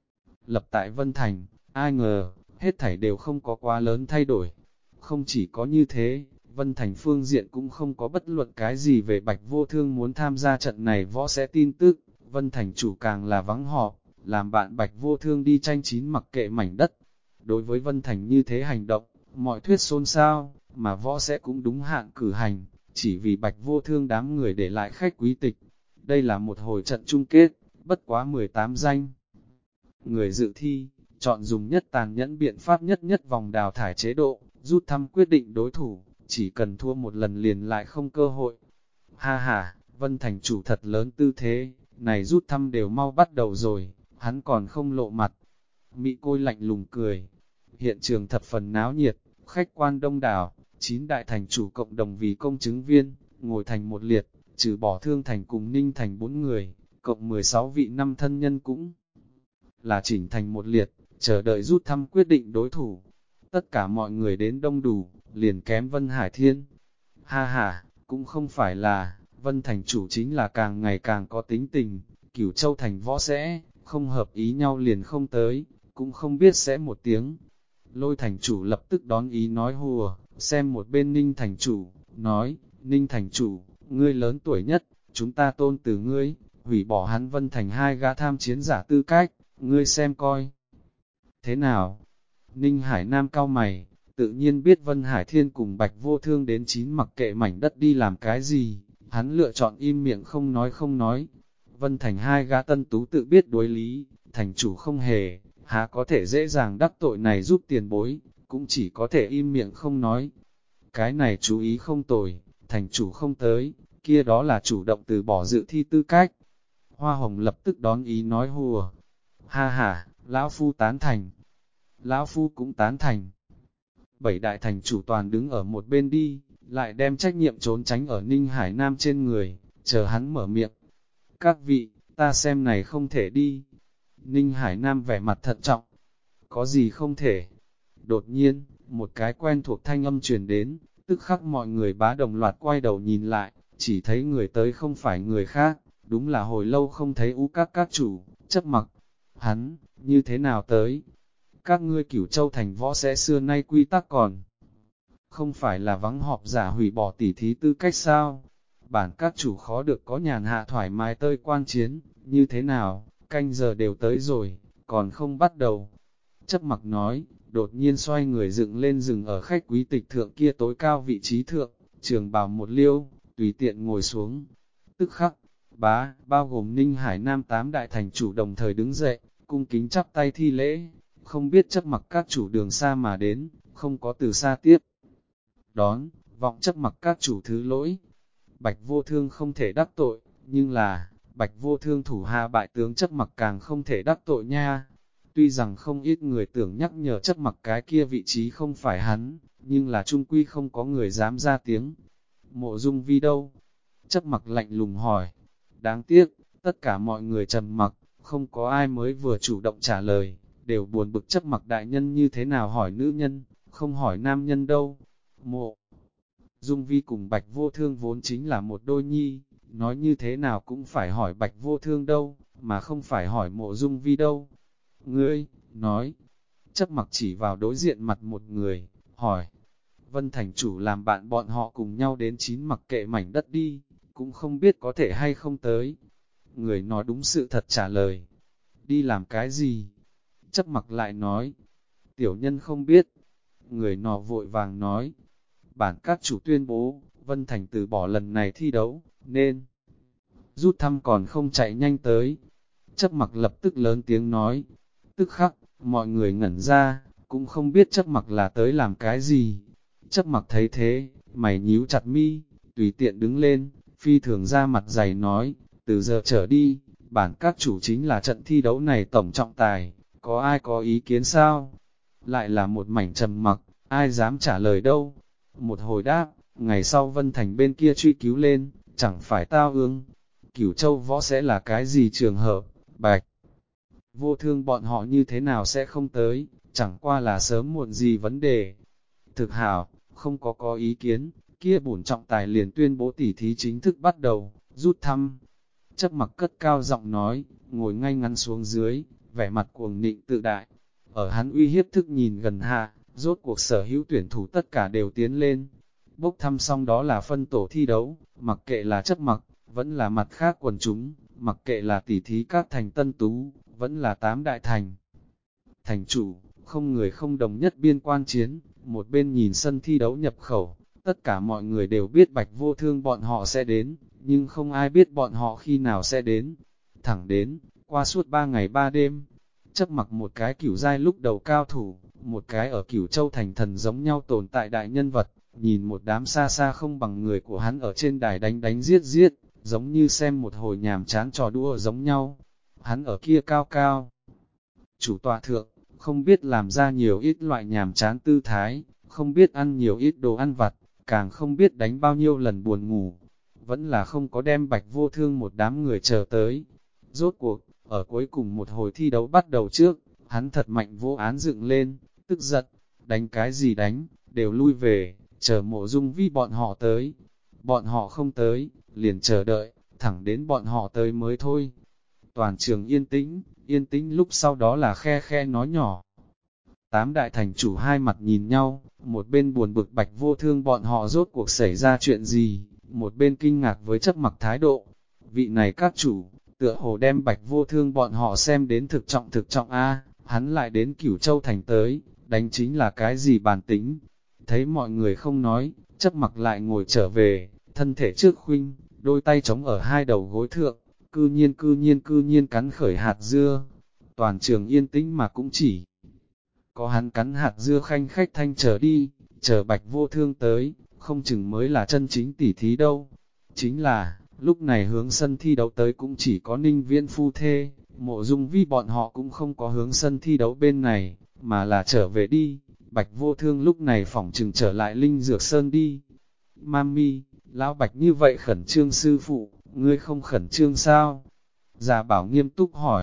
lập tại Vân Thành, ai ngờ, hết thảy đều không có quá lớn thay đổi. Không chỉ có như thế, Vân Thành phương diện cũng không có bất luận cái gì về Bạch Vô Thương muốn tham gia trận này võ sẽ tin tức, Vân Thành chủ càng là vắng họp, làm bạn Bạch Vô Thương đi tranh chín mặc kệ mảnh đất. Đối với Vân Thành như thế hành động, mọi thuyết xôn xao, mà võ sẽ cũng đúng hạn cử hành, chỉ vì Bạch Vô Thương đám người để lại khách quý tịch. Đây là một hồi trận chung kết, bất quá 18 danh. Người dự thi, chọn dùng nhất tàn nhẫn biện pháp nhất vòng đào thải chế độ, rút thăm quyết định đối thủ, chỉ cần thua một lần liền lại không cơ hội. Ha ha, Vân Thành chủ thật lớn tư thế, này rút thăm đều mau bắt đầu rồi, hắn còn không lộ mặt. Mỹ Côi lạnh lùng cười, hiện trường thập phần náo nhiệt, khách quan đông đảo, 9 đại thành chủ cộng đồng vì công chứng viên, ngồi thành một liệt, trừ bỏ Thương Thành cùng Ninh Thành 4 người, cộng 16 vị năm thân nhân cũng là chỉnh thành một liệt, chờ đợi rút thăm quyết định đối thủ. Tất cả mọi người đến đông đủ, liền kém Vân Hải Thiên. Ha ha, cũng không phải là, Vân Thành chủ chính là càng ngày càng có tính tình, Cửu Châu thành võ sẽ, không hợp ý nhau liền không tới, cũng không biết sẽ một tiếng. Lôi thành chủ lập tức đón ý nói hùa, xem một bên Ninh thành chủ, nói, Ninh thành chủ, ngươi lớn tuổi nhất, chúng ta tôn từ ngươi, hủy bỏ hắn Vân Thành 2 gã tham chiến giả tư cách, ngươi xem coi. Thế nào? Ninh Hải Nam cao mày, tự nhiên biết Vân Hải Thiên cùng Bạch Vô Thương đến 9 mặc kệ mảnh đất đi làm cái gì, hắn lựa chọn im miệng không nói. Vân Thành 2 gã tân tú tự biết đối lý, thành chủ không hề, há có thể dễ dàng đắc tội này giúp tiền bối, cũng chỉ có thể im miệng không nói. Cái này chú ý không tồi, thành chủ không tới, kia đó là chủ động từ bỏ dự thi tư cách. Hoa Hồng lập tức đón ý nói hùa, ha ha, lão phu tán thành. Lão phu cũng tán thành. 7 đại thành chủ toàn đứng ở một bên đi, lại đem trách nhiệm trốn tránh ở Ninh Hải Nam trên người, chờ hắn mở miệng. Các vị, ta xem này không thể đi. Ninh Hải Nam vẻ mặt thận trọng. Có gì không thể? Đột nhiên, một cái quen thuộc thanh âm truyền đến, tức khắc mọi người bá đồng loạt quay đầu nhìn lại, chỉ thấy người tới không phải người khác, đúng là hồi lâu không thấy U các chủ, Chấp Mặc. Hắn, như thế nào tới? Các ngươi Cửu Châu thành võ sẽ xưa nay quy tắc còn không phải là vắng họp giả hủy bỏ tỉ thí tư cách sao? Bản các chủ khó được có nhàn hạ thoải mái tơi quan chiến, như thế nào, canh giờ đều tới rồi, còn không bắt đầu. Chấp Mặc nói, đột nhiên xoay người dựng lên rừng ở khách quý tịch thượng kia tối cao vị trí thượng, trường bào một liêu, tùy tiện ngồi xuống. Tức khắc, bao gồm Ninh Hải Nam 8 đại thành chủ đồng thời đứng dậy, cung kính chắp tay thi lễ, không biết Chấp Mặc các chủ đường xa mà đến, không có từ xa tiếp. Đón, vọng Chấp Mặc các chủ thứ lỗi. Bạch Vô Thương không thể đắc tội, nhưng là, Bạch Vô Thương thủ hạ bại tướng Chấp Mặc càng không thể đắc tội nha. Tuy rằng không ít người tưởng nhắc nhở Chấp Mặc cái kia vị trí không phải hắn, nhưng là chung quy không có người dám ra tiếng. Mộ Dung Vi đâu? Chấp Mặc lạnh lùng hỏi. Đáng tiếc, tất cả mọi người trầm mặc, không có ai mới vừa chủ động trả lời, đều buồn bực Chấp Mặc đại nhân như thế nào hỏi nữ nhân, không hỏi nam nhân đâu. Mộ Dung Vi cùng Bạch Vô Thương vốn chính là một đôi nhi, nói như thế nào cũng phải hỏi Bạch Vô Thương đâu, mà không phải hỏi Mộ Dung Vi đâu. Ngươi, nói, Chấp Mặc chỉ vào đối diện mặt một người, hỏi, Vân Thành chủ làm bạn bọn họ cùng nhau đến chín mặc kệ mảnh đất đi, cũng không biết có thể hay không tới. Người nói đúng sự thật trả lời, đi làm cái gì? Chấp Mặc lại nói, tiểu nhân không biết. Người nọ vội vàng nói, bản các chủ tuyên bố, Vân Thành từ bỏ lần này thi đấu, nên rút thăm còn không chạy nhanh tới. Chấp Mặc lập tức lớn tiếng nói, tức khắc, mọi người ngẩn ra, cũng không biết Chấp Mặc là tới làm cái gì. Chấp Mặc thấy thế, mày nhíu chặt mi, tùy tiện đứng lên, phi thường ra mặt dày nói, từ giờ trở đi, bản các chủ chính là trận thi đấu này tổng trọng tài, có ai có ý kiến sao? Lại là một mảnh trầm mặc, ai dám trả lời đâu? Một hồi đáp, ngày sau Vân Thành bên kia truy cứu lên, chẳng phải tao ương. Cửu Châu võ sẽ là cái gì trường hợp, Bạch Vô Thương bọn họ như thế nào sẽ không tới, chẳng qua là sớm muộn gì vấn đề. Thực hảo, không có ý kiến, kia bổn trọng tài liền tuyên bố tỉ thí chính thức bắt đầu, rút thăm. Chấp Mặc cất cao giọng nói, ngồi ngay ngắn xuống dưới, vẻ mặt cuồng nịnh tự đại. Ở hắn uy hiếp thức nhìn gần hạ, rốt cuộc sở hữu tuyển thủ tất cả đều tiến lên. Bốc thăm xong đó là phân tổ thi đấu, mặc kệ là Chấp Mặc, vẫn là mặt khác quần chúng, mặc kệ là tỉ thí các thành tân tú, vẫn là 8 đại thành. Thành chủ, không người không đồng nhất biên quan chiến, một bên nhìn sân thi đấu nhập khẩu, tất cả mọi người đều biết Bạch Vô Thương bọn họ sẽ đến, nhưng không ai biết bọn họ khi nào sẽ đến. Thẳng đến, qua suốt 3 ngày 3 đêm, Chấp Mặc một cái cửu giai lúc đầu cao thủ, một cái ở Cửu Châu thành thần giống nhau tồn tại đại nhân vật, nhìn một đám xa xa không bằng người của hắn ở trên đài đánh đánh giết giết, giống như xem một hồi nhàm chán trò đua giống nhau. Hắn ở kia cao cao, chủ tọa thượng, không biết làm ra nhiều ít loại nhàm chán tư thái, không biết ăn nhiều ít đồ ăn vặt, càng không biết đánh bao nhiêu lần buồn ngủ, vẫn là không có đem Bạch Vô Thương một đám người chờ tới. Rốt cuộc, ở cuối cùng một hồi thi đấu bắt đầu trước, hắn thật mạnh vô án dựng lên, tức giận, đánh cái gì đánh, đều lui về, chờ Mộ Dung Vi bọn họ tới. Bọn họ không tới, liền chờ đợi, thẳng đến bọn họ tới mới thôi. Toàn trường yên tĩnh lúc sau đó là khe khe nói nhỏ. 8 đại thành chủ hai mặt nhìn nhau, một bên buồn bực Bạch Vô Thương bọn họ rốt cuộc xảy ra chuyện gì, một bên kinh ngạc với Chấp Mặc thái độ. Vị này các chủ, tựa hồ đem Bạch Vô Thương bọn họ xem đến thực trọng a, hắn lại đến Cửu Châu thành tới, đánh chính là cái gì bản tính. Thấy mọi người không nói, Chấp Mặc lại ngồi trở về, thân thể trước khuynh, đôi tay chống ở hai đầu gối thượng, cư nhiên cắn khởi hạt dưa. Toàn trường yên tĩnh mà cũng chỉ có hắn cắn hạt dưa khanh khách thanh chờ đi, chờ Bạch Vô Thương tới, không chừng mới là chân chính tỉ thí đâu. Chính là, lúc này hướng sân thi đấu tới cũng chỉ có Ninh Viễn phu thê, Mộ Dung Vi bọn họ cũng không có hướng sân thi đấu bên này, mà là trở về đi. Bạch Vô Thương lúc này phỏng chừng trở lại Linh Dược Sơn đi. Mami, lão Bạch như vậy khẩn trương sư phụ, ngươi không khẩn trương sao? Già Bảo nghiêm túc hỏi,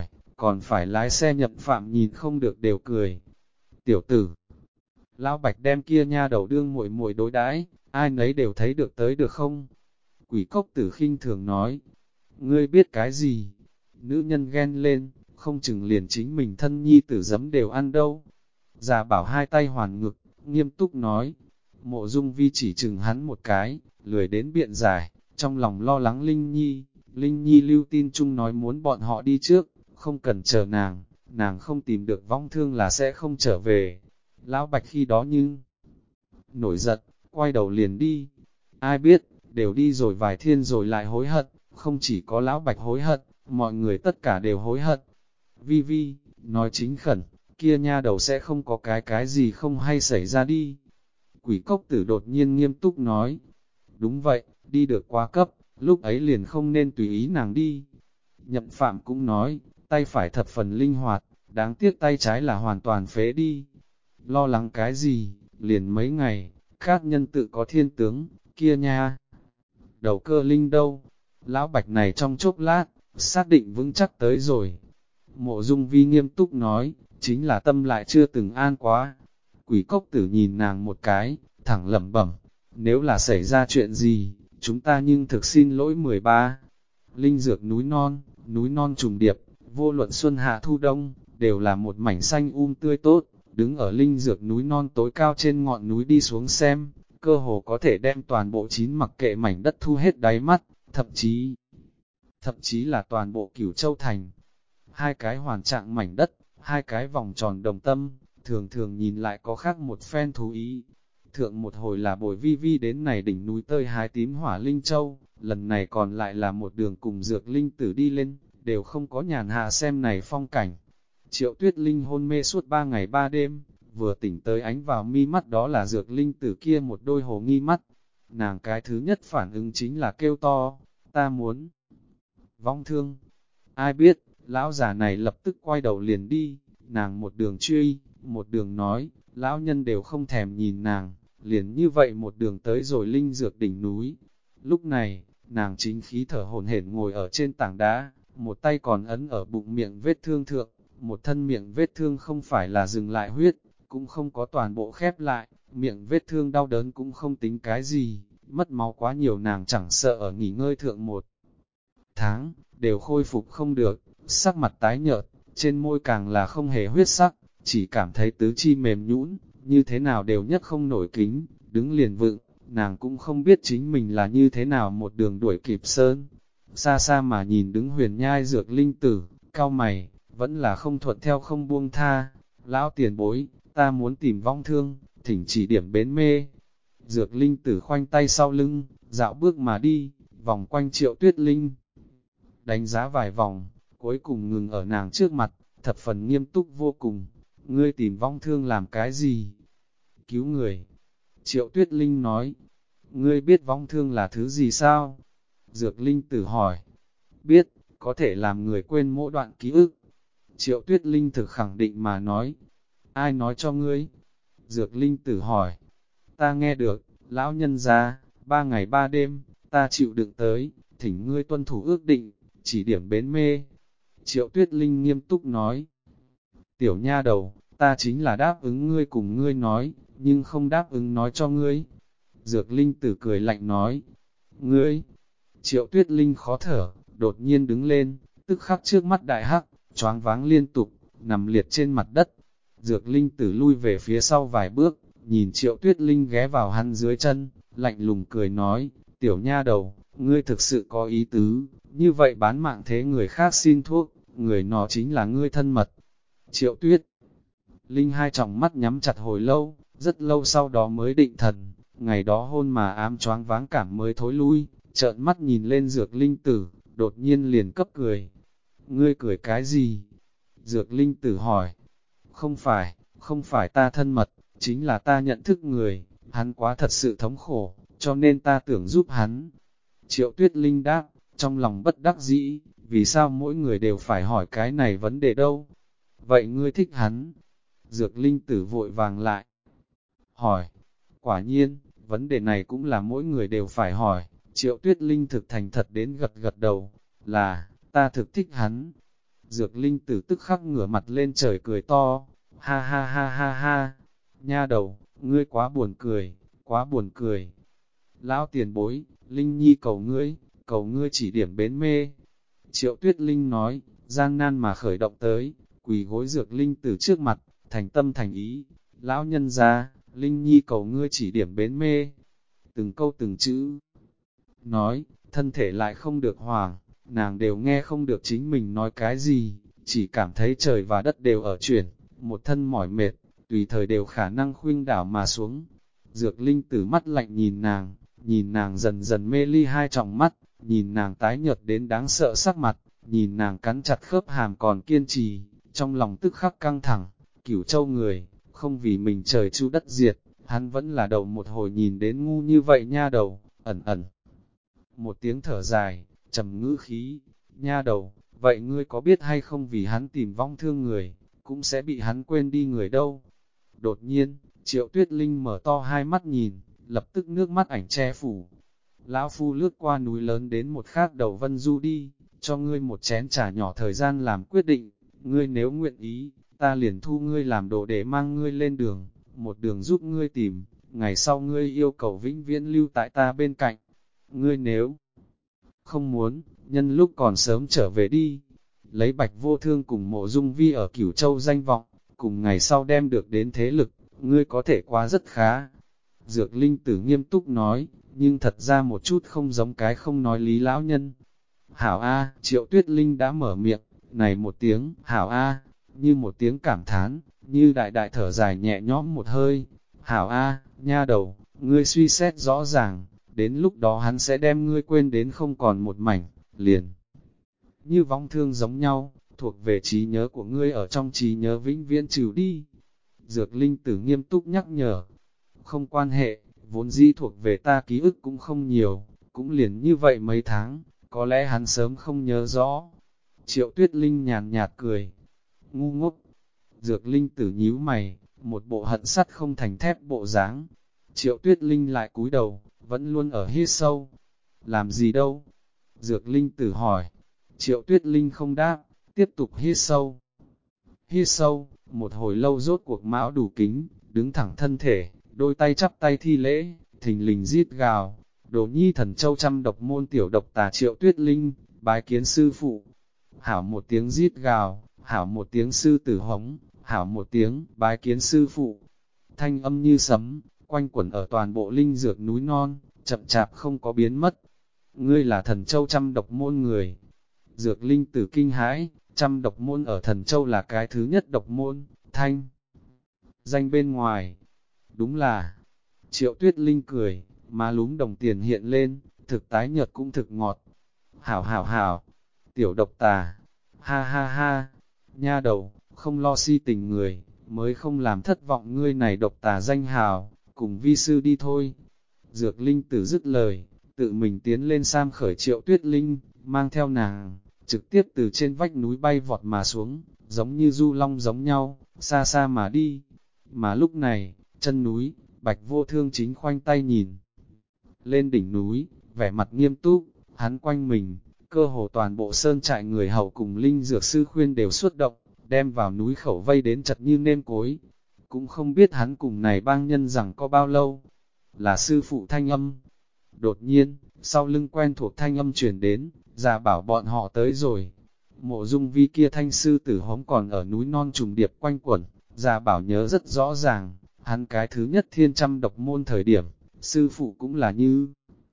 còn phải lái xe Nhậm Phạm nhìn không được đều cười. Tiểu tử, Lão Bạch đem kia nha đầu đương muội muội đối đãi, ai nấy đều thấy được tới được không? Quỷ Cốc Tử khinh thường nói, ngươi biết cái gì? Nữ nhân ghen lên, không chừng liền chính mình thân nhi tử giấm đều ăn đâu. Già Bảo hai tay hoàn ngực, nghiêm túc nói, Mộ Dung Vi chỉ chừng hắn một cái, lười đến biện giải, trong lòng lo lắng Linh Nhi. Linh Nhi lưu tin chung nói muốn bọn họ đi trước, không cần chờ nàng không tìm được vong thương là sẽ không trở về. Lão Bạch khi đó nhưng nổi giận, quay đầu liền đi. Ai biết, đều đi rồi vài thiên rồi lại hối hận, không chỉ có Lão Bạch hối hận, mọi người tất cả đều hối hận. Vi Vi, nói chính khẩn, kia nha đầu sẽ không có cái gì không hay xảy ra đi. Quỷ Cốc Tử đột nhiên nghiêm túc nói, đúng vậy, đi được quá cấp, lúc ấy liền không nên tùy ý nàng đi. Nhậm Phạm cũng nói, tay phải thập phần linh hoạt, đáng tiếc tay trái là hoàn toàn phế đi. Lo lắng cái gì, liền mấy ngày, các nhân tự có thiên tướng, kia nha. Đầu cơ linh đâu? Lão Bạch này trong chốc lát, xác định vững chắc tới rồi. Mộ Dung Vi nghiêm túc nói, chính là tâm lại chưa từng an quá. Quỷ Cốc Tử nhìn nàng một cái, thẳng lẩm bẩm, nếu là xảy ra chuyện gì, chúng ta nhưng thực xin lỗi 13. Linh dược núi non trùng điệp, vô luận xuân hạ thu đông, đều là một mảnh xanh tươi tốt, đứng ở linh dược núi non tối cao trên ngọn núi đi xuống xem, cơ hồ có thể đem toàn bộ chín mặc kệ mảnh đất thu hết đáy mắt, thậm chí là toàn bộ Cửu Châu Thành. Hai cái hoàn trạng mảnh đất, hai cái vòng tròn đồng tâm, thường thường nhìn lại có khác một phen thú ý. Thượng một hồi là Bồi Vi Vi đến này đỉnh núi tơi hái tím hỏa linh châu, lần này còn lại là một đường cùng dược linh tử đi lên, đều không có nhàn hạ xem này phong cảnh. Triệu Tuyết Linh hôn mê suốt 3 ngày 3 đêm, vừa tỉnh tới ánh vào mi mắt đó là dược linh tử kia một đôi hồ nghi mắt. Nàng cái thứ nhất phản ứng chính là kêu to, ta muốn vong thương. Ai biết, lão già này lập tức quay đầu liền đi, nàng một đường truy, một đường nói, lão nhân đều không thèm nhìn nàng, liền như vậy một đường tới rồi linh dược đỉnh núi. Lúc này, nàng chính khí thở hổn hển ngồi ở trên tảng đá, một tay còn ấn ở bụng miệng vết thương thượng, một thân miệng vết thương không phải là dừng lại huyết, cũng không có toàn bộ khép lại, miệng vết thương đau đớn cũng không tính cái gì, mất máu quá nhiều nàng chẳng sợ ở nghỉ ngơi thượng 1 tháng, đều khôi phục không được, sắc mặt tái nhợt, trên môi càng là không hề huyết sắc, chỉ cảm thấy tứ chi mềm nhũn, như thế nào đều nhất không nổi kính, đứng liền vựng, nàng cũng không biết chính mình là như thế nào một đường đuổi kịp sơn. Xa xa mà nhìn đứng huyền nhai dược linh tử, cau mày, vẫn là không thuận theo không buông tha. Lão tiền bối, ta muốn tìm vong thương, thỉnh chỉ điểm bến mê. Dược linh tử khoanh tay sau lưng, dạo bước mà đi, vòng quanh Triệu Tuyết Linh. Đánh giá vài vòng, cuối cùng ngừng ở nàng trước mặt, thập phần nghiêm túc vô cùng. Ngươi tìm vong thương làm cái gì? Cứu người. Triệu Tuyết Linh nói, ngươi biết vong thương là thứ gì sao? Dược Linh tử hỏi, biết, có thể làm người quên mỗi đoạn ký ức. Triệu Tuyết Linh thực khẳng định mà nói, ai nói cho ngươi? Dược Linh tử hỏi, ta nghe được, lão nhân gia, 3 ngày 3 đêm, ta chịu đựng tới, thỉnh ngươi tuân thủ ước định, chỉ điểm bến mê. Triệu Tuyết Linh nghiêm túc nói, tiểu nha đầu, ta chính là đáp ứng ngươi cùng ngươi nói, nhưng không đáp ứng nói cho ngươi. Dược Linh tử cười lạnh nói, ngươi. Triệu Tuyết Linh khó thở, đột nhiên đứng lên, tức khắc trước mắt đại hắc, choáng váng liên tục, nằm liệt trên mặt đất. Dược Linh tử lui về phía sau vài bước, nhìn Triệu Tuyết Linh ghé vào hắn dưới chân, lạnh lùng cười nói, tiểu nha đầu, ngươi thực sự có ý tứ, như vậy bán mạng thế người khác xin thuốc, người nó chính là ngươi thân mật. Triệu Tuyết Linh hai tròng mắt nhắm chặt hồi lâu, rất lâu sau đó mới định thần, ngày đó hôn mà ám choáng váng cảm mới thối lui, trợn mắt nhìn lên Dược Linh tử, đột nhiên liền cấp cười. Ngươi cười cái gì? Dược Linh tử hỏi. Không phải ta thân mật, chính là ta nhận thức người, hắn quá thật sự thống khổ, cho nên ta tưởng giúp hắn. Triệu Tuyết Linh đáp, trong lòng bất đắc dĩ, vì sao mỗi người đều phải hỏi cái này vấn đề đâu? Vậy ngươi thích hắn? Dược Linh tử vội vàng lại. Hỏi, quả nhiên, vấn đề này cũng là mỗi người đều phải hỏi. Triệu Tuyết Linh thực thành thật đến gật gật đầu, là, ta thực thích hắn. Dược linh tử tức khắc ngửa mặt lên trời cười to, ha ha ha ha ha, nha đầu, ngươi quá buồn cười, quá buồn cười. Lão tiền bối, Linh Nhi cầu ngươi chỉ điểm bến mê. Triệu Tuyết Linh nói, gian nan mà khởi động tới, quỳ gối dược linh tử trước mặt, thành tâm thành ý. Lão nhân ra, Linh Nhi cầu ngươi chỉ điểm bến mê. Từng câu từng chữ nói, thân thể lại không được hoàng, nàng đều nghe không được chính mình nói cái gì, chỉ cảm thấy trời và đất đều ở chuyển, một thân mỏi mệt, tùy thời đều khả năng khuynh đảo mà xuống. Dược linh tử mắt lạnh nhìn nàng dần dần mê ly hai tròng mắt, nhìn nàng tái nhợt đến đáng sợ sắc mặt, nhìn nàng cắn chặt khớp hàm còn kiên trì, trong lòng tức khắc căng thẳng, Cửu Châu người, không vì mình trời chu đất diệt, hắn vẫn là đầu một hồi nhìn đến ngu như vậy nha đầu, ẩn. Một tiếng thở dài, trầm ngữ khí, nha đầu, vậy ngươi có biết hay không vì hắn tìm vong thương người, cũng sẽ bị hắn quên đi người đâu. Đột nhiên, Triệu Tuyết Linh mở to hai mắt nhìn, lập tức nước mắt ảnh che phủ. Lão phu lướt qua núi lớn đến một khác đầu Vân Du đi, cho ngươi một chén trà nhỏ thời gian làm quyết định, ngươi nếu nguyện ý, ta liền thu ngươi làm đồ để mang ngươi lên đường, một đường giúp ngươi tìm, ngày sau ngươi yêu cầu vĩnh viễn lưu tại ta bên cạnh. Ngươi nếu không muốn, nhân lúc còn sớm trở về đi, lấy Bạch Vô Thương cùng Mộ Dung Vi ở Cửu Châu danh vọng, cùng ngày sau đem được đến thế lực, ngươi có thể qua rất khá. Dược Linh Tử nghiêm túc nói, nhưng thật ra một chút không giống cái không nói lý lão nhân. Hảo A, Triệu Tuyết Linh đã mở miệng, này một tiếng, Hảo A, như một tiếng cảm thán, như đại đại thở dài nhẹ nhõm một hơi. Hảo A, nha đầu, ngươi suy xét rõ ràng, đến lúc đó hắn sẽ đem ngươi quên đến không còn một mảnh, liền. Như vong thương giống nhau, thuộc về trí nhớ của ngươi ở trong trí nhớ vĩnh viễn trừ đi. Dược Linh Tử nghiêm túc nhắc nhở, không quan hệ, vốn dĩ thuộc về ta ký ức cũng không nhiều, cũng liền như vậy mấy tháng, có lẽ hắn sớm không nhớ rõ. Triệu Tuyết Linh nhàn nhạt cười, ngu ngốc. Dược Linh Tử nhíu mày, một bộ hận sắt không thành thép bộ dáng. Triệu Tuyết Linh lại cúi đầu, vẫn luôn ở hít sâu. Làm gì đâu? Dược Linh Tử hỏi. Triệu Tuyết Linh không đáp, tiếp tục hít sâu. Hít sâu, một hồi lâu rốt cuộc mão đủ kính, đứng thẳng thân thể, đôi tay chắp tay thi lễ, thình lình rít gào. Đồ nhi thần châu trăm độc môn tiểu độc tà Triệu Tuyết Linh, bái kiến sư phụ. Hảo một tiếng rít gào, hảo một tiếng sư tử hống, hảo một tiếng bái kiến sư phụ. Thanh âm như sấm, quanh quẩn ở toàn bộ linh dược núi non, chậm chạp không có biến mất. Ngươi là thần châu trăm độc môn người. Dược linh tử kinh hãi, trăm độc môn ở thần châu là cái thứ nhất độc môn, thanh. Danh bên ngoài, đúng là, Triệu Tuyết Linh cười, má lúm đồng tiền hiện lên, thực tái nhợt cũng thực ngọt. Hảo hảo hảo, tiểu độc tà, ha ha ha, nha đầu, không lo si tình người, mới không làm thất vọng ngươi này độc tà danh hào, cùng vi sư đi thôi. Dược Linh Tử dứt lời, tự mình tiến lên sam khởi Triệu Tuyết Linh, mang theo nàng, trực tiếp từ trên vách núi bay vọt mà xuống, giống như du long giống nhau, xa xa mà đi. Mà lúc này, chân núi, Bạch Vô Thương chính khoanh tay nhìn. Lên đỉnh núi, vẻ mặt nghiêm túc, hắn quanh mình, cơ hồ toàn bộ sơn trại người hầu cùng linh dược sư khuyên đều xuất động, đem vào núi khẩu vây đến chặt như nêm cối. Cũng không biết hắn cùng này bang nhân rằng có bao lâu, là sư phụ thanh âm. Đột nhiên, sau lưng quen thuộc thanh âm truyền đến, già bảo bọn họ tới rồi. Mộ Dung Vi kia thanh sư tử hống còn ở núi non trùng điệp quanh quẩn, già bảo nhớ rất rõ ràng, hắn cái thứ nhất thiên trăm độc môn thời điểm, sư phụ cũng là như.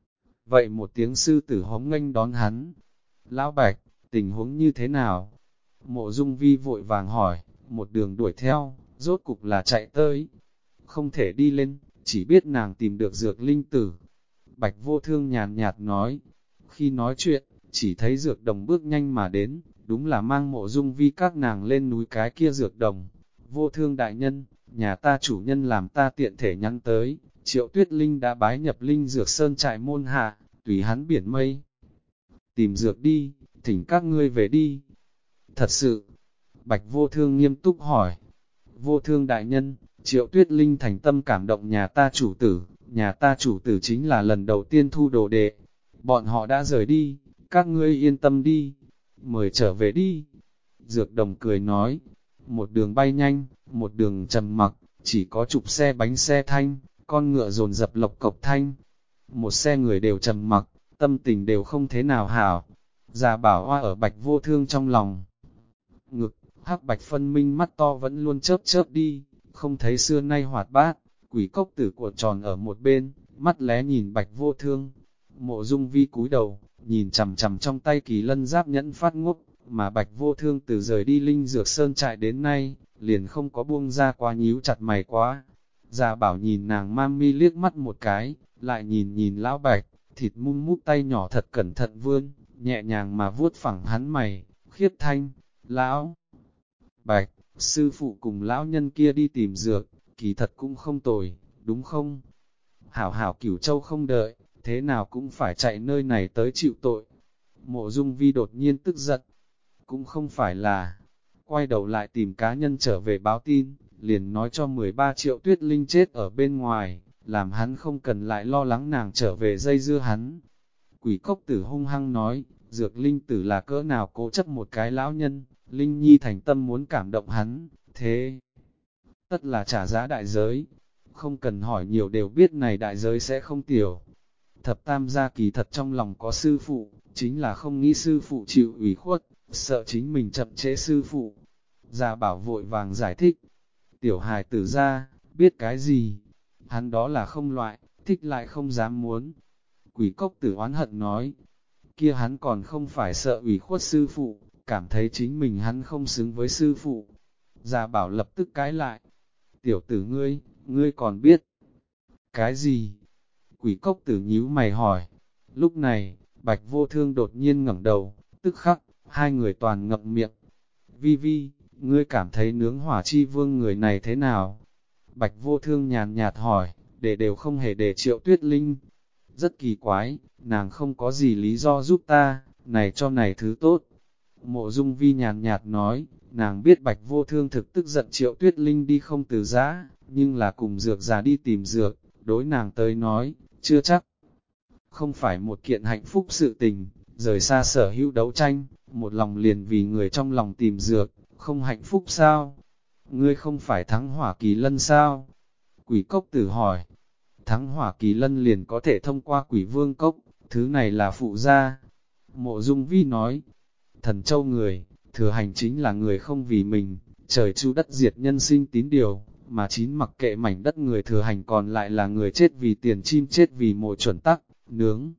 Vậy một tiếng sư tử hống nghênh đón hắn. Lão Bạch, tình huống như thế nào? Mộ Dung Vi vội vàng hỏi, một đường đuổi theo, rốt cục là chạy tới. Không thể đi lên, chỉ biết nàng tìm được dược linh tử. Bạch Vô Thương nhàn nhạt nói. Khi nói chuyện, chỉ thấy dược đồng bước nhanh mà đến, đúng là mang Mộ Dung Vi các nàng lên núi cái kia dược đồng. Vô Thương đại nhân, nhà ta chủ nhân làm ta tiện thể nhắn tới, Triệu Tuyết Linh đã bái nhập linh dược sơn trại môn hạ, tùy hắn biển mây. Tìm dược đi, thỉnh các ngươi về đi. Thật sự, Bạch Vô Thương nghiêm túc hỏi. Vô Thương đại nhân, Triệu Tuyết Linh thành tâm cảm động nhà ta chủ tử chính là lần đầu tiên thu đồ đệ. Bọn họ đã rời đi, các ngươi yên tâm đi, mời trở về đi. Dược đồng cười nói, một đường bay nhanh, một đường trầm mặc, chỉ có chụp xe bánh xe thanh, con ngựa dồn dập lộc cộc thanh. Một xe người đều trầm mặc, tâm tình đều không thế nào hảo. Già Bảo Hoa ở Bạch Vô Thương trong lòng. Ngực, hắc bạch phân minh mắt to vẫn luôn chớp chớp đi, không thấy xưa nay hoạt bát. Quỷ cốc tử cuộn tròn ở một bên, mắt lé nhìn Bạch Vô Thương. Mộ Dung Vi cúi đầu, nhìn chằm chằm trong tay Kỳ Lân giáp nhẫn phát ngốc, mà Bạch Vô Thương từ rời đi Linh Dược Sơn trại đến nay, liền không có buông ra quá nhíu chặt mày quá. Già Bảo nhìn nàng Mami liếc mắt một cái, lại nhìn lão Bạch, thịt mum mút tay nhỏ thật cẩn thận vươn, nhẹ nhàng mà vuốt phẳng hắn mày, khiếp thanh, lão Bạch, sư phụ cùng lão nhân kia đi tìm dược, kỳ thật cũng không tồi, đúng không? Hảo hảo Cửu Châu không đợi, thế nào cũng phải chạy nơi này tới chịu tội. Mộ Dung Vi đột nhiên tức giận, cũng không phải là, quay đầu lại tìm cá nhân trở về báo tin, liền nói cho 13 triệu Tuyết Linh chết ở bên ngoài, làm hắn không cần lại lo lắng nàng trở về dây dưa hắn. Quỷ cốc tử hung hăng nói, Dược Linh tử là cỡ nào cố chấp một cái lão nhân, Linh Nhi thành tâm muốn cảm động hắn, thế tất là trả giá đại giới. Không cần hỏi nhiều đều biết này đại giới sẽ không tiểu. Thập tam gia kỳ thật trong lòng có sư phụ, chính là không nghĩ sư phụ chịu ủy khuất, sợ chính mình chậm trễ sư phụ. Gia Bảo vội vàng giải thích, tiểu hài tử ra, biết cái gì? Hắn đó là không loại, thích lại không dám muốn. Quỷ cốc tử oán hận nói, kia hắn còn không phải sợ ủy khuất sư phụ, cảm thấy chính mình hắn không xứng với sư phụ. Gia Bảo lập tức cãi lại, tiểu tử ngươi còn biết cái gì? Quỷ cốc tử nhíu mày hỏi. Lúc này, Bạch Vô Thương đột nhiên ngẩng đầu, tức khắc, hai người toàn ngậm miệng. Vi Vi, ngươi cảm thấy nướng hỏa chi vương người này thế nào? Bạch Vô Thương nhàn nhạt hỏi, để đều không hề để Triệu Tuyết Linh. Rất kỳ quái, nàng không có gì lý do giúp ta, này cho này thứ tốt. Mộ Dung Vi nhàn nhạt nói, nàng biết Bạch Vô Thương thực tức giận Triệu Tuyết Linh đi không từ giã, nhưng là cùng dược già đi tìm dược, đối nàng tới nói, chưa chắc. Không phải một kiện hạnh phúc sự tình, rời xa sở hữu đấu tranh, một lòng liền vì người trong lòng tìm dược, không hạnh phúc sao? Ngươi không phải thắng hỏa kỳ lân sao? Quỷ cốc tử hỏi, thắng hỏa kỳ lân liền có thể thông qua quỷ vương cốc, thứ này là phụ gia. Mộ Dung Vi nói, thần châu người, thừa hành chính là người không vì mình, trời chu đất diệt nhân sinh tín điều, mà chín mặc kệ mảnh đất người thừa hành còn lại là người chết vì tiền chim chết vì mồi chuẩn tắc, nướng.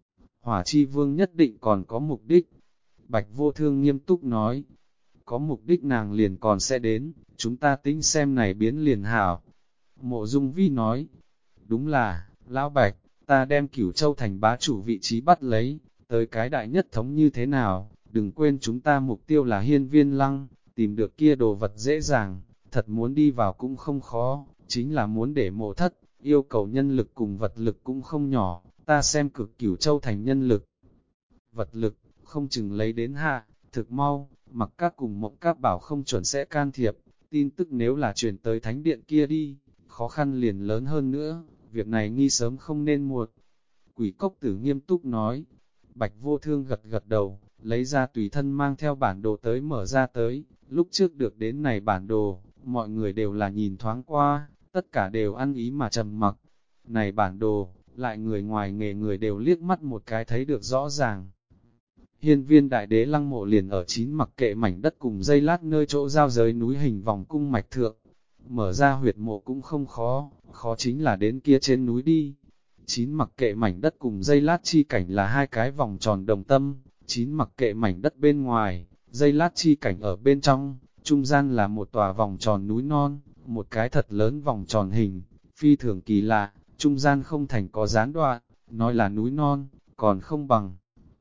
Hỏa chi vương nhất định còn có mục đích. Bạch Vô Thương nghiêm túc nói, có mục đích nàng liền còn sẽ đến, chúng ta tính xem này biến liền hảo. Mộ Dung Vi nói, đúng là, Lão Bạch, ta đem Cửu Châu thành bá chủ vị trí bắt lấy, tới cái đại nhất thống như thế nào, đừng quên chúng ta mục tiêu là hiên viên lăng, tìm được kia đồ vật dễ dàng, thật muốn đi vào cũng không khó, chính là muốn để mộ thất, yêu cầu nhân lực cùng vật lực cũng không nhỏ, ta xem cực Cửu Châu thành nhân lực. Vật lực, không chừng lấy đến hạ, thực mau, mặc các cùng mộng các bảo không chuẩn sẽ can thiệp, tin tức nếu là truyền tới thánh điện kia đi, khó khăn liền lớn hơn nữa, việc này nghi sớm không nên muộn. Quỷ cốc tử nghiêm túc nói, Bạch Vô Thương gật gật đầu, lấy ra tùy thân mang theo bản đồ tới mở ra tới, lúc trước được đến này bản đồ, mọi người đều là nhìn thoáng qua, tất cả đều ăn ý mà trầm mặc. Này bản đồ, lại người ngoài nghề người đều liếc mắt một cái thấy được rõ ràng. Hiên viên đại đế lăng mộ liền ở chín mặc kệ mảnh đất cùng dây lát nơi chỗ giao giới núi hình vòng cung mạch thượng. Mở ra huyệt mộ cũng không khó, khó chính là đến kia trên núi đi. Chín mặc kệ mảnh đất cùng dây lát chi cảnh là hai cái vòng tròn đồng tâm, chín mặc kệ mảnh đất bên ngoài, dây lát chi cảnh ở bên trong, trung gian là một tòa vòng tròn núi non, một cái thật lớn vòng tròn hình, phi thường kỳ lạ, trung gian không thành có gián đoạn, nói là núi non, còn không bằng.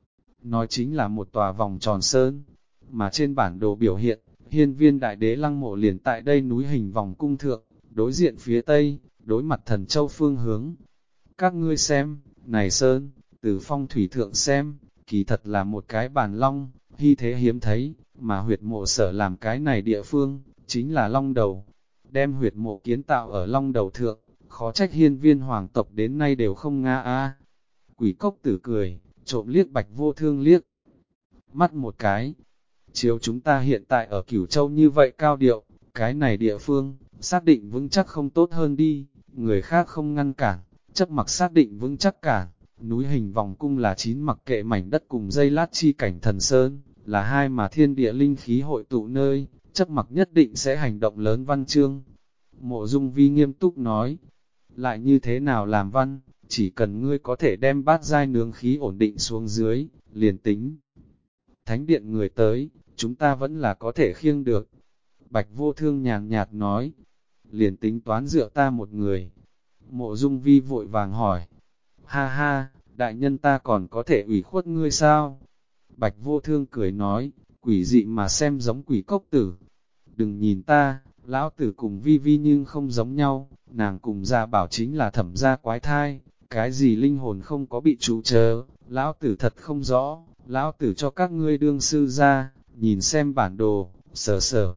Nói chính là một tòa vòng tròn sơn, mà trên bản đồ biểu hiện, hiên viên đại đế lăng mộ liền tại đây núi hình vòng cung thượng, đối diện phía tây, đối mặt thần châu phương hướng. Các ngươi xem, này sơn, từ phong thủy thượng xem, kỳ thật là một cái bản long, hy thế hiếm thấy, mà huyệt mộ sở làm cái này địa phương, chính là long đầu. Đem huyệt mộ kiến tạo ở long đầu thượng, khó trách hiên viên hoàng tộc đến nay đều không nga a. Quỷ cốc tử cười, trộm liếc Bạch Vô Thương liếc mắt một cái. chiếu chúng ta hiện tại ở Cửu Châu như vậy cao điệu, cái này địa phương, xác định vững chắc không tốt hơn đi, người khác không ngăn cản, chấp mặc xác định vững chắc cản. Núi Hình Vòng Cung là 9 mặc kệ mảnh đất cùng dây lát chi cảnh thần sơn, là hai mà thiên địa linh khí hội tụ nơi, chấp mặc nhất định sẽ hành động lớn văn chương. Mộ Dung Vi nghiêm túc nói, lại như thế nào làm văn, chỉ cần ngươi có thể đem bát giai nướng khí ổn định xuống dưới, liền tính. Thánh điện người tới, chúng ta vẫn là có thể khiêng được. Bạch Vô Thương nhàn nhạt nói, liền tính toán dựa ta một người. Mộ Dung Vi vội vàng hỏi, ha ha, đại nhân ta còn có thể ủy khuất ngươi sao? Bạch Vô Thương cười nói, quỷ dị mà xem giống quỷ cốc tử. Đừng nhìn ta, lão tử cùng Vi Vi nhưng không giống nhau, nàng cùng Gia Bảo chính là thẩm gia quái thai, cái gì linh hồn không có bị trụ chớ, lão tử thật không rõ, lão tử cho các ngươi đương sư ra, nhìn xem bản đồ, sờ sờ.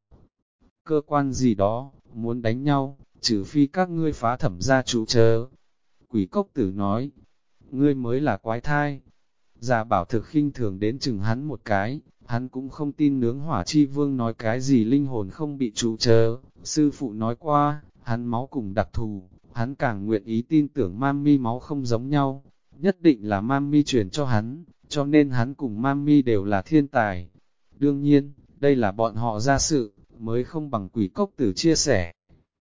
Cơ quan gì đó, muốn đánh nhau, trừ phi các ngươi phá thẩm gia trụ chớ. Quỷ cốc tử nói, ngươi mới là quái thai. Gia Bảo thực khinh thường đến chừng hắn một cái, hắn cũng không tin nướng hỏa chi vương nói cái gì linh hồn không bị trụ chớ. Sư phụ nói qua, hắn máu cùng đặc thù, hắn càng nguyện ý tin tưởng Mami máu không giống nhau, nhất định là Mami truyền cho hắn, cho nên hắn cùng Mami đều là thiên tài. Đương nhiên, đây là bọn họ ra sự, mới không bằng quỷ cốc tử chia sẻ.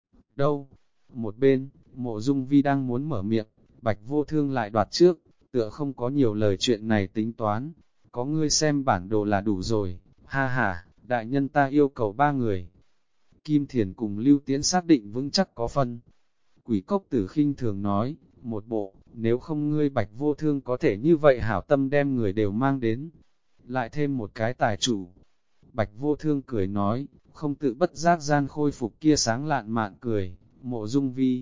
Đâu? Một bên, Mộ Dung Vi đang muốn mở miệng, Bạch Vô Thương lại đoạt trước, tựa không có nhiều lời chuyện này tính toán, có ngươi xem bản đồ là đủ rồi, ha ha, đại nhân ta yêu cầu 3 người. Kim Thiền cùng Lưu Tiễn xác định vững chắc có phân. Quỷ cốc tử khinh thường nói, một bộ, nếu không ngươi Bạch Vô Thương có thể như vậy hảo tâm đem người đều mang đến. Lại thêm một cái tài chủ. Bạch Vô Thương cười nói, không tự bất giác gian khôi phục kia sáng lạn mạn cười, Mộ Dung Vi.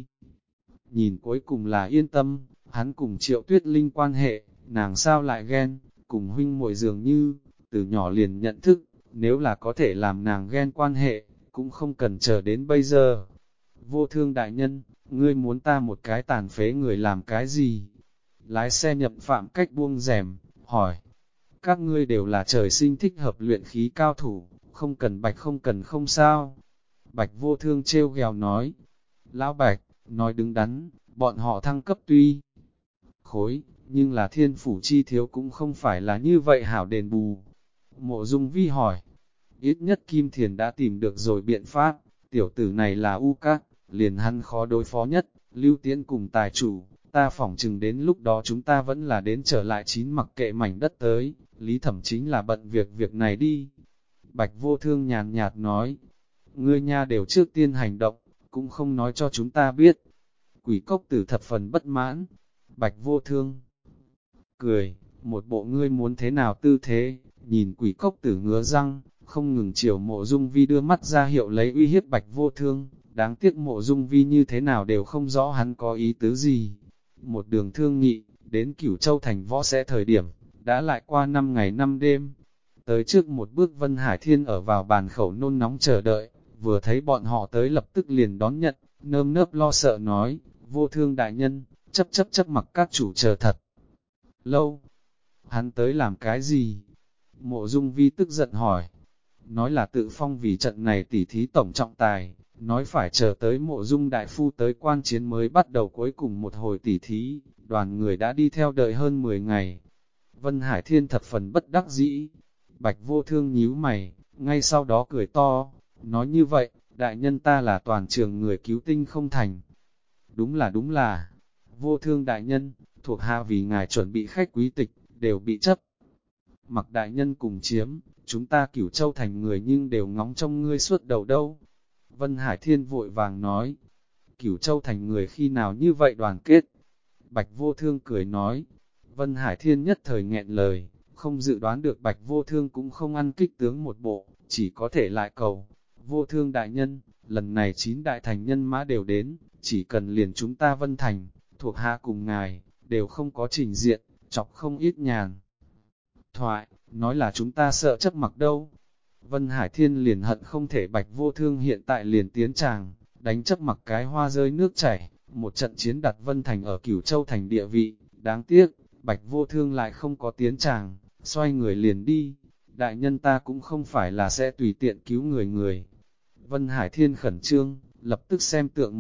Nhìn cuối cùng là yên tâm, hắn cùng Triệu Tuyết Linh quan hệ, nàng sao lại ghen, cùng huynh muội dường như, từ nhỏ liền nhận thức, nếu là có thể làm nàng ghen quan hệ, cũng không cần chờ đến bây giờ. Vô Thương đại nhân, ngươi muốn ta một cái tàn phế người làm cái gì? Lái xe nhậm phạm cách buông rèm, hỏi. Các ngươi đều là trời sinh thích hợp luyện khí cao thủ, không cần Bạch không cần không sao. Bạch Vô Thương trêu ghèo nói. Lão Bạch, nói đứng đắn, bọn họ thăng cấp tuy khối, nhưng là thiên phủ chi thiếu cũng không phải là như vậy hảo đền bù. Mộ Dung Vi hỏi. Ít nhất Kim Thiền đã tìm được rồi biện pháp, tiểu tử này là U Các, liền hắn khó đối phó nhất, Lưu Tiễn cùng tài chủ, ta phỏng chừng đến lúc đó chúng ta vẫn là đến trở lại 9 mặc kệ mảnh đất tới, Lý Thẩm chính là bận việc này đi. Bạch Vô Thương nhàn nhạt nói, ngươi nha đều trước tiên hành động, cũng không nói cho chúng ta biết. Quỷ cốc tử thập phần bất mãn, Bạch Vô Thương cười, một bộ ngươi muốn thế nào tư thế, nhìn quỷ cốc tử ngứa răng, không ngừng chiều Mộ Dung Vi đưa mắt ra hiệu lấy uy hiếp Bạch Vô Thương, đáng tiếc Mộ Dung Vi như thế nào đều không rõ hắn có ý tứ gì. Một đường thương nghị, đến Cửu Châu thành võ sẽ thời điểm, đã lại qua 5 ngày 5 đêm. Tới trước một bước Vân Hải Thiên ở vào bàn khẩu nôn nóng chờ đợi, vừa thấy bọn họ tới lập tức liền đón nhận, nơm nớp lo sợ nói, Vô Thương đại nhân, chấp mặc các chủ chờ thật lâu. Hắn tới làm cái gì? Mộ Dung Vi tức giận hỏi. Nói là tự phong vì trận này tỉ thí tổng trọng tài, nói phải chờ tới Mộ Dung đại phu tới quan chiến mới bắt đầu cuối cùng một hồi tỉ thí, đoàn người đã đi theo đợi hơn 10 ngày. Vân Hải Thiên thập phần bất đắc dĩ, Bạch Vô Thương nhíu mày, ngay sau đó cười to, nói như vậy, đại nhân ta là toàn trường người cứu tinh không thành. Đúng là, Vô Thương đại nhân, thuộc hạ vì ngài chuẩn bị khách quý tịch, đều bị chấp. Mặc đại nhân cùng chiếm, chúng ta Cửu Châu thành người nhưng đều ngóng trong ngươi suốt đầu đâu. Vân Hải Thiên vội vàng nói, Cửu Châu thành người khi nào như vậy đoàn kết. Bạch Vô Thương cười nói, Vân Hải Thiên nhất thời nghẹn lời, không dự đoán được Bạch Vô Thương cũng không ăn kích tướng một bộ, chỉ có thể lại cầu. Vô Thương đại nhân, lần này 9 đại thành nhân mã đều đến, chỉ cần liền chúng ta Vân Thành, thuộc hạ cùng ngài, đều không có trình diện, chọc không ít nhàn. Thoại, nói là chúng ta sợ chấp mặc đâu. Vân Hải Thiên liền hận không thể Bạch Vô Thương hiện tại liền tiến tràng, đánh chấp mặc cái hoa rơi nước chảy, một trận chiến đặt Vân Thành ở Cửu Châu thành địa vị, đáng tiếc, Bạch Vô Thương lại không có tiến tràng, xoay người liền đi. đại nhân ta cũng không phải là sẽ tùy tiện cứu người. Vân Hải Thiên khẩn trương, lập tức xem tượng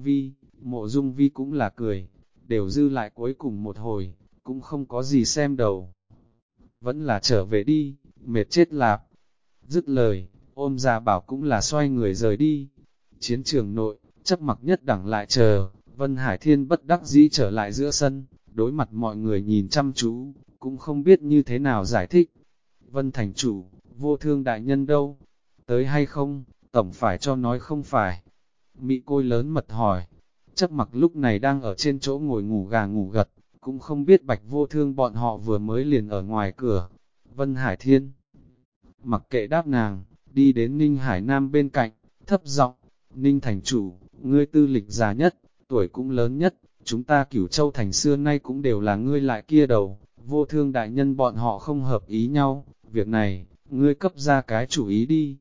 Mộ Dung Vi cũng là cười, đều dư lại cuối cùng một hồi, cũng không có gì xem đầu. Vẫn là trở về đi, mệt chết lạp. Dứt lời, ôm Gia Bảo cũng là xoay người rời đi. Chiến trường nội, Chấp Mặc nhất đẳng lại chờ, Vân Hải Thiên bất đắc dĩ trở lại giữa sân, đối mặt mọi người nhìn chăm chú, cũng không biết như thế nào giải thích. Vân thành chủ, Vô Thương đại nhân đâu? Tới hay không? Tổng phải cho nói không phải. Mị Côi lớn mật hỏi. Chấp Mặc lúc này đang ở trên chỗ ngồi ngủ gà ngủ gật, cũng không biết Bạch Vô Thương bọn họ vừa mới liền ở ngoài cửa. Vân Hải Thiên mặc kệ đáp nàng, đi đến Ninh Hải Nam bên cạnh, thấp giọng, Ninh thành chủ, ngươi tư lịch già nhất, tuổi cũng lớn nhất, chúng ta Cửu Châu thành xưa nay cũng đều là ngươi lại kia đầu, Vô Thương đại nhân bọn họ không hợp ý nhau, việc này, ngươi cấp ra cái chủ ý đi.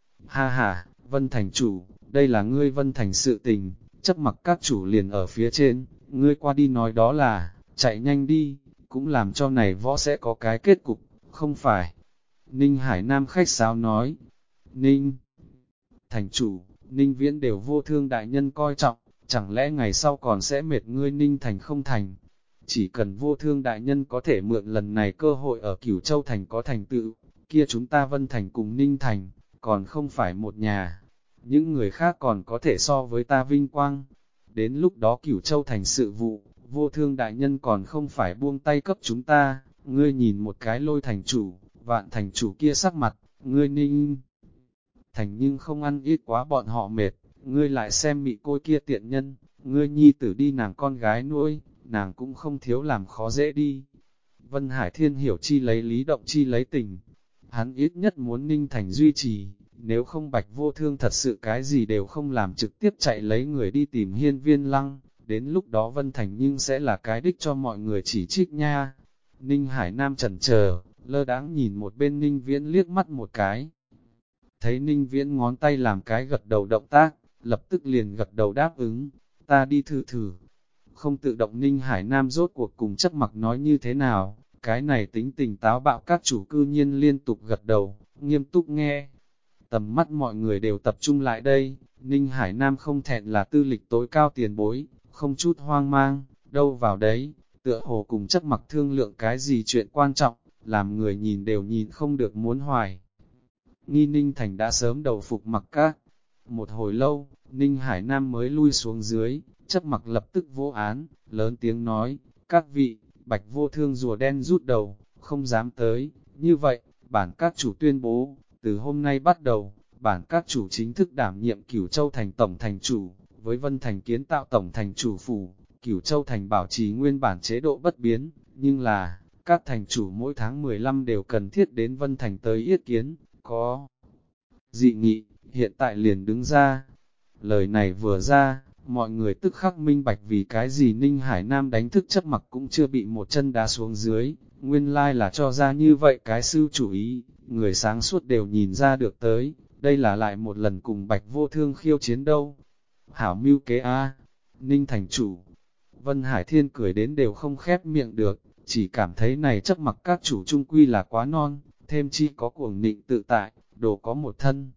Ha ha, Vân thành chủ, đây là ngươi Vân thành sự tình, Chấp Mặc các chủ liền ở phía trên, ngươi qua đi nói đó là, chạy nhanh đi, cũng làm cho này võ sẽ có cái kết cục, không phải. Ninh Hải Nam khách sáo nói, Ninh thành chủ, Ninh Viễn đều Vô Thương đại nhân coi trọng, chẳng lẽ ngày sau còn sẽ mệt ngươi Ninh thành không thành. Chỉ cần Vô Thương đại nhân có thể mượn lần này cơ hội ở Cửu Châu thành có thành tựu, kia chúng ta Vân thành cùng Ninh thành, còn không phải một nhà. Những người khác còn có thể so với ta vinh quang. Đến lúc đó Cửu Châu thành sự vụ, Vô Thương đại nhân còn không phải buông tay cấp chúng ta. Ngươi nhìn một cái Lôi thành chủ, Vạn thành chủ kia sắc mặt, ngươi Ninh thành nhưng không ăn ít quá bọn họ mệt, ngươi lại xem Mị Côi kia tiện nhân, ngươi nhi tử đi nàng con gái nuôi, nàng cũng không thiếu làm khó dễ đi. Vân Hải Thiên hiểu chi lấy lý động chi lấy tình, hắn ít nhất muốn Ninh thành duy trì, nếu không Bạch Vô Thương thật sự cái gì đều không làm, trực tiếp chạy lấy người đi tìm Hiên Viên Lăng, đến lúc đó Vân thành nhưng sẽ là cái đích cho mọi người chỉ trích nha. Ninh Hải Nam chần chờ, lơ đãng nhìn một bên Ninh Viễn liếc mắt một cái. Thấy Ninh Viễn ngón tay làm cái gật đầu động tác, lập tức liền gật đầu đáp ứng, ta đi thử thử. Không tự động Ninh Hải Nam rốt cuộc cùng Chấp Mặc nói như thế nào, cái này tính tình táo bạo các chủ cư nhiên liên tục gật đầu, nghiêm túc nghe. Tầm mắt mọi người đều tập trung lại đây, Ninh Hải Nam không thẹn là tư lịch tối cao tiền bối, không chút hoang mang, đâu vào đấy, tựa hồ cùng Chấp Mặc thương lượng cái gì chuyện quan trọng, làm người nhìn đều nhìn không được muốn hoài. Nghi Ninh Thành đã sớm đầu phục Mặc các. Một hồi lâu, Ninh Hải Nam mới lui xuống dưới, Chấp Mặc lập tức vô án, lớn tiếng nói, các vị, Bạch Vô Thương rùa đen rút đầu, không dám tới, như vậy, bản các chủ tuyên bố, từ hôm nay bắt đầu, bản các chủ chính thức đảm nhiệm Cửu Châu thành tổng thành chủ, với Vân thành kiến tạo tổng thành chủ phủ, Cửu Châu thành bảo trì nguyên bản chế độ bất biến, nhưng là, các thành chủ mỗi tháng 15 đều cần thiết đến Vân thành tới yết kiến, có dị nghị, hiện tại liền đứng ra. Lời này vừa ra, mọi người tức khắc minh bạch vì cái gì Ninh Hải Nam đánh thức Chấp Mặc cũng chưa bị một chân đá xuống dưới, nguyên lai là cho ra như vậy cái sư chủ ý, người sáng suốt đều nhìn ra được tới, đây là lại một lần cùng Bạch Vô Thương khiêu chiến đâu. Hảo mưu kế a, Ninh thành chủ, Vân Hải Thiên cười đến đều không khép miệng được, chỉ cảm thấy này Chấp Mặc các chủ trung quy là quá non, thêm chi có cuồng nịnh tự tại, đồ có một thân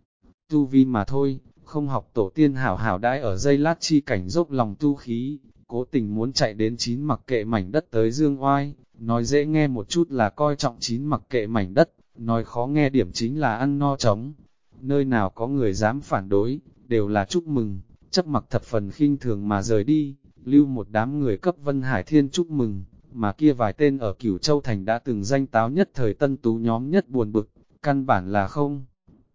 tu vi mà thôi, không học tổ tiên hảo hảo đãi ở dây lát chi cảnh dốc lòng tu khí, cố tình muốn chạy đến chín mặc kệ mảnh đất tới dương oai, nói dễ nghe một chút là coi trọng chín mặc kệ mảnh đất, nói khó nghe điểm chính là ăn no trống. Nơi nào có người dám phản đối, đều là chúc mừng, Chấp Mặc thập phần khinh thường mà rời đi, lưu một đám người cấp Vân Hải Thiên chúc mừng, mà kia vài tên ở Cửu Châu Thành đã từng danh táo nhất thời tân tú nhóm nhất buồn bực, căn bản là không.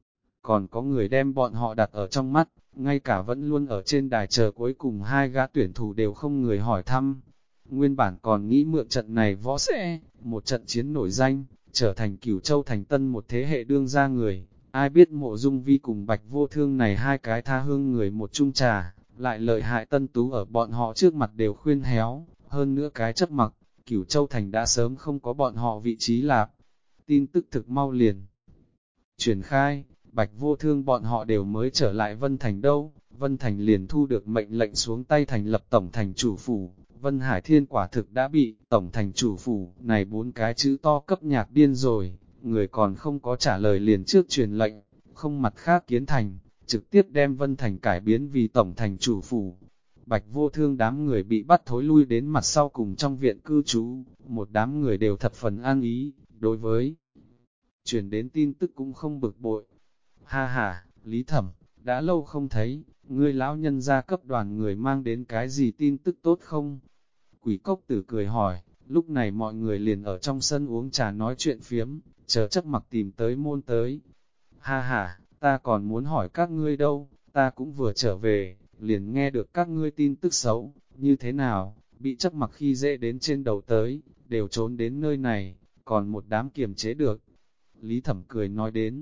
Còn có người đem bọn họ đặt ở trong mắt, ngay cả vẫn luôn ở trên đài chờ cuối cùng hai gã tuyển thủ đều không người hỏi thăm. Nguyên bản còn nghĩ mượn trận này võ sẽ, một trận chiến nổi danh, trở thành Cửu Châu thành tân một thế hệ đương ra người. Ai biết Mộ Dung Vi cùng Bạch Vô Thương này hai cái tha hương người một chung trà, lại lợi hại tân tú ở bọn họ trước mặt đều khuyên héo, hơn nữa cái Chấp Mặc, Cửu Châu thành đã sớm không có bọn họ vị trí lạp. Tin tức thực mau liền truyền khai, Bạch Vô Thương bọn họ đều mới trở lại Vân Thành đâu, Vân Thành liền thu được mệnh lệnh xuống tay thành lập tổng thành chủ phủ, Vân Hải Thiên quả thực đã bị tổng thành chủ phủ này bốn cái chữ to cấp nhạc điên rồi, người còn không có trả lời liền trước truyền lệnh, không mặt khác kiến thành, trực tiếp đem Vân Thành cải biến vì tổng thành chủ phủ. Bạch Vô Thương đám người bị bắt thối lui đến mặt sau cùng trong viện cư trú, một đám người đều thập phần an ý, đối với truyền đến tin tức cũng không bực bội. Ha ha, Lý Thẩm, đã lâu không thấy, ngươi lão nhân gia cấp đoàn người mang đến cái gì tin tức tốt không? Quỷ Cốc Tử cười hỏi, lúc này mọi người liền ở trong sân uống trà nói chuyện phiếm, chờ Chấp Mặc tìm tới môn tới. Ha ha, ta còn muốn hỏi các ngươi đâu, ta cũng vừa trở về, liền nghe được các ngươi tin tức xấu, như thế nào, bị Chấp Mặc khi dễ đến trên đầu tới, đều trốn đến nơi này, còn một đám kiềm chế được. Lý Thẩm cười nói đến,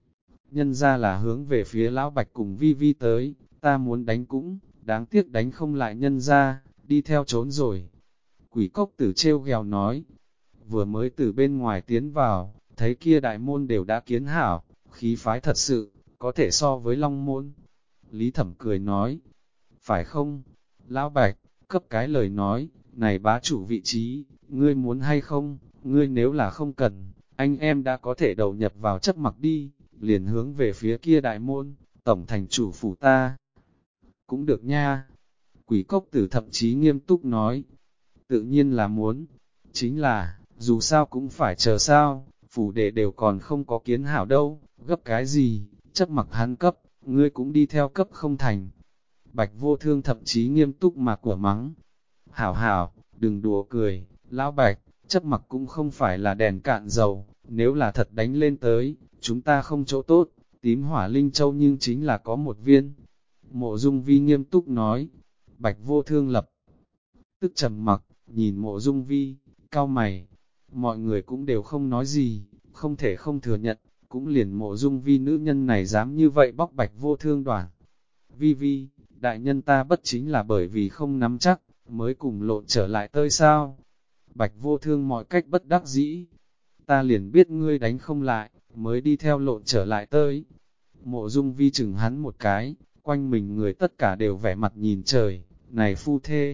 nhân ra là hướng về phía Lão Bạch cùng Vi Vi tới, ta muốn đánh cũng, đáng tiếc đánh không lại nhân ra, đi theo trốn rồi. Quỷ Cốc Tử trêu ghèo nói, vừa mới từ bên ngoài tiến vào, thấy kia đại môn đều đã kiến hảo, khí phái thật sự, có thể so với Long môn. Lý Thẩm cười nói, phải không? Lão Bạch, cấp cái lời nói, này bá chủ vị trí, ngươi muốn hay không? Ngươi nếu là không cần, anh em đã có thể đầu nhập vào Chấp Mặc đi, liền hướng về phía kia đại môn, tổng thành chủ phủ ta. Cũng được nha. Quỷ Cốc Tử thậm chí nghiêm túc nói, tự nhiên là muốn, chính là, dù sao cũng phải chờ sao, phủ đệ đều còn không có kiến hảo đâu, gấp cái gì, Chấp Mặc hắn cấp, ngươi cũng đi theo cấp không thành. Bạch Vô Thương thậm chí nghiêm túc mà của mắng. Hảo hảo, đừng đùa cười, Lão Bạch, Chấp Mặc cũng không phải là đèn cạn dầu, nếu là thật đánh lên tới, chúng ta không chỗ tốt, tím hỏa linh châu nhưng chính là có một viên. Mộ Dung Vi nghiêm túc nói, Bạch Vô Thương lập tức trầm mặc, nhìn Mộ Dung Vi, cau mày, mọi người cũng đều không nói gì, không thể không thừa nhận, cũng liền Mộ Dung Vi nữ nhân này dám như vậy bóc Bạch Vô Thương đoàn. Vi Vi, đại nhân ta bất chính là bởi vì không nắm chắc, mới cùng lộn trở lại tơi sao. Bạch Vô Thương mọi cách bất đắc dĩ, ta liền biết ngươi đánh không lại, mới đi theo lộn trở lại tơi. Mộ Dung Vi chừng hắn một cái, quanh mình người tất cả đều vẻ mặt nhìn trời, này phu thê,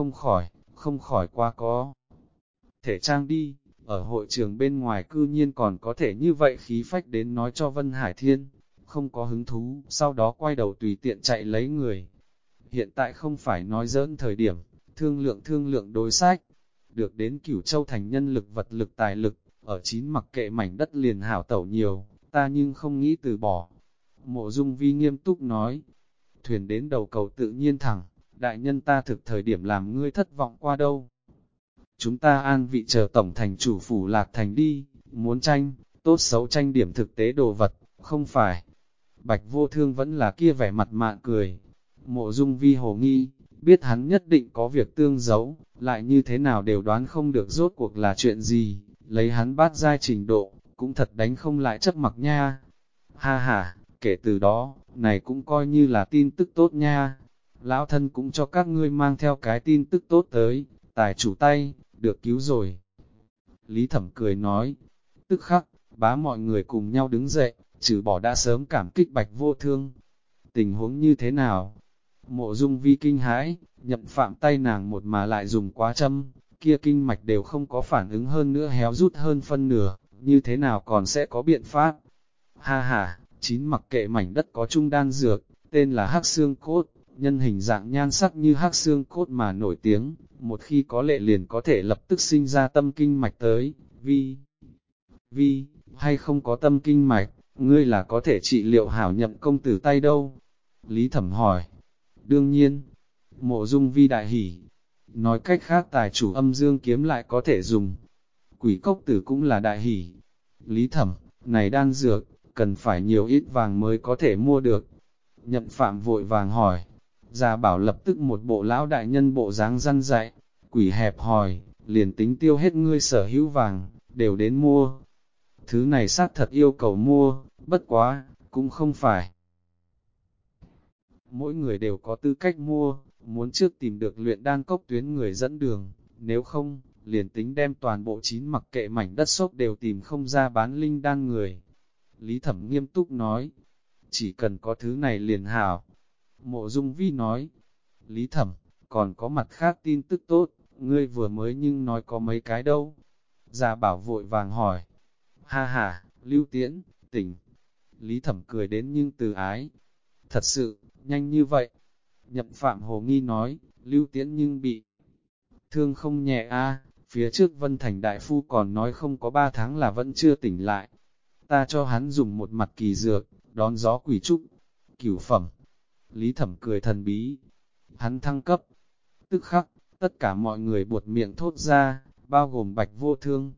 không khỏi qua có. Thể trang đi, ở hội trường bên ngoài cư nhiên còn có thể như vậy khí phách đến nói cho Vân Hải Thiên, không có hứng thú, sau đó quay đầu tùy tiện chạy lấy người. Hiện tại không phải nói giỡn thời điểm, thương lượng đối sách, được đến Cửu Châu thành nhân lực vật lực tài lực, ở chín mặc kệ mảnh đất liền hảo tẩu nhiều, ta nhưng không nghĩ từ bỏ. Mộ Dung Vi nghiêm túc nói, thuyền đến đầu cầu tự nhiên thẳng, đại nhân ta thực thời điểm làm ngươi thất vọng qua đâu. Chúng ta an vị chờ tổng thành chủ phủ Lạc Thành đi, muốn tranh, tốt xấu tranh điểm thực tế đồ vật, không phải. Bạch Vô Thương vẫn là kia vẻ mặt mạn cười. Mộ Dung Vi hồ nghi, biết hắn nhất định có việc tương giấu, lại như thế nào đều đoán không được rốt cuộc là chuyện gì, lấy hắn bát giai trình độ, cũng thật đánh không lại Chấp Mặc nha. Ha ha, kể từ đó, này cũng coi như là tin tức tốt nha. Lão thân cũng cho các ngươi mang theo cái tin tức tốt tới, tài chủ tay, được cứu rồi. Lý Thẩm cười nói, tức khắc, bá mọi người cùng nhau đứng dậy, trừ bỏ đã sớm cảm kích Bạch Vô Thương. Tình huống như thế nào? Mộ Dung Vi kinh hãi, Nhậm Phạm tay nàng một mà lại dùng quá châm, kia kinh mạch đều không có phản ứng hơn nữa héo rút hơn phân nửa, như thế nào còn sẽ có biện pháp? Ha ha, chín mặc kệ mảnh đất có trung đan dược, tên là Hắc Xương Cốt, nhân hình dạng nhan sắc như Hắc Xương Cốt mà nổi tiếng, một khi có lệ liền có thể lập tức sinh ra tâm kinh mạch tới. Vi, hay không có tâm kinh mạch, ngươi là có thể trị liệu hảo Nhậm công tử tay đâu? Lý Thẩm hỏi. Đương nhiên, Mộ Dung Vi đại hỉ. Nói cách khác tài chủ âm dương kiếm lại có thể dùng. Quỷ Cốc Tử cũng là đại hỉ. Lý Thẩm, này đan dược, cần phải nhiều ít vàng mới có thể mua được. Nhậm Phạm vội vàng hỏi. Gia Bảo lập tức một bộ lão đại nhân bộ dáng răn dạy. Quỷ hẹp hòi, liền tính tiêu hết ngươi sở hữu vàng, đều đến mua. Thứ này xác thật yêu cầu mua, bất quá, cũng không phải. Mỗi người đều có tư cách mua, muốn trước tìm được luyện đan cốc tuyến người dẫn đường, nếu không, liền tính đem toàn bộ chín mặc kệ mảnh đất sốc đều tìm không ra bán linh đan người. Lý Thẩm nghiêm túc nói, chỉ cần có thứ này liền hảo. Mộ Dung Vi nói, Lý Thẩm, còn có mặt khác tin tức tốt, ngươi vừa mới nhưng nói có mấy cái đâu. Gia Bảo vội vàng hỏi, Ha ha, Lưu Tiễn, tỉnh. Lý Thẩm cười đến nhưng từ ái. Thật sự, nhanh như vậy. Nhậm Phạm hồ nghi nói, Lưu Tiễn nhưng bị thương không nhẹ a. Phía trước Vân Thành Đại Phu còn nói không có 3 tháng là vẫn chưa tỉnh lại. Ta cho hắn dùng một mặt kỳ dược, đón gió quỷ trúc, cửu phẩm. Lý Thẩm cười thần bí. Hắn thăng cấp. Tức khắc, tất cả mọi người buột miệng thốt ra, bao gồm Bạch Vô Thương.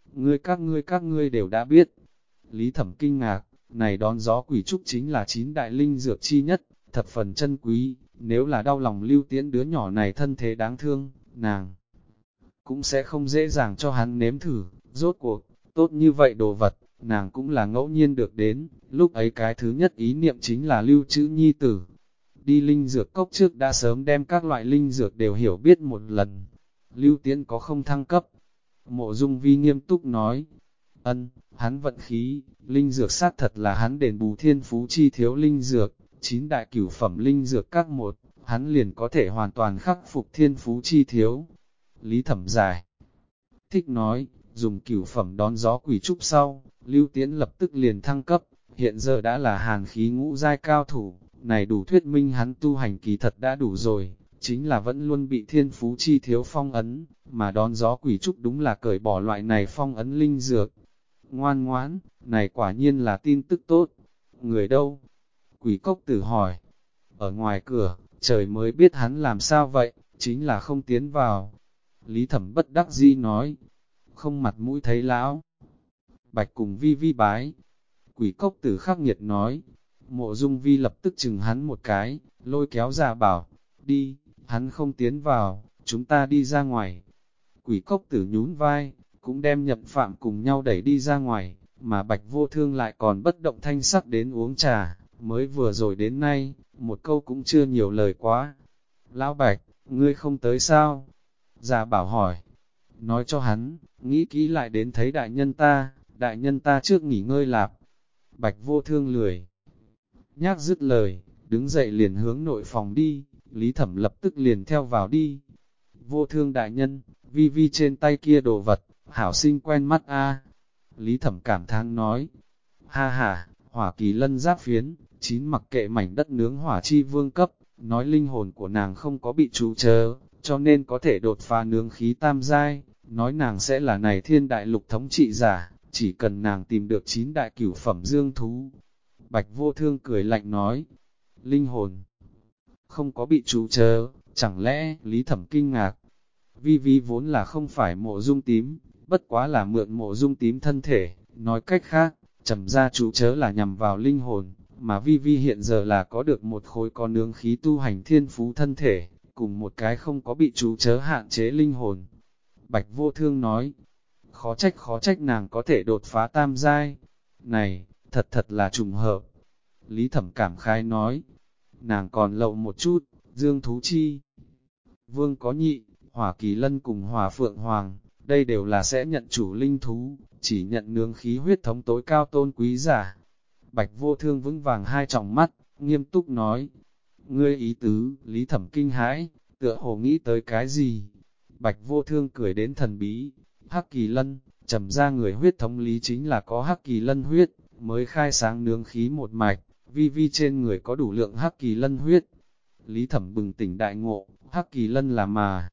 Các ngươi đều đã biết. Lý Thẩm kinh ngạc, này đón gió quỷ trúc chính là 9 đại linh dược chi nhất, thập phần chân quý, nếu là đau lòng Lưu Tiễn đứa nhỏ này thân thế đáng thương, nàng cũng sẽ không dễ dàng cho hắn nếm thử, rốt cuộc, tốt như vậy đồ vật, nàng cũng là ngẫu nhiên được đến, lúc ấy cái thứ nhất ý niệm chính là lưu trữ nhi tử. Đi linh dược cốc trước đã sớm đem các loại linh dược đều hiểu biết một lần. Lưu Tiễn có không thăng cấp? Mộ Dung Vi nghiêm túc nói, hắn vận khí, linh dược xác thật là hắn đền bù thiên phú chi thiếu linh dược, 9 đại cửu phẩm linh dược các một, hắn liền có thể hoàn toàn khắc phục thiên phú chi thiếu. Lý Thẩm giải thích nói, dùng cửu phẩm đón gió quỷ trúc sau, Lưu Tiễn lập tức liền thăng cấp, hiện giờ đã là hàn khí ngũ giai cao thủ, này đủ thuyết minh hắn tu hành kỳ thật đã đủ rồi, chính là vẫn luôn bị thiên phú chi thiếu phong ấn, mà đón gió quỷ trúc đúng là cởi bỏ loại này phong ấn linh dược. Ngoan ngoãn, này quả nhiên là tin tức tốt. Người đâu? Quỷ cốc tử hỏi. Ở ngoài cửa, trời mới biết hắn làm sao vậy, chính là không tiến vào. Lý Thẩm bất đắc dĩ nói, không mặt mũi thấy lão. Bạch cùng Vi Vi bái. Quỷ cốc tử khắc nghiệt nói, Mộ Dung Vi lập tức chừng hắn một cái, lôi kéo ra bảo, đi, hắn không tiến vào, chúng ta đi ra ngoài. Quỷ cốc tử nhún vai, cũng đem Nhậm Phạm cùng nhau đẩy đi ra ngoài, mà Bạch Vô Thương lại còn bất động thanh sắc đến uống trà, mới vừa rồi đến nay, một câu cũng chưa nhiều lời quá. Lão Bạch, ngươi không tới sao? Già bảo hỏi, nói cho hắn, nghĩ kỹ lại đến thấy đại nhân ta trước nghỉ ngơi lạp. Bạch Vô Thương lười nhác dứt lời, đứng dậy liền hướng nội phòng đi, Lý Thẩm lập tức liền theo vào đi. Vô Thương đại nhân, Vi Vi trên tay kia đồ vật, hảo sinh quen mắt a. Lý Thẩm cảm thán nói, ha ha, hỏa kỳ lân giáp phiến, 9 mặc kệ mảnh đất nướng hỏa chi vương cấp, nói linh hồn của nàng không có bị trụ chớ, cho nên có thể đột phá nướng khí tam giai, nói nàng sẽ là này thiên đại lục thống trị giả, chỉ cần nàng tìm được 9 đại cửu phẩm dương thú. Bạch Vô Thương cười lạnh nói, linh hồn không có bị trụ chớ, chẳng lẽ Lý Thẩm kinh ngạc. Vi Vi vốn là không phải Mộ Dung tím, bất quá là mượn Mộ Dung tím thân thể, nói cách khác, trầm ra chú chớ là nhằm vào linh hồn, mà Vi Vi hiện giờ là có được một khối có nướng khí tu hành thiên phú thân thể, cùng một cái không có bị chú chớ hạn chế linh hồn. Bạch Vô Thương nói, khó trách nàng có thể đột phá tam giai. Này, thật là trùng hợp. Lý Thẩm cảm khai nói, nàng còn lậu một chút, dương thú chi. Vương có nhị, Hỏa Kỳ Lân cùng Hỏa Phượng Hoàng, đây đều là sẽ nhận chủ linh thú, chỉ nhận nướng khí huyết thống tối cao tôn quý giả. Bạch Vô Thương vững vàng hai tròng mắt, nghiêm túc nói, ngươi ý tứ, Lý Thẩm kinh hãi, tựa hồ nghĩ tới cái gì? Bạch Vô Thương cười đến thần bí, Hắc Kỳ Lân, trầm ra người huyết thống lý chính là có Hắc Kỳ Lân huyết, mới khai sáng nướng khí một mạch, Vi Vi trên người có đủ lượng Hắc Kỳ Lân huyết. Lý Thẩm bừng tỉnh đại ngộ, Hắc Kỳ Lân là mà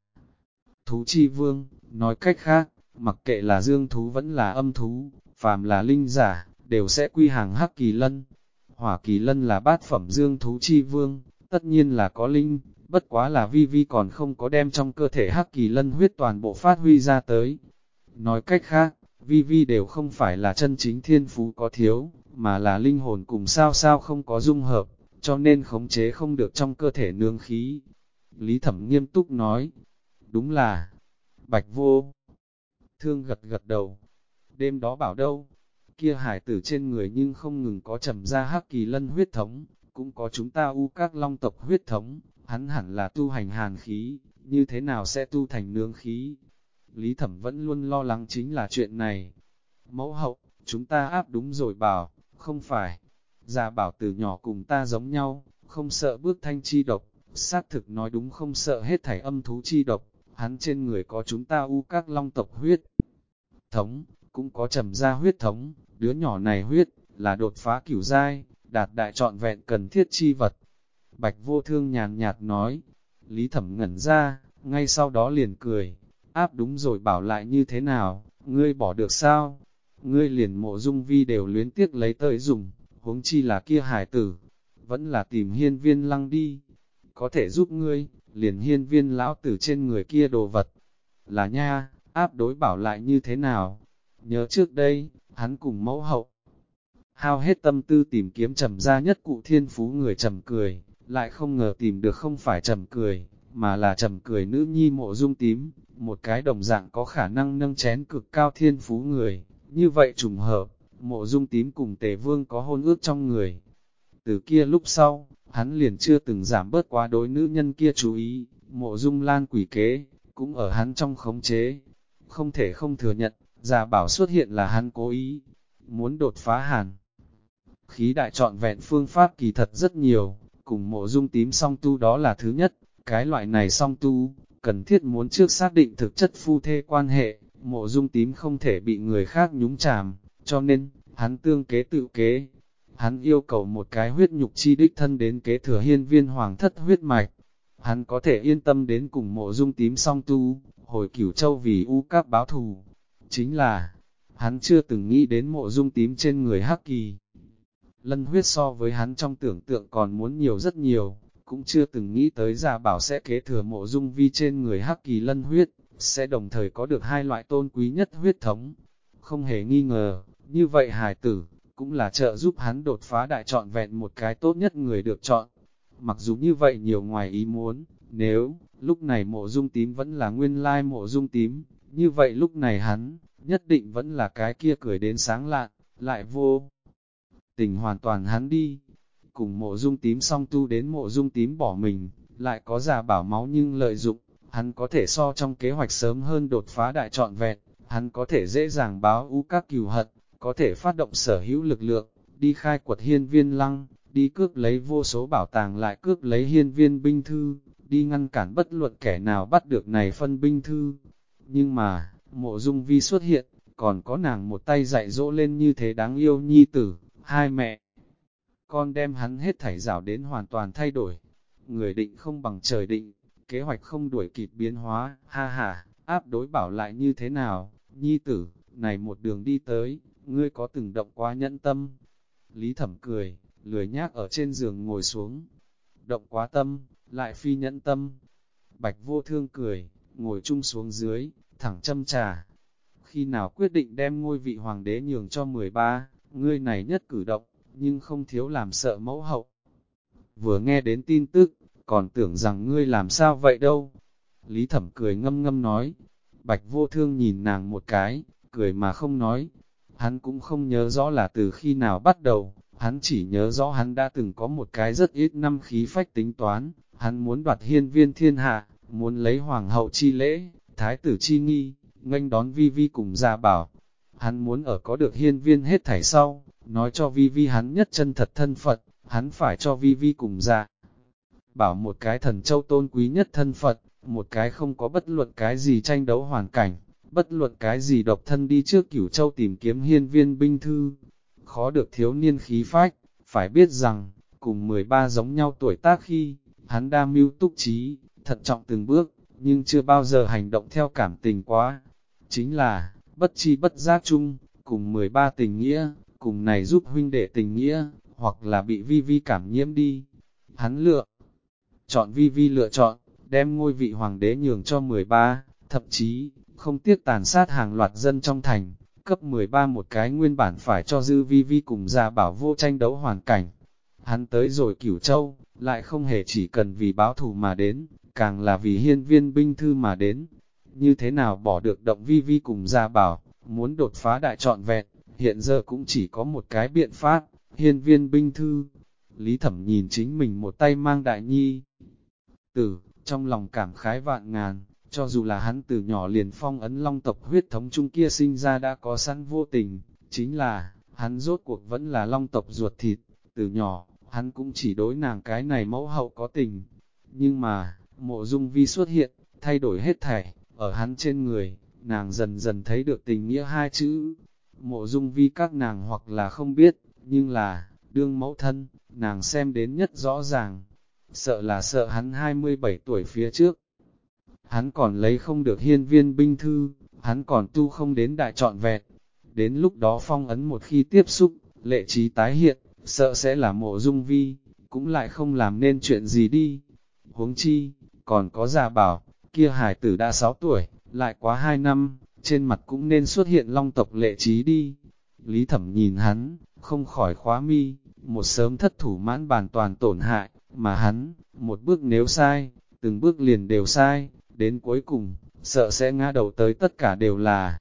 thú chi vương, nói cách khác, mặc kệ là dương thú vẫn là âm thú, phàm là linh giả, đều sẽ quy hàng Hắc Kỳ Lân. Hỏa Kỳ Lân là bát phẩm dương thú chi vương, tất nhiên là có linh, bất quá là Vi Vi còn không có đem trong cơ thể Hắc Kỳ Lân huyết toàn bộ phát huy ra tới. Nói cách khác, Vi Vi đều không phải là chân chính thiên phú có thiếu, mà là linh hồn cùng sao không có dung hợp, cho nên khống chế không được trong cơ thể nương khí. Lý Thẩm nghiêm túc nói, đúng là, Bạch Vô Thương gật gật đầu, đêm đó bảo đâu, kia hải tử trên người nhưng không ngừng có trầm ra Hắc Kỳ Lân huyết thống, cũng có chúng ta u các long tộc huyết thống, hắn hẳn là tu hành hàn khí, như thế nào sẽ tu thành nương khí. Lý Thẩm vẫn luôn lo lắng chính là chuyện này. Mẫu hậu, chúng ta áp đúng rồi bảo, không phải. Già bảo từ nhỏ cùng ta giống nhau, không sợ bước thanh chi độc, xác thực nói đúng không sợ hết thảy âm thú chi độc, hắn trên người có chúng ta u các long tộc huyết thống, cũng có Trầm gia huyết thống, đứa nhỏ này huyết, là đột phá cửu giai, đạt đại trọn vẹn cần thiết chi vật. Bạch Vô Thương nhàn nhạt nói, Lý Thẩm ngẩn ra, ngay sau đó liền cười, áp đúng rồi bảo lại như thế nào, ngươi bỏ được sao? Ngươi liền Mộ Dung Vi đều luyến tiếc lấy tới dùng, huống chi là kia hải tử, vẫn là tìm Hiên Viên Lăng đi, có thể giúp ngươi, liền Hiên Viên lão tử trên người kia đồ vật. Là nha, áp đối bảo lại như thế nào? Nhớ trước đây, hắn cùng mẫu hậu, hao hết tâm tư tìm kiếm Trầm gia nhất cụ thiên phú người Trầm Cười, lại không ngờ tìm được không phải Trầm Cười, mà là Trầm Cười nữ nhi Mộ Dung Tím, một cái đồng dạng có khả năng nâng chén cực cao thiên phú người. Như vậy trùng hợp, Mộ Dung Tím cùng Tề Vương có hôn ước trong người. Từ kia lúc sau, hắn liền chưa từng giảm bớt quá đối nữ nhân kia chú ý, Mộ Dung Lan quỷ kế, cũng ở hắn trong khống chế. Không thể không thừa nhận, Gia Bảo xuất hiện là hắn cố ý, muốn đột phá hàn. Khí đại trọn vẹn phương pháp kỳ thật rất nhiều, cùng Mộ Dung Tím song tu đó là thứ nhất, cái loại này song tu, cần thiết muốn trước xác định thực chất phu thê quan hệ, Mộ Dung Tím không thể bị người khác nhúng chàm, cho nên, hắn tương kế tự kế. Hắn yêu cầu một cái huyết nhục chi đích thân đến kế thừa Hiên Viên hoàng thất huyết mạch. Hắn có thể yên tâm đến cùng Mộ Dung Tím song tu, hồi Cửu Châu vì U Các báo thù. Chính là, hắn chưa từng nghĩ đến Mộ Dung Tím trên người Hắc Kỳ Lân huyết so với hắn trong tưởng tượng còn muốn nhiều rất nhiều, cũng chưa từng nghĩ tới Gia Bảo sẽ kế thừa Mộ Dung Vi trên người Hắc Kỳ Lân huyết, sẽ đồng thời có được hai loại tôn quý nhất huyết thống. Không hề nghi ngờ, như vậy hài tử, cũng là trợ giúp hắn đột phá đại trọn vẹn một cái tốt nhất người được chọn. Mặc dù như vậy nhiều ngoài ý muốn, nếu, lúc này Mộ Dung Tím vẫn là nguyên lai Mộ Dung Tím, như vậy lúc này hắn, nhất định vẫn là cái kia cười đến sáng lạn, lại vô tình hoàn toàn hắn đi. Cùng Mộ Dung Tím song tu đến Mộ Dung Tím bỏ mình, lại có Gia Bảo máu nhưng lợi dụng, hắn có thể so trong kế hoạch sớm hơn đột phá đại trọn vẹn, hắn có thể dễ dàng báo U Các cừu hận, có thể phát động sở hữu lực lượng, đi khai quật Hiên Viên Lăng, đi cướp lấy vô số bảo tàng lại cướp lấy Hiên Viên binh thư, đi ngăn cản bất luận kẻ nào bắt được này phân binh thư. Nhưng mà, Mộ Dung Vi xuất hiện, còn có nàng một tay dạy dỗ lên như thế đáng yêu nhi tử, hai mẹ. Con đem hắn hết thảy rảo đến hoàn toàn thay đổi. Người định không bằng trời định, kế hoạch không đuổi kịp biến hóa, ha ha, áp đối bảo lại như thế nào, nhi tử, này một đường đi tới, ngươi có từng động quá nhẫn tâm. Lý Thẩm cười, lười nhác ở trên giường ngồi xuống. Động quá tâm, lại phi nhẫn tâm. Bạch Vô Thương cười, ngồi chung xuống dưới, thẳng châm trà. Khi nào quyết định đem ngôi vị hoàng đế nhường cho 13, ngươi này nhất cử động, nhưng không thiếu làm sợ mẫu hậu. Vừa nghe đến tin tức, còn tưởng rằng ngươi làm sao vậy đâu. Lý Thẩm cười ngâm ngâm nói. Bạch Vô Thương nhìn nàng một cái, cười mà không nói. Hắn cũng không nhớ rõ là từ khi nào bắt đầu, hắn chỉ nhớ rõ hắn đã từng có một cái rất ít năm khí phách tính toán, hắn muốn đoạt hiên viên thiên hạ, muốn lấy hoàng hậu chi lễ, thái tử chi nghi, nghênh đón Vi Vi cùng Gia Bảo. Hắn muốn ở có được hiên viên hết thảy sau, nói cho Vi Vi hắn nhất chân thật thân Phật, hắn phải cho Vi Vi cùng Gia Bảo một cái thần châu tôn quý nhất thân Phật, một cái không có bất luận cái gì tranh đấu hoàn cảnh, bất luận cái gì độc thân đi trước Cửu Châu tìm kiếm hiên viên binh thư. Khó được thiếu niên khí phách, phải biết rằng, cùng 13 giống nhau tuổi tác khi, hắn đa mưu túc trí, thận trọng từng bước, nhưng chưa bao giờ hành động theo cảm tình quá. Chính là, bất chi bất giác chung, cùng 13 tình nghĩa, cùng này giúp huynh đệ tình nghĩa, hoặc là bị Vi Vi cảm nhiễm đi. Hắn chọn Vi Vi lựa chọn, đem ngôi vị hoàng đế nhường cho 13, thậm chí, không tiếc tàn sát hàng loạt dân trong thành, cấp 13 một cái nguyên bản phải cho dư Vi Vi cùng Gia Bảo vô tranh đấu hoàn cảnh. Hắn tới rồi Cửu Châu, lại không hề chỉ cần vì báo thù mà đến, càng là vì hiên viên binh thư mà đến. Như thế nào bỏ được động Vi Vi cùng Gia Bảo, muốn đột phá đại trọn vẹn, hiện giờ cũng chỉ có một cái biện pháp, hiên viên binh thư. Lý Thẩm nhìn chính mình một tay mang đại nhi tử, trong lòng cảm khái vạn ngàn, cho dù là hắn từ nhỏ liền phong ấn long tộc huyết thống chung kia sinh ra đã có sẵn vô tình, chính là, hắn rốt cuộc vẫn là long tộc ruột thịt, từ nhỏ, hắn cũng chỉ đối nàng cái này mẫu hậu có tình. Nhưng mà, Mộ Dung Vi xuất hiện, thay đổi hết thảy, ở hắn trên người, nàng dần dần thấy được tình nghĩa hai chữ, Mộ Dung Vi các nàng hoặc là không biết, nhưng là, đương mẫu thân, nàng xem đến nhất rõ ràng. Sợ là sợ hắn 27 tuổi phía trước. Hắn còn lấy không được hiên viên binh thư, hắn còn tu không đến đại trọn vẹn. Đến lúc đó phong ấn một khi tiếp xúc, lệ trí tái hiện, sợ sẽ là Mộ Dung Vi, cũng lại không làm nên chuyện gì đi. Huống chi, còn có Gia Bảo, kia hải tử đã 6 tuổi, lại quá 2 năm, trên mặt cũng nên xuất hiện long tộc lệ trí đi. Lý Thẩm nhìn hắn, không khỏi khóa mi, một sớm thất thủ mãn bàn toàn tổn hại, mà hắn, một bước nếu sai, từng bước liền đều sai, đến cuối cùng, sợ sẽ ngã đầu tới tất cả đều là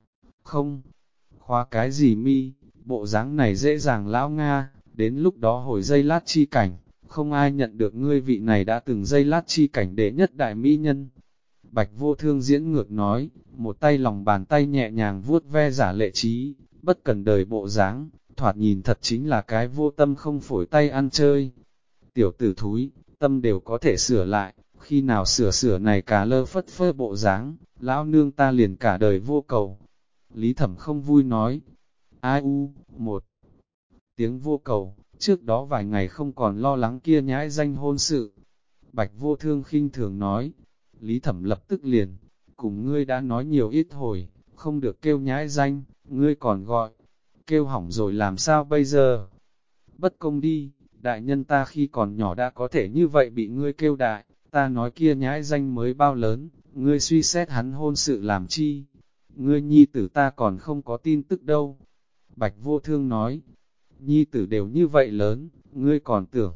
không. Khóa cái gì mi, bộ dáng này dễ dàng lão Nga, đến lúc đó hồi dây lát chi cảnh, không ai nhận được ngươi vị này đã từng dây lát chi cảnh đệ nhất đại mỹ nhân. Bạch Vô Thương diễn ngược nói, một tay lòng bàn tay nhẹ nhàng vuốt ve giả lệ trí, bất cần đời bộ dáng, thoạt nhìn thật chính là cái vô tâm không phổi tay ăn chơi. Tiểu tử thúi, tâm đều có thể sửa lại, khi nào sửa này cả lơ phất phơ bộ dáng, lão nương ta liền cả đời vô cầu. Lý Thẩm không vui nói, ai u, một tiếng vô cầu, trước đó vài ngày không còn lo lắng kia nhãi danh hôn sự. Bạch Vô Thương khinh thường nói, Lý Thẩm lập tức liền, cùng ngươi đã nói nhiều ít hồi, không được kêu nhãi danh, ngươi còn gọi, kêu hỏng rồi làm sao bây giờ? Bất công đi, đại nhân ta khi còn nhỏ đã có thể như vậy bị ngươi kêu đại, ta nói kia nhãi danh mới bao lớn, ngươi suy xét hắn hôn sự làm chi? Ngươi nhi tử ta còn không có tin tức đâu. Bạch Vô Thương nói, nhi tử đều như vậy lớn, ngươi còn tưởng.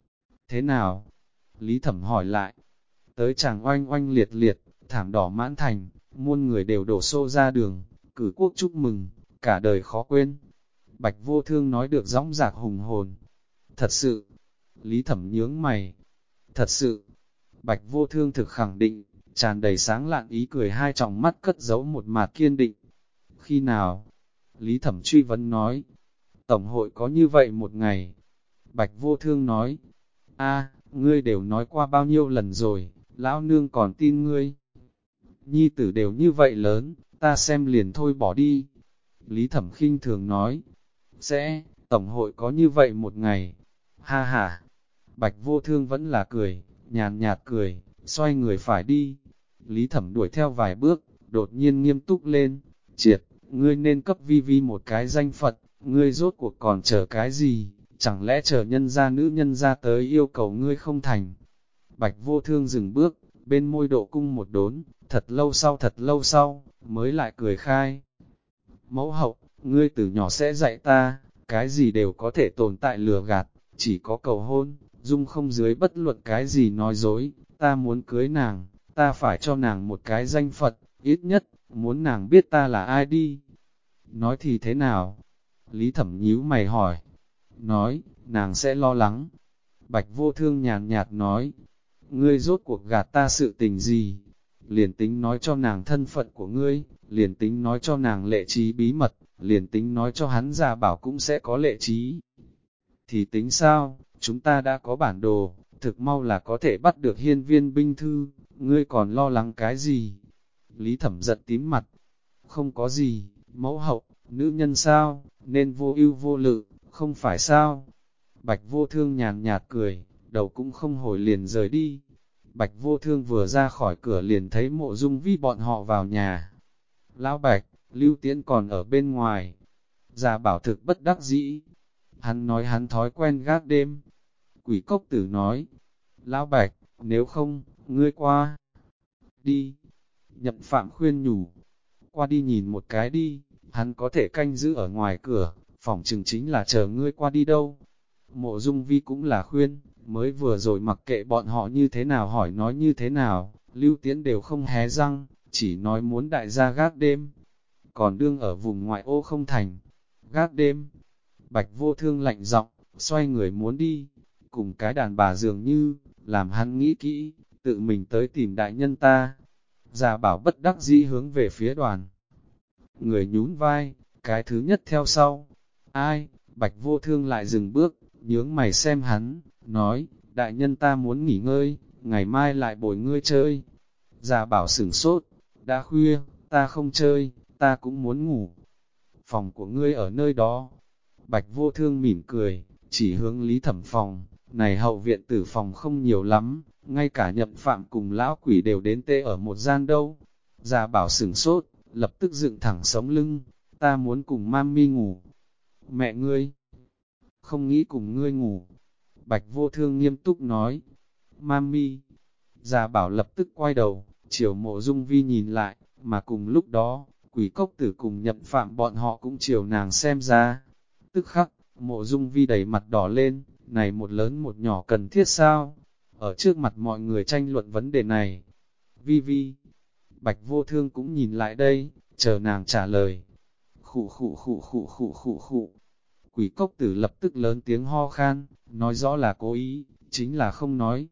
Thế nào? Lý Thẩm hỏi lại. Tới chàng oanh oanh liệt liệt, thảm đỏ mãn thành, muôn người đều đổ xô ra đường, cử quốc chúc mừng, cả đời khó quên. Bạch Vô Thương nói được dõng dạc hùng hồn. Thật sự, Lý Thẩm nhướng mày. Thật sự, Bạch Vô Thương thực khẳng định, tràn đầy sáng lạn ý cười hai tròng mắt cất giấu một mạt kiên định. Khi nào? Lý Thẩm truy vấn nói. Tổng hội có như vậy một ngày. Bạch Vô Thương nói. A, ngươi đều nói qua bao nhiêu lần rồi, lão nương còn tin ngươi. Nhi tử đều như vậy lớn, ta xem liền thôi bỏ đi. Lý Thẩm khinh thường nói. Sẽ, Tổng hội có như vậy một ngày. Ha ha. Bạch Vô Thương vẫn là cười, nhàn nhạt cười, xoay người phải đi. Lý Thẩm đuổi theo vài bước, đột nhiên nghiêm túc lên. Triệt, ngươi nên cấp vi vi một cái danh Phật, ngươi rốt cuộc còn chờ cái gì, chẳng lẽ chờ nhân gia nữ nhân ra tới yêu cầu ngươi không thành. Bạch Vô Thương dừng bước, bên môi độ cung một đốn, thật lâu sau, mới lại cười khai. Mẫu hậu, ngươi từ nhỏ sẽ dạy ta, cái gì đều có thể tồn tại lừa gạt, chỉ có cầu hôn, dung không dưới bất luận cái gì nói dối, ta muốn cưới nàng, ta phải cho nàng một cái danh Phật, ít nhất, muốn nàng biết ta là ai đi. Nói thì thế nào? Lý Thẩm nhíu mày hỏi. Nói, nàng sẽ lo lắng. Bạch Vô Thương nhàn nhạt nói, ngươi rốt cuộc gạt ta sự tình gì? Liền tính nói cho nàng thân phận của ngươi, liền tính nói cho nàng lệ trí bí mật, liền tính nói cho hắn Gia Bảo cũng sẽ có lệ trí. Thì tính sao, chúng ta đã có bản đồ, thực mau là có thể bắt được hiên viên binh thư, ngươi còn lo lắng cái gì? Lý Thẩm giận tím mặt, không có gì, mẫu hậu, nữ nhân sao, nên vô ưu vô lự, không phải sao? Bạch Vô Thương nhàn nhạt cười, đầu cũng không hồi liền rời đi. Bạch Vô Thương vừa ra khỏi cửa liền thấy Mộ Dung Vi bọn họ vào nhà. Lão Bạch, Lưu Tiễn còn ở bên ngoài. Gia Bảo thực bất đắc dĩ. Hắn nói hắn thói quen gác đêm. Quỷ Cốc Tử nói, Lão Bạch, nếu không, ngươi qua. Đi. Nhậm Phạm khuyên nhủ. Qua đi nhìn một cái đi, hắn có thể canh giữ ở ngoài cửa, phỏng chừng chính là chờ ngươi qua đi đâu. Mộ Dung Vi cũng là khuyên, mới vừa rồi mặc kệ bọn họ như thế nào hỏi nói như thế nào, Lưu Tiễn đều không hé răng, chỉ nói muốn đại gia gác đêm. Còn đương ở vùng ngoại ô không thành, gác đêm. Bạch Vô Thương lạnh giọng, xoay người muốn đi, cùng cái đàn bà dường như, làm hắn nghĩ kỹ, tự mình tới tìm đại nhân ta. Gia Bảo bất đắc dĩ hướng về phía đoàn. Người nhún vai, cái thứ nhất theo sau. Ai? Bạch Vô Thương lại dừng bước, nhướng mày xem hắn, nói, đại nhân ta muốn nghỉ ngơi, ngày mai lại bồi ngươi chơi. Gia Bảo sửng sốt, đã khuya, ta không chơi, ta cũng muốn ngủ. phòng của ngươi ở nơi đó. Bạch Vô Thương mỉm cười, chỉ hướng Lý Thẩm phòng, này hậu viện tử phòng không nhiều lắm, ngay cả Nhậm Phạm cùng lão quỷ đều đến tê ở một gian đâu. Gia Bảo sửng sốt, lập tức dựng thẳng sống lưng, ta muốn cùng mami ngủ. Mẹ ngươi, không nghĩ cùng ngươi ngủ. Bạch Vô Thương nghiêm túc nói, mami. Gia Bảo lập tức quay đầu, chiều Mộ Dung Vi nhìn lại, mà cùng lúc đó, Quỷ Cốc Tử cùng Nhậm Phạm bọn họ cũng chiều nàng xem ra. Tức khắc, Mộ Dung Vi đầy mặt đỏ lên, này một lớn một nhỏ cần thiết sao? Ở trước mặt mọi người tranh luận vấn đề này. Vi Vi, Bạch Vô Thương cũng nhìn lại đây, chờ nàng trả lời. Khụ khụ khụ khụ khụ khụ khụ. Quỷ Cốc Tử lập tức lớn tiếng ho khan, nói rõ là cố ý, chính là không nói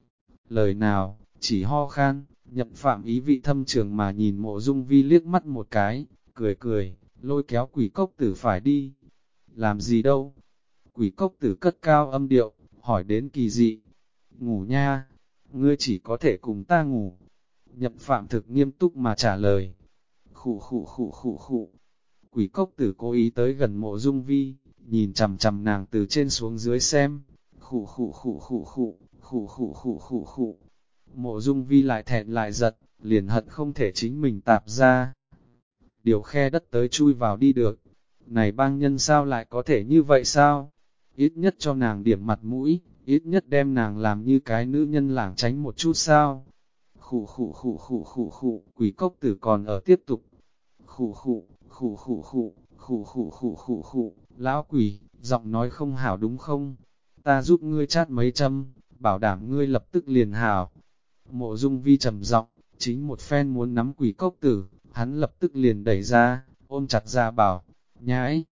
lời nào, chỉ ho khan. Nhậm Phạm ý vị thâm trường mà nhìn Mộ Dung Vi liếc mắt một cái, cười cười, lôi kéo Quỷ Cốc Tử phải đi. Làm gì đâu? Quỷ Cốc Tử cất cao âm điệu, hỏi đến kỳ dị. Ngủ nha, ngươi chỉ có thể cùng ta ngủ. Nhậm Phạm thực nghiêm túc mà trả lời. Khụ khụ khụ khụ khụ. Quỷ Cốc Tử cố ý tới gần Mộ Dung Vi, nhìn chằm chằm nàng từ trên xuống dưới xem. Khụ khụ khụ khụ khụ, khụ khụ khụ khụ khụ. Mộ Dung Vi lại thẹn lại giật, liền hận không thể chính mình tạp ra. Điều khe đất tới chui vào đi được. Này bang nhân sao lại có thể như vậy sao? Ít nhất cho nàng điểm mặt mũi, ít nhất đem nàng làm như cái nữ nhân lảng tránh một chút sao? Khụ khụ khụ khụ khụ khụ, Quỷ Cốc Tử còn ở tiếp tục. Khụ khụ, khụ khụ khụ, khụ khụ khụ khụ khụ, lão quỷ, giọng nói không hảo đúng không? Ta giúp ngươi chát mấy châm, bảo đảm ngươi lập tức liền hảo. Mộ Dung Vi trầm giọng, chính một phen muốn nắm Quỷ Cốc Tử, hắn lập tức liền đẩy ra, ôm chặt ra bảo, nhãi.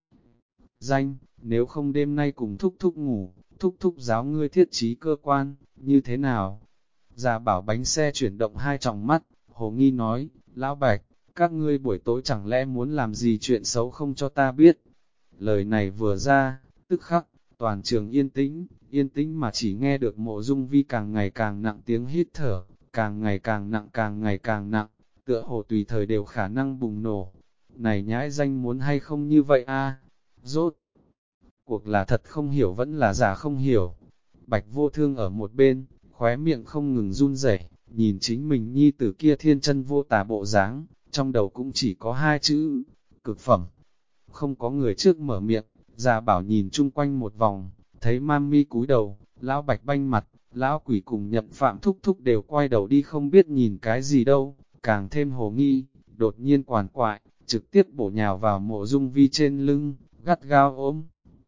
Danh, nếu không đêm nay cùng thúc thúc ngủ, thúc thúc giáo ngươi thiết trí cơ quan, như thế nào? Gia Bảo bánh xe chuyển động hai tròng mắt, hồ nghi nói, lão Bạch, các ngươi buổi tối chẳng lẽ muốn làm gì chuyện xấu không cho ta biết? Lời này vừa ra, tức khắc, toàn trường yên tĩnh mà chỉ nghe được Mộ Dung Vi càng ngày càng nặng tiếng hít thở, càng ngày càng nặng, tựa hồ tùy thời đều khả năng bùng nổ. Này nhãi danh muốn hay không như vậy a? Rốt cuộc là thật không hiểu vẫn là giả không hiểu. Bạch Vô Thương ở một bên, khóe miệng không ngừng run rẩy, nhìn chính mình nhi tử kia thiên chân vô tà bộ dáng, trong đầu cũng chỉ có hai chữ, cực phẩm. Không có người trước mở miệng, Gia Bảo nhìn chung quanh một vòng, thấy Mami cúi đầu, lão Bạch banh mặt, lão Quỷ cùng Nhậm Phạm thúc thúc đều quay đầu đi không biết nhìn cái gì đâu, càng thêm hồ nghi, đột nhiên quản quại, trực tiếp bổ nhào vào Mộ Dung Vi trên lưng, gắt gao ôm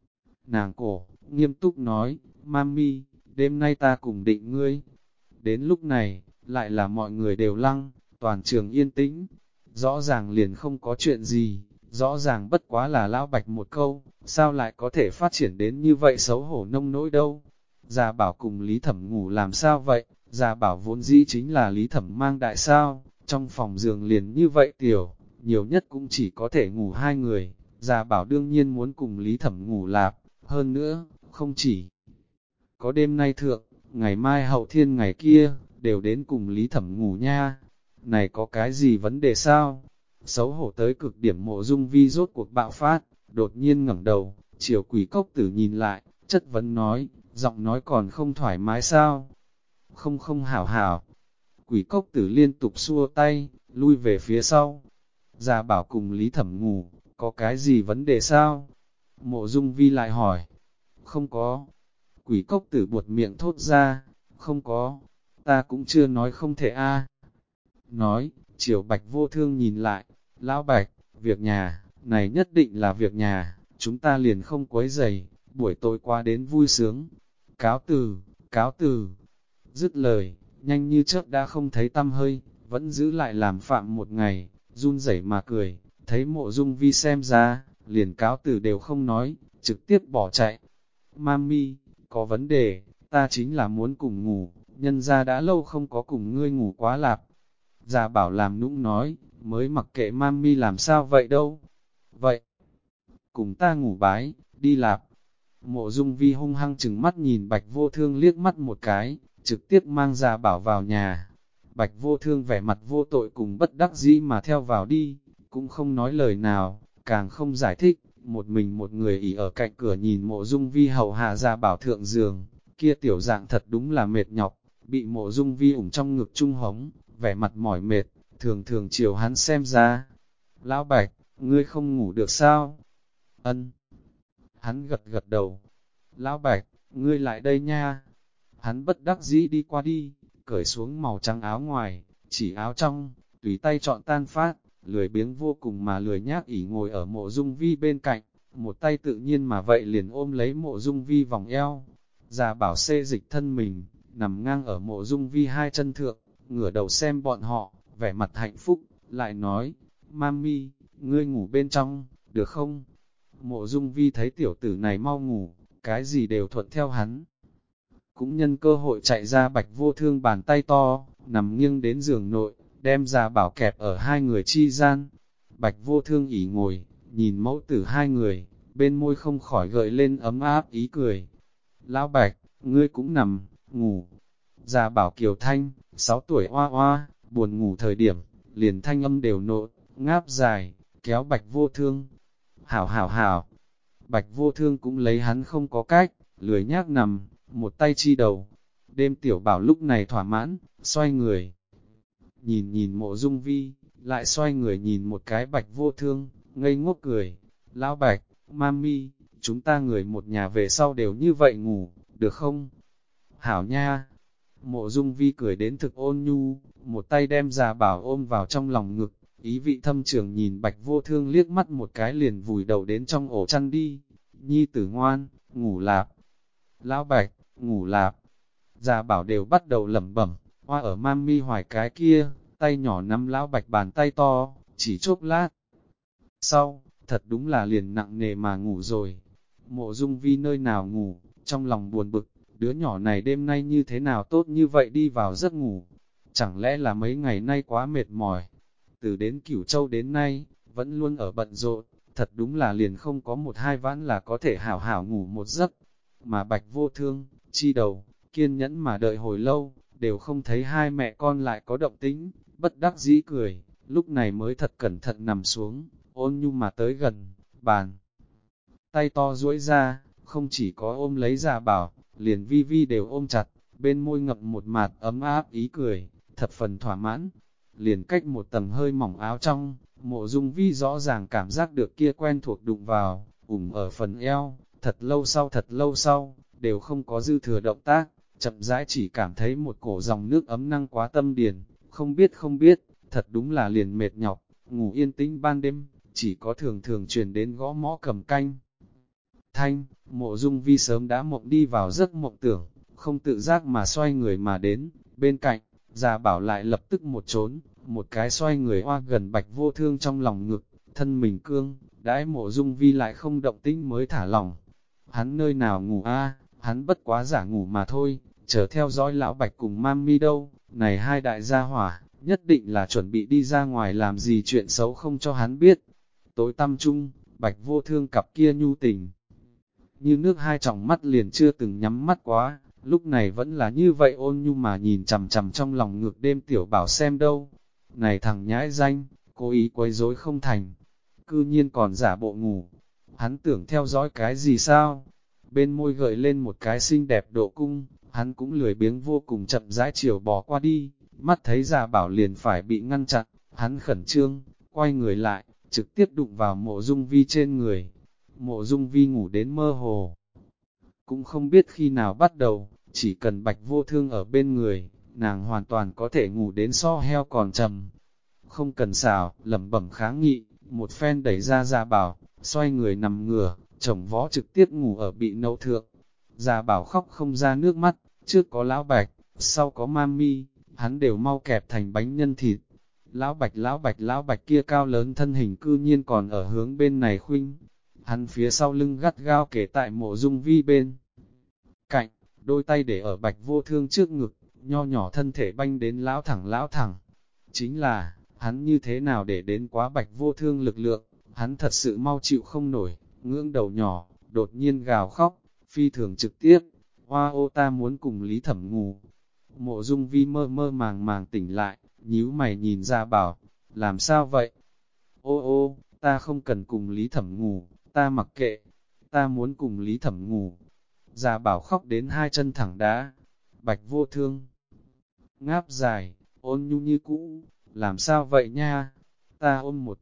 nàng cổ, nghiêm túc nói, Mami, đêm nay ta cùng định ngươi. Đến lúc này, lại là mọi người đều lăng, toàn trường yên tĩnh, rõ ràng liền không có chuyện gì, rõ ràng bất quá là lão Bạch một câu, sao lại có thể phát triển đến như vậy xấu hổ nông nỗi đâu. Gia Bảo cùng Lý Thẩm ngủ làm sao vậy, Gia Bảo vốn dĩ chính là Lý Thẩm mang đại sao, trong phòng giường liền như vậy tiểu, nhiều nhất cũng chỉ có thể ngủ hai người, Gia Bảo đương nhiên muốn cùng Lý Thẩm ngủ lạp, hơn nữa, không chỉ có đêm nay thượng, ngày mai hậu thiên ngày kia, đều đến cùng Lý Thẩm ngủ nha. Này có cái gì vấn đề sao? Xấu hổ tới cực điểm Mộ Dung Vi rốt cuộc bạo phát, đột nhiên ngẩng đầu, chiều Quỷ Cốc Tử nhìn lại, chất vấn nói, giọng nói còn không thoải mái sao? Không hảo hảo. Quỷ Cốc Tử liên tục xua tay, lui về phía sau. Gia Bảo cùng Lý Thẩm ngủ, có cái gì vấn đề sao? Mộ Dung Vi lại hỏi, không có. Quỷ Cốc Tử buột miệng thốt ra, không có, ta cũng chưa nói không thể a. Nói, chiều Bạch Vô Thương nhìn lại, lão Bạch, việc nhà, này nhất định là việc nhà, chúng ta liền không quấy rầy, buổi tối qua đến vui sướng. Cáo từ, dứt lời, nhanh như chớp đã không thấy tăm hơi, vẫn giữ lại làm phạm một ngày, run rẩy mà cười, thấy Mộ Dung Vi xem ra, liền cáo từ đều không nói, trực tiếp bỏ chạy. Mami, có vấn đề, ta chính là muốn cùng ngủ, nhân ra đã lâu không có cùng ngươi ngủ quá lạp. Gia Bảo làm nũng nói, mới mặc kệ Mami làm sao vậy đâu. Vậy, cùng ta ngủ bái, đi lạp. Mộ Dung Vi hung hăng chừng mắt nhìn Bạch Vô Thương liếc mắt một cái, trực tiếp mang Gia Bảo vào nhà. Bạch Vô Thương vẻ mặt vô tội cùng bất đắc dĩ mà theo vào đi, cũng không nói lời nào, càng không giải thích, một mình một người ỉ ở cạnh cửa nhìn Mộ Dung Vi hầu hạ Gia Bảo thượng giường, kia tiểu dạng thật đúng là mệt nhọc, bị Mộ Dung Vi ủng trong ngực trung hống, vẻ mặt mỏi mệt, thường thường chiều hắn xem ra. Lão Bạch, ngươi không ngủ được sao? Ân. Hắn gật gật đầu. Lão Bạch, ngươi lại đây nha. Hắn bất đắc dĩ đi qua đi, cởi xuống màu trắng áo ngoài, chỉ áo trong, tùy tay chọn tan phát, lười biếng vô cùng mà lười nhác ỉ ngồi ở Mộ Dung Vi bên cạnh, một tay tự nhiên mà vậy liền ôm lấy Mộ Dung Vi vòng eo. Gia Bảo xê dịch thân mình, nằm ngang ở Mộ Dung Vi hai chân thượng, ngửa đầu xem bọn họ, vẻ mặt hạnh phúc, lại nói, Mami, ngươi ngủ bên trong, được không? Mộ Dung Vi thấy tiểu tử này mau ngủ, cái gì đều thuận theo hắn. Cũng nhân cơ hội chạy ra Bạch Vô Thương bàn tay to, nằm nghiêng đến giường nội, đem Gia Bảo kẹp ở hai người chi gian. Bạch Vô Thương ỉ ngồi, nhìn mẫu tử hai người, bên môi không khỏi gợi lên ấm áp ý cười. Lão Bạch, ngươi cũng nằm, ngủ. Gia Bảo kiều thanh, 6 tuổi oa oa, buồn ngủ thời điểm, liền thanh âm đều nộ, ngáp dài, kéo Bạch Vô Thương. Hảo hảo hảo, Bạch Vô Thương cũng lấy hắn không có cách, lười nhác nằm, một tay chi đầu. Đêm Tiểu Bảo lúc này thỏa mãn, xoay người. Nhìn nhìn Mộ Dung Vi, lại xoay người nhìn một cái Bạch Vô Thương, ngây ngốc cười. Lão Bạch, Mami, chúng ta người một nhà về sau đều như vậy ngủ, được không? Hảo nha! Mộ Dung Vi cười đến thực ôn nhu, một tay đem Gia Bảo ôm vào trong lòng ngực, ý vị thâm trường nhìn Bạch Vô Thương liếc mắt một cái liền vùi đầu đến trong ổ chăn đi. Nhi tử ngoan, ngủ lạp. Lão Bạch, ngủ lạp. Gia Bảo đều bắt đầu lẩm bẩm, hoa ở Mami hoài cái kia, tay nhỏ nắm Lão Bạch bàn tay to, chỉ chốc lát. Sau, thật đúng là liền nặng nề mà ngủ rồi. Mộ Dung Vi nơi nào ngủ, trong lòng buồn bực, đứa nhỏ này đêm nay như thế nào tốt như vậy đi vào giấc ngủ. Chẳng lẽ là mấy ngày nay quá mệt mỏi. Từ đến Cửu Châu đến nay, vẫn luôn ở bận rộn, thật đúng là liền không có một hai vãn là có thể hảo hảo ngủ một giấc. Mà Bạch Vô Thương, chi đầu, kiên nhẫn mà đợi hồi lâu, đều không thấy hai mẹ con lại có động tĩnh, bất đắc dĩ cười, lúc này mới thật cẩn thận nằm xuống, ôn nhu mà tới gần, bàn. Tay to duỗi ra, không chỉ có ôm lấy Gia Bảo, liền Vi Vi đều ôm chặt, bên môi ngậm một mạt ấm áp ý cười, thập phần thỏa mãn. Liền cách một tầng hơi mỏng áo trong, Mộ Dung Vi rõ ràng cảm giác được kia quen thuộc đụng vào, ở phần eo, thật lâu sau, đều không có dư thừa động tác, chậm rãi chỉ cảm thấy một cổ dòng nước ấm năng quá tâm điền, không biết, thật đúng là liền mệt nhọc, ngủ yên tĩnh ban đêm, chỉ có thường thường truyền đến gõ mõ cầm canh. Thanh, Mộ Dung Vi sớm đã mộng đi vào giấc mộng tưởng, không tự giác mà xoay người mà đến, bên cạnh, Gia Bảo lại lập tức một trốn, một cái xoay người hoa gần Bạch Vô Thương trong lòng ngực, thân mình cương, đãi Mộ Dung Vi lại không động tĩnh mới thả lỏng. Hắn nơi nào ngủ a? Hắn bất quá giả ngủ mà thôi, chờ theo dõi lão Bạch cùng Mami đâu, này hai đại gia hỏa, nhất định là chuẩn bị đi ra ngoài làm gì chuyện xấu không cho hắn biết. Tối tăm chung, Bạch Vô Thương cặp kia nhu tình, như nước hai tròng mắt liền chưa từng nhắm mắt quá, lúc này vẫn là như vậy ôn nhu mà nhìn chằm chằm trong lòng ngược đêm Tiểu Bảo xem đâu. Này thằng nhãi danh, cố ý quấy rối không thành, cư nhiên còn giả bộ ngủ, hắn tưởng theo dõi cái gì sao? Bên môi gợi lên một cái xinh đẹp độ cung, hắn cũng lười biếng vô cùng chậm rãi chiều bò qua đi, mắt thấy Gia Bảo liền phải bị ngăn chặn, hắn khẩn trương, quay người lại, trực tiếp đụng vào Mộ Dung Vi trên người. Mộ Dung Vi ngủ đến mơ hồ, cũng không biết khi nào bắt đầu, chỉ cần Bạch Vô Thương ở bên người, nàng hoàn toàn có thể ngủ đến so heo còn trầm. Không cần xào, lẩm bẩm kháng nghị, một phen đẩy ra Gia Bảo, xoay người nằm ngửa, chồng vó trực tiếp ngủ ở bị nậu thượng. Gia Bảo khóc không ra nước mắt, trước có Lão Bạch, sau có Mami, hắn đều mau kẹp thành bánh nhân thịt. Lão Bạch kia cao lớn thân hình cư nhiên còn ở hướng bên này khuynh. Hắn phía sau lưng gắt gao kể tại Mộ Dung Vi bên cạnh, đôi tay để ở Bạch Vô Thương trước ngực, nho nhỏ thân thể banh đến lão thẳng. Chính là, hắn như thế nào để đến quá Bạch Vô Thương lực lượng, hắn thật sự mau chịu không nổi, ngưỡng đầu nhỏ, đột nhiên gào khóc, phi thường trực tiếp, hoa ô ta muốn cùng Lý Thẩm ngủ. Mộ Dung Vi mơ mơ màng màng tỉnh lại, nhíu mày nhìn Gia Bảo, làm sao vậy? Ô ô, ta không cần cùng Lý Thẩm ngủ, ta mặc kệ, ta muốn cùng Lý Thẩm ngủ. Gia Bảo khóc đến hai chân thẳng đá. Bạch Vô Thương ngáp dài, ôn nhu như cũ, làm sao vậy nha? Ta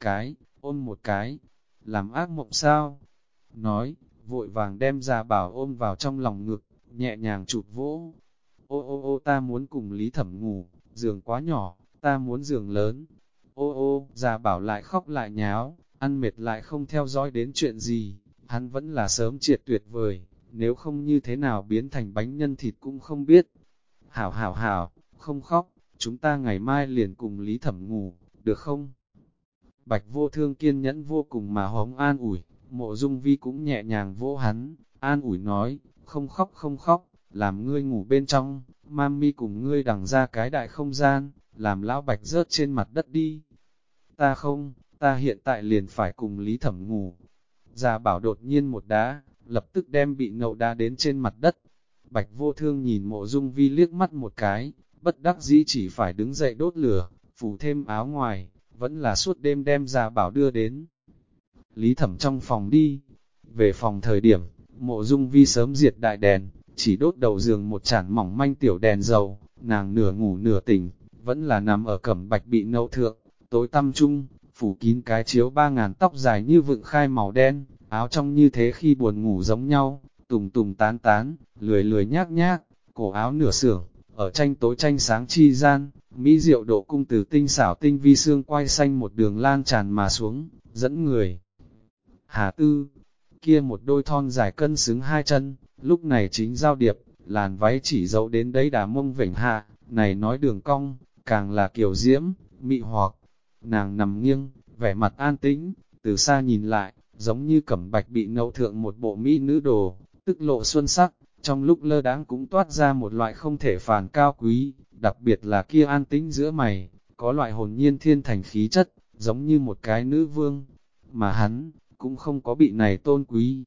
ôm một cái, làm ác mộng sao? Nói, vội vàng đem Gia Bảo ôm vào trong lòng ngực, nhẹ nhàng chụp vỗ. Ô ô ô, ta muốn cùng Lý Thẩm ngủ, giường quá nhỏ, ta muốn giường lớn. Ô ô, Gia Bảo lại khóc lại nháo, ăn mệt lại không theo dõi đến chuyện gì, hắn vẫn là sớm triệt tuyệt vời, nếu không như thế nào biến thành bánh nhân thịt cũng không biết. Hảo hảo hảo, không khóc, chúng ta ngày mai liền cùng Lý Thẩm ngủ, được không? Bạch Vô Thương kiên nhẫn vô cùng mà hống an ủi, Mộ Dung Vi cũng nhẹ nhàng vỗ hắn, an ủi nói, không khóc, làm ngươi ngủ bên trong, mami cùng ngươi đằng ra cái đại không gian, làm lão Bạch rớt trên mặt đất đi. Ta không, ta hiện tại liền phải cùng Lý Thẩm ngủ. Gia Bảo đột nhiên một đá, lập tức đem bị nậu đá đến trên mặt đất. Bạch Vô Thương nhìn Mộ Dung Vi liếc mắt một cái, bất đắc dĩ chỉ phải đứng dậy đốt lửa, phủ thêm áo ngoài, vẫn là suốt đêm đem Gia Bảo đưa đến Lý Thẩm trong phòng đi. Về phòng thời điểm, Mộ Dung Vi sớm diệt đại đèn, chỉ đốt đầu giường một chản mỏng manh tiểu đèn dầu, nàng nửa ngủ nửa tỉnh, vẫn là nằm ở cẩm bạch bị nậu thượng, tối tăm trung, phủ kín cái chiếu 3.000 tóc dài như vựng khai màu đen, áo trong như thế khi buồn ngủ giống nhau, tùng tùng tán tán, lười lười nhác nhác, cổ áo nửa sưởng, ở tranh tối tranh sáng chi gian, mỹ diệu độ cung từ tinh xảo tinh vi xương quai xanh một đường lan tràn mà xuống, dẫn người. Hà tư, kia một đôi thon dài cân xứng hai chân, lúc này chính giao điệp, làn váy chỉ dấu đến đấy đà mông vểnh hạ, này nói đường cong, càng là kiều diễm, mị hoặc. Nàng nằm nghiêng, vẻ mặt an tĩnh, từ xa nhìn lại, giống như cẩm bạch bị nậu thượng một bộ mỹ nữ đồ, tức lộ xuân sắc, trong lúc lơ đãng cũng toát ra một loại không thể phản cao quý, đặc biệt là kia an tĩnh giữa mày, có loại hồn nhiên thiên thành khí chất, giống như một cái nữ vương, mà hắn, cũng không có bị này tôn quý.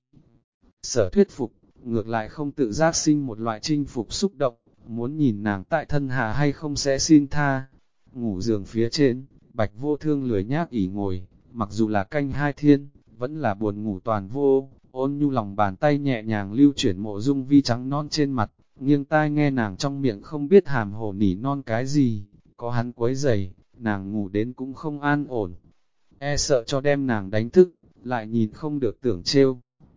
Sở thuyết phục, ngược lại không tự giác sinh một loại chinh phục xúc động, muốn nhìn nàng tại thân hạ hay không sẽ xin tha. Ngủ giường phía trên, Bạch Vô Thương lười nhác ỉ ngồi, mặc dù là canh hai thiên, vẫn là buồn ngủ toàn vô, ôn nhu lòng bàn tay nhẹ nhàng lưu chuyển Mộ Dung Vi trắng non trên mặt, nghiêng tai nghe nàng trong miệng không biết hàm hồ nỉ non cái gì, có hắn quấy giày, nàng ngủ đến cũng không an ổn, e sợ cho đem nàng đánh thức, lại nhìn không được tưởng trêu.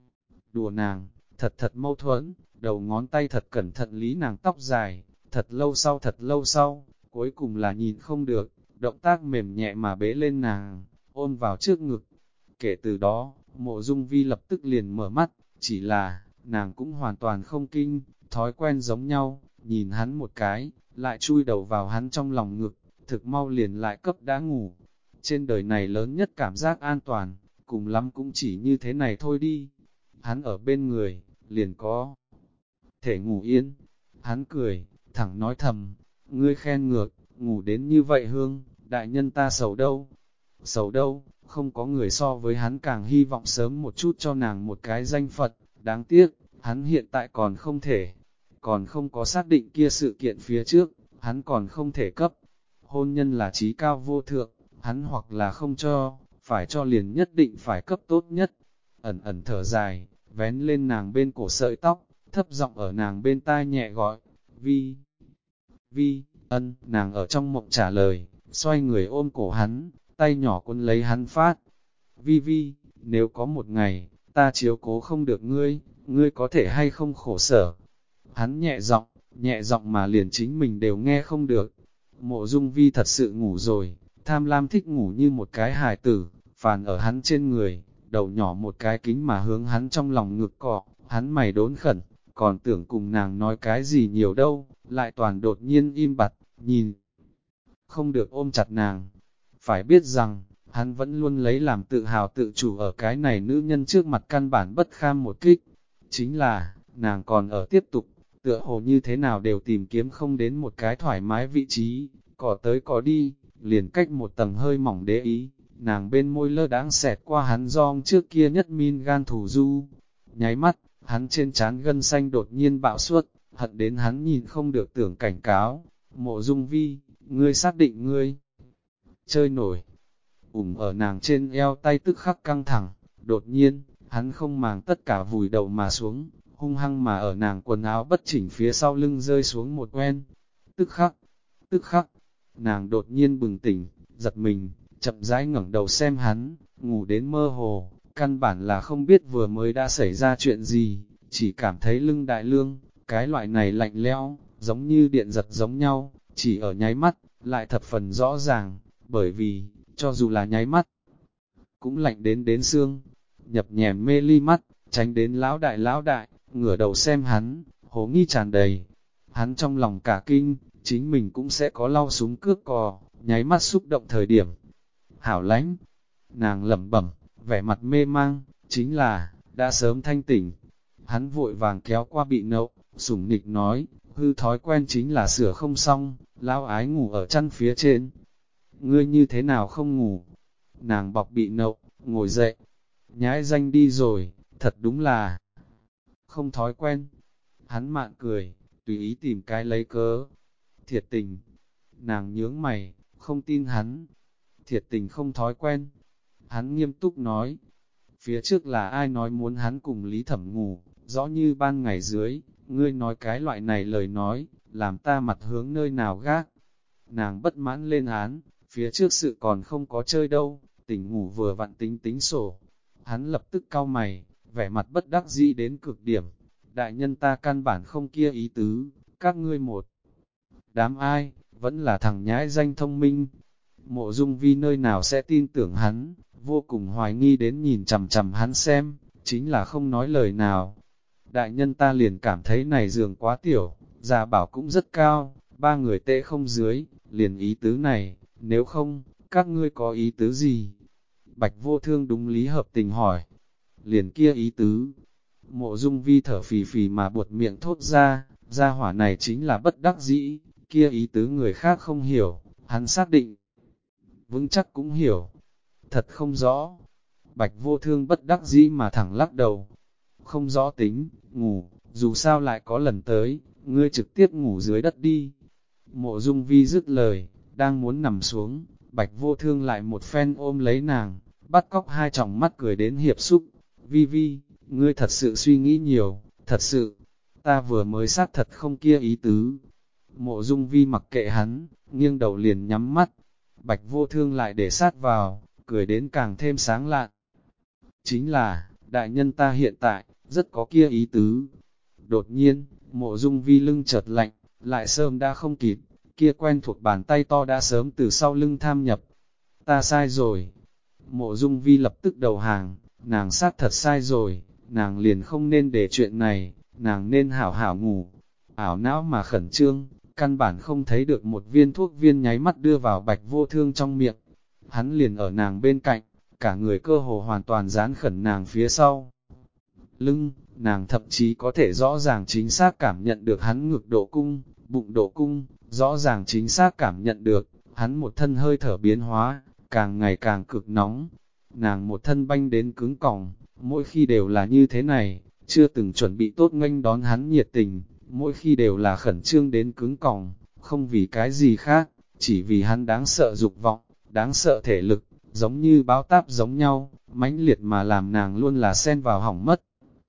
Đùa nàng, thật mâu thuẫn, đầu ngón tay thật cẩn thận lý nàng tóc dài, thật lâu sau, cuối cùng là nhìn không được, động tác mềm nhẹ mà bế lên nàng, ôm vào trước ngực. Kể từ đó, Mộ Dung Vi lập tức liền mở mắt, chỉ là, nàng cũng hoàn toàn không kinh, thói quen giống nhau, nhìn hắn một cái, lại chui đầu vào hắn trong lòng ngực, thực mau liền lại cấp đã ngủ. Trên đời này lớn nhất cảm giác an toàn, cùng lắm cũng chỉ như thế này thôi đi. Hắn ở bên người, liền có thể ngủ yên. Hắn cười, thẳng nói thầm, ngươi khen ngược, ngủ đến như vậy hương, đại nhân ta sầu đâu. Sầu đâu, không có người so với hắn càng hy vọng sớm một chút cho nàng một cái danh Phật, đáng tiếc, hắn hiện tại còn không thể, còn không có xác định kia sự kiện phía trước, hắn còn không thể cấp. Hôn nhân là trí cao vô thượng, hắn hoặc là không cho, phải cho liền nhất định phải cấp tốt nhất. Ẩn ẩn thở dài, vén lên nàng bên cổ sợi tóc, thấp giọng ở nàng bên tai nhẹ gọi, Vi, Vi, ân, nàng ở trong mộng trả lời, xoay người ôm cổ hắn, tay nhỏ cuốn lấy hắn phát. Vi Vi, nếu có một ngày, ta chiếu cố không được ngươi, ngươi có thể hay không khổ sở. Hắn nhẹ giọng mà liền chính mình đều nghe không được. Mộ Dung Vi thật sự ngủ rồi, tham lam thích ngủ như một cái hài tử, phàn ở hắn trên người, đầu nhỏ một cái kính mà hướng hắn trong lòng ngực cọ, hắn mày đốn khẩn, còn tưởng cùng nàng nói cái gì nhiều đâu, lại toàn đột nhiên im bặt, nhìn, không được ôm chặt nàng. Phải biết rằng, hắn vẫn luôn lấy làm tự hào tự chủ ở cái này nữ nhân trước mặt căn bản bất kham một kích. Chính là, nàng còn ở tiếp tục, tựa hồ như thế nào đều tìm kiếm không đến một cái thoải mái vị trí, cỏ tới cỏ đi, liền cách một tầng hơi mỏng đế ý, nàng bên môi lơ đãng xẹt qua hắn rong trước kia nhất min gan thủ du. Nháy mắt, hắn trên trán gân xanh đột nhiên bạo suất, hận đến hắn nhìn không được tưởng cảnh cáo, Mộ Dung Vi, ngươi xác định ngươi chơi nổi. ủng ở nàng trên eo tay tức khắc căng thẳng, đột nhiên, hắn không màng tất cả vùi đầu mà xuống, hung hăng mà ở nàng quần áo bất chỉnh phía sau lưng rơi xuống một quen. Tức khắc, nàng đột nhiên bừng tỉnh, giật mình, chậm rãi ngẩng đầu xem hắn, ngủ đến mơ hồ, căn bản là không biết vừa mới đã xảy ra chuyện gì, chỉ cảm thấy lưng đại lương, cái loại này lạnh lẽo, giống như điện giật giống nhau, chỉ ở nháy mắt, lại thập phần rõ ràng, bởi vì, cho dù là nháy mắt, cũng lạnh đến xương, nhập nhèm mê ly mắt, tránh đến lão đại, ngửa đầu xem hắn, hồ nghi tràn đầy. Hắn trong lòng cả kinh, chính mình cũng sẽ có lau súng cướp cò, nháy mắt xúc động thời điểm. Hảo lánh, nàng lẩm bẩm, vẻ mặt mê mang, chính là, đã sớm thanh tỉnh. Hắn vội vàng kéo qua bị nậu, sủng nịch nói, hư thói quen chính là sửa không xong, lão ái ngủ ở chăn phía trên. Ngươi như thế nào không ngủ? Nàng bọc bị nậu, ngồi dậy, nhãi danh đi rồi, thật đúng là không thói quen. Hắn mạn cười, tùy ý tìm cái lấy cớ. Thiệt tình, nàng nhướng mày, không tin hắn. Thiệt tình không thói quen. Hắn nghiêm túc nói, phía trước là ai nói muốn hắn cùng Lý Thẩm ngủ, rõ như ban ngày dưới, ngươi nói cái loại này lời nói, làm ta mặt hướng nơi nào gác. Nàng bất mãn lên án, phía trước sự còn không có chơi đâu, tỉnh ngủ vừa vặn tính sổ. Hắn lập tức cau mày, vẻ mặt bất đắc dĩ đến cực điểm. Đại nhân ta căn bản không kia ý tứ, các ngươi một đám ai, vẫn là thằng nhãi danh thông minh. Mộ Dung Vi nơi nào sẽ tin tưởng hắn, vô cùng hoài nghi đến nhìn chằm chằm hắn xem, chính là không nói lời nào. Đại nhân ta liền cảm thấy này giường quá tiểu, Gia Bảo cũng rất cao, ba người tệ không dưới, liền ý tứ này, nếu không, các ngươi có ý tứ gì? Bạch Vô Thương đúng lý hợp tình hỏi, liền kia ý tứ. Mộ Dung Vi thở phì phì mà buột miệng thốt ra, gia hỏa này chính là bất đắc dĩ, kia ý tứ người khác không hiểu, hắn xác định. Vững chắc cũng hiểu, thật không rõ. Bạch Vô Thương bất đắc dĩ mà thẳng lắc đầu. Không rõ tính, ngủ, dù sao lại có lần tới, ngươi trực tiếp ngủ dưới đất đi. Mộ Dung Vi dứt lời, đang muốn nằm xuống, Bạch Vô Thương lại một phen ôm lấy nàng, bắt cóc hai tròng mắt cười đến hiệp xúc. Vi Vi, ngươi thật sự suy nghĩ nhiều, thật sự, ta vừa mới xác thật không kia ý tứ. Mộ Dung Vi mặc kệ hắn, nghiêng đầu liền nhắm mắt. Bạch Vô Thương lại để sát vào, cười đến càng thêm sáng lạn. Chính là, đại nhân ta hiện tại, rất có kia ý tứ. Đột nhiên, Mộ Dung Vi lưng chợt lạnh, lại sớm đã không kịp, kia quen thuộc bàn tay to đã sớm từ sau lưng tham nhập. Ta sai rồi. Mộ Dung Vi lập tức đầu hàng, nàng xác thật sai rồi, nàng liền không nên để chuyện này, nàng nên hảo hảo ngủ. Ảo não mà khẩn trương, căn bản không thấy được một viên thuốc viên nháy mắt đưa vào Bạch Vô Thương trong miệng. Hắn liền ở nàng bên cạnh, cả người cơ hồ hoàn toàn dán khẩn nàng phía sau. Lưng, nàng thậm chí có thể rõ ràng chính xác cảm nhận được hắn ngực độ cung, bụng độ cung, rõ ràng chính xác cảm nhận được, hắn một thân hơi thở biến hóa, càng ngày càng cực nóng. Nàng một thân banh đến cứng còng, mỗi khi đều là như thế này, chưa từng chuẩn bị tốt nghênh đón hắn nhiệt tình, mỗi khi đều là khẩn trương đến cứng còng, không vì cái gì khác, chỉ vì hắn đáng sợ dục vọng, đáng sợ thể lực, giống như báo táp giống nhau, mãnh liệt mà làm nàng luôn là xen vào hỏng mất.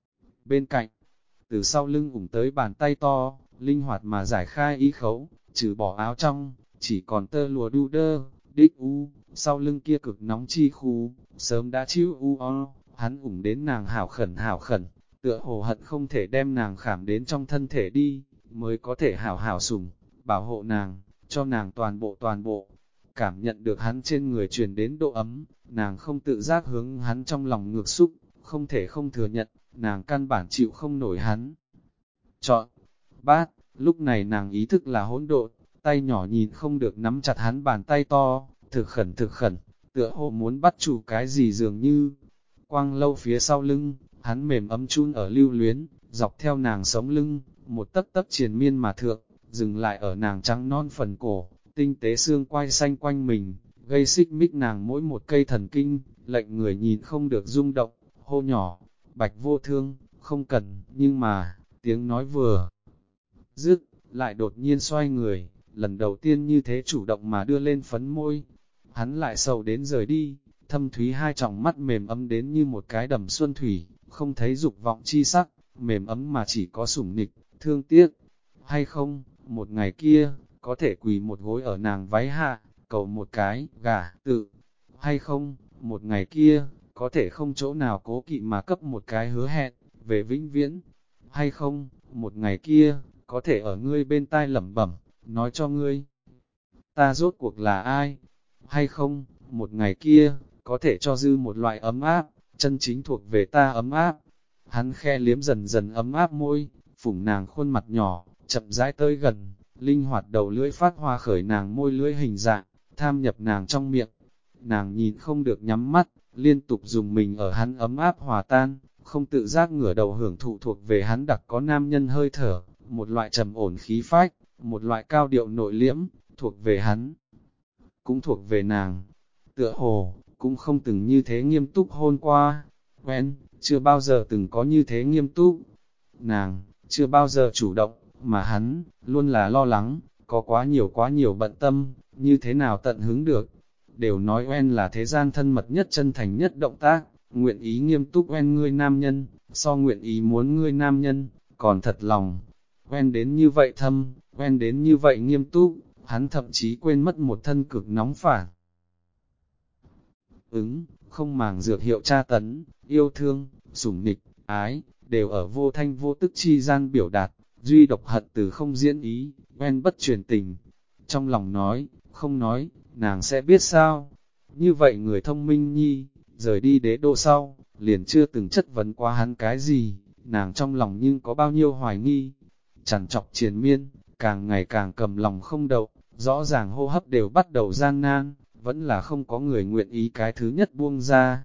Bên cạnh, từ sau lưng ủng tới bàn tay to, linh hoạt mà giải khai ý khấu, trừ bỏ áo trong, chỉ còn tơ lụa đu đơ, đích u, sau lưng kia cực nóng chi khu, sớm đã chịu u o, hắn ủng đến nàng hảo khẩn, tựa hồ hận không thể đem nàng khảm đến trong thân thể đi, mới có thể hảo hảo sủng, bảo hộ nàng, cho nàng toàn bộ. Cảm nhận được hắn trên người truyền đến độ ấm, nàng không tự giác hướng hắn trong lòng ngược xúc, không thể không thừa nhận, nàng căn bản chịu không nổi hắn. Chọn, bát, lúc này nàng ý thức là hỗn độn, tay nhỏ nhìn không được nắm chặt hắn bàn tay to, thực khẩn, tựa hồ muốn bắt chủ cái gì dường như. Quang lâu phía sau lưng, hắn mềm ấm chun ở lưu luyến, dọc theo nàng sống lưng, một tấc tấc triền miên mà thượng, dừng lại ở nàng trắng non phần cổ, tinh tế xương quai xanh quanh mình, gây xích mích nàng mỗi một cây thần kinh, lệnh người nhìn không được rung động, hô nhỏ, Bạch Vô Thương, không cần, nhưng mà, tiếng nói vừa dứt, lại đột nhiên xoay người, lần đầu tiên như thế chủ động mà đưa lên phấn môi. hắn lại sầu đến rời đi, thâm thúy hai tròng mắt mềm ấm đến như một cái đầm xuân thủy, không thấy dục vọng chi sắc, mềm ấm mà chỉ có sủng nịch, thương tiếc. Hay không, một ngày kia, có thể quỳ một gối ở nàng váy hạ, cầu một cái, gả, tự. Hay không, một ngày kia, có thể không chỗ nào cố kỵ mà cấp một cái hứa hẹn, về vĩnh viễn. Hay không, một ngày kia, có thể ở ngươi bên tai lẩm bẩm, nói cho ngươi, ta rốt cuộc là ai? Hay không, một ngày kia, có thể cho dư một loại ấm áp, chân chính thuộc về ta ấm áp. Hắn khe liếm dần dần ấm áp môi, phủng nàng khuôn mặt nhỏ, chậm rãi tới gần, linh hoạt đầu lưỡi phát hoa khởi nàng môi lưỡi hình dạng, tham nhập nàng trong miệng. Nàng nhìn không được nhắm mắt, liên tục dùng mình ở hắn ấm áp hòa tan, không tự giác ngửa đầu hưởng thụ thuộc về hắn đặc có nam nhân hơi thở, một loại trầm ổn khí phách, một loại cao điệu nội liễm, thuộc về hắn, cũng thuộc về nàng. Tựa hồ, cũng không từng như thế nghiêm túc hôn qua, quen, chưa bao giờ từng có như thế nghiêm túc. Nàng, chưa bao giờ chủ động, mà hắn, luôn là lo lắng, có quá nhiều bận tâm, như thế nào tận hứng được. Đều nói oen là thế gian thân mật nhất chân thành nhất động tác, nguyện ý nghiêm túc oen ngươi nam nhân, so nguyện ý muốn ngươi nam nhân, còn thật lòng. Oen đến như vậy thâm, oen đến như vậy nghiêm túc, hắn thậm chí quên mất một thân cực nóng phản. Không màng dược hiệu tra tấn, yêu thương, sủng nịch, ái, đều ở vô thanh vô tức chi gian biểu đạt, duy độc hận từ không diễn ý, oen bất truyền tình. Trong lòng nói, không nói, nàng sẽ biết sao. Như vậy người thông minh nhi, rời đi đế đô sau, liền chưa từng chất vấn qua hắn cái gì, nàng trong lòng nhưng có bao nhiêu hoài nghi. Chằn chọc triền miên, càng ngày càng cầm lòng không đậu, rõ ràng hô hấp đều bắt đầu gian nan, vẫn là không có người nguyện ý cái thứ nhất buông ra.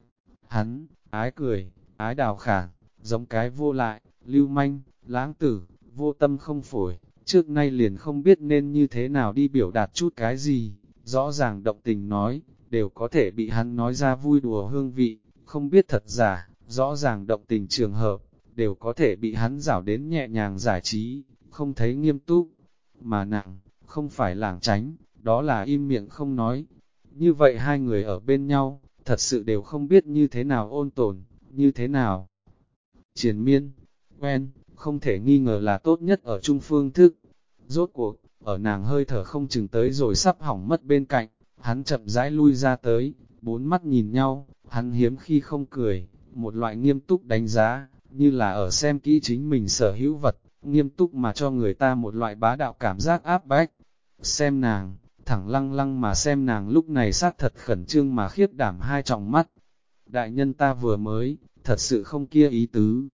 Hắn, ái cười, ái đào khản, giống cái vô lại, lưu manh, lãng tử, vô tâm không phổi, trước nay liền không biết nên như thế nào đi biểu đạt chút cái gì, rõ ràng động tình nói, đều có thể bị hắn nói ra vui đùa hương vị, không biết thật giả, rõ ràng động tình trường hợp, đều có thể bị hắn rảo đến nhẹ nhàng giải trí, không thấy nghiêm túc, mà nặng, không phải lảng tránh, đó là im miệng không nói. Như vậy hai người ở bên nhau, thật sự đều không biết như thế nào ôn tồn, như thế nào. Triền miên, quen, không thể nghi ngờ là tốt nhất ở chung phương thức. Rốt cuộc, ở nàng hơi thở không chừng tới rồi sắp hỏng mất bên cạnh, hắn chậm rãi lui ra tới, bốn mắt nhìn nhau, hắn hiếm khi không cười, một loại nghiêm túc đánh giá, như là ở xem kỹ chính mình sở hữu vật, nghiêm túc mà cho người ta một loại bá đạo cảm giác áp bách. Xem nàng, thẳng lăng lăng mà xem nàng lúc này xác thật khẩn trương mà khiếp đảm hai tròng mắt. Đại nhân ta vừa mới, thật sự không kia ý tứ.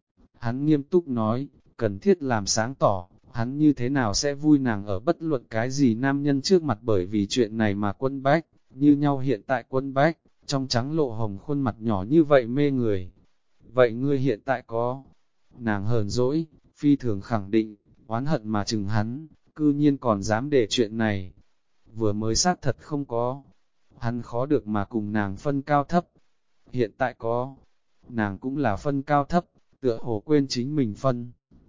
Hắn nghiêm túc nói, cần thiết làm sáng tỏ, hắn như thế nào sẽ vui nàng ở bất luận cái gì nam nhân trước mặt bởi vì chuyện này mà quân bách, như nhau hiện tại quân bách, trong trắng lộ hồng khuôn mặt nhỏ như vậy mê người. Vậy ngươi hiện tại có? Nàng hờn dỗi, phi thường khẳng định, oán hận mà chừng hắn, cư nhiên còn dám để chuyện này. Vừa mới xác thật không có, hắn khó được mà cùng nàng phân cao thấp. Hiện tại có, nàng cũng là phân cao thấp, tựa hồ quên chính mình phân.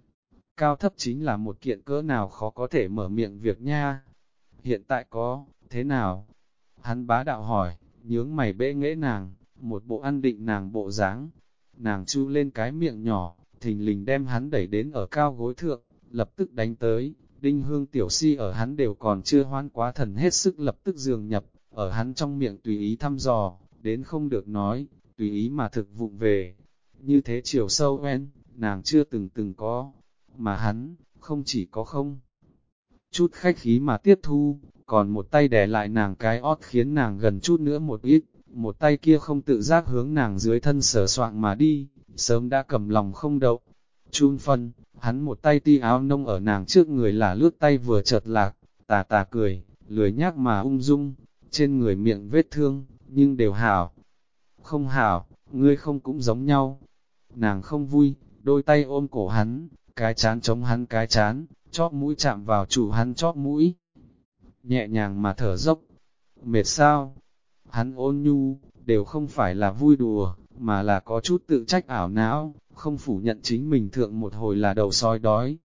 Cao thấp chính là một kiện cỡ nào khó có thể mở miệng việc nha. Hiện tại có, thế nào? Hắn bá đạo hỏi, nhướng mày bẽ nghễ nàng, một bộ ăn định nàng bộ dáng. Nàng chu lên cái miệng nhỏ, thình lình đem hắn đẩy đến ở cao gối thượng, lập tức đánh tới. Đinh hương tiểu si ở hắn đều còn chưa hoan quá thần hết sức lập tức dường nhập, ở hắn trong miệng tùy ý thăm dò, đến không được nói, tùy ý mà thực vụng về. Như thế chiều sâu en, nàng chưa từng có, mà hắn, không chỉ có không. Chút khách khí mà tiếp thu, còn một tay đè lại nàng cái ót khiến nàng gần chút nữa một ít, một tay kia không tự giác hướng nàng dưới thân sờ soạng mà đi, sớm đã cầm lòng không đậu. Chun phân, hắn một tay ti áo nông ở nàng trước người là lướt tay vừa chợt lạc, tà tà cười, lười nhác mà ung dung, trên người miệng vết thương, nhưng đều hảo. Không hảo, ngươi không cũng giống nhau. Nàng không vui, đôi tay ôm cổ hắn, cái chán chống hắn cái chán, chóp mũi chạm vào chủ hắn chóp mũi. Nhẹ nhàng mà thở dốc. Mệt sao? Hắn ôn nhu, đều không phải là vui đùa, mà là có chút tự trách ảo não, không phủ nhận chính mình thượng một hồi là đầu sói đói.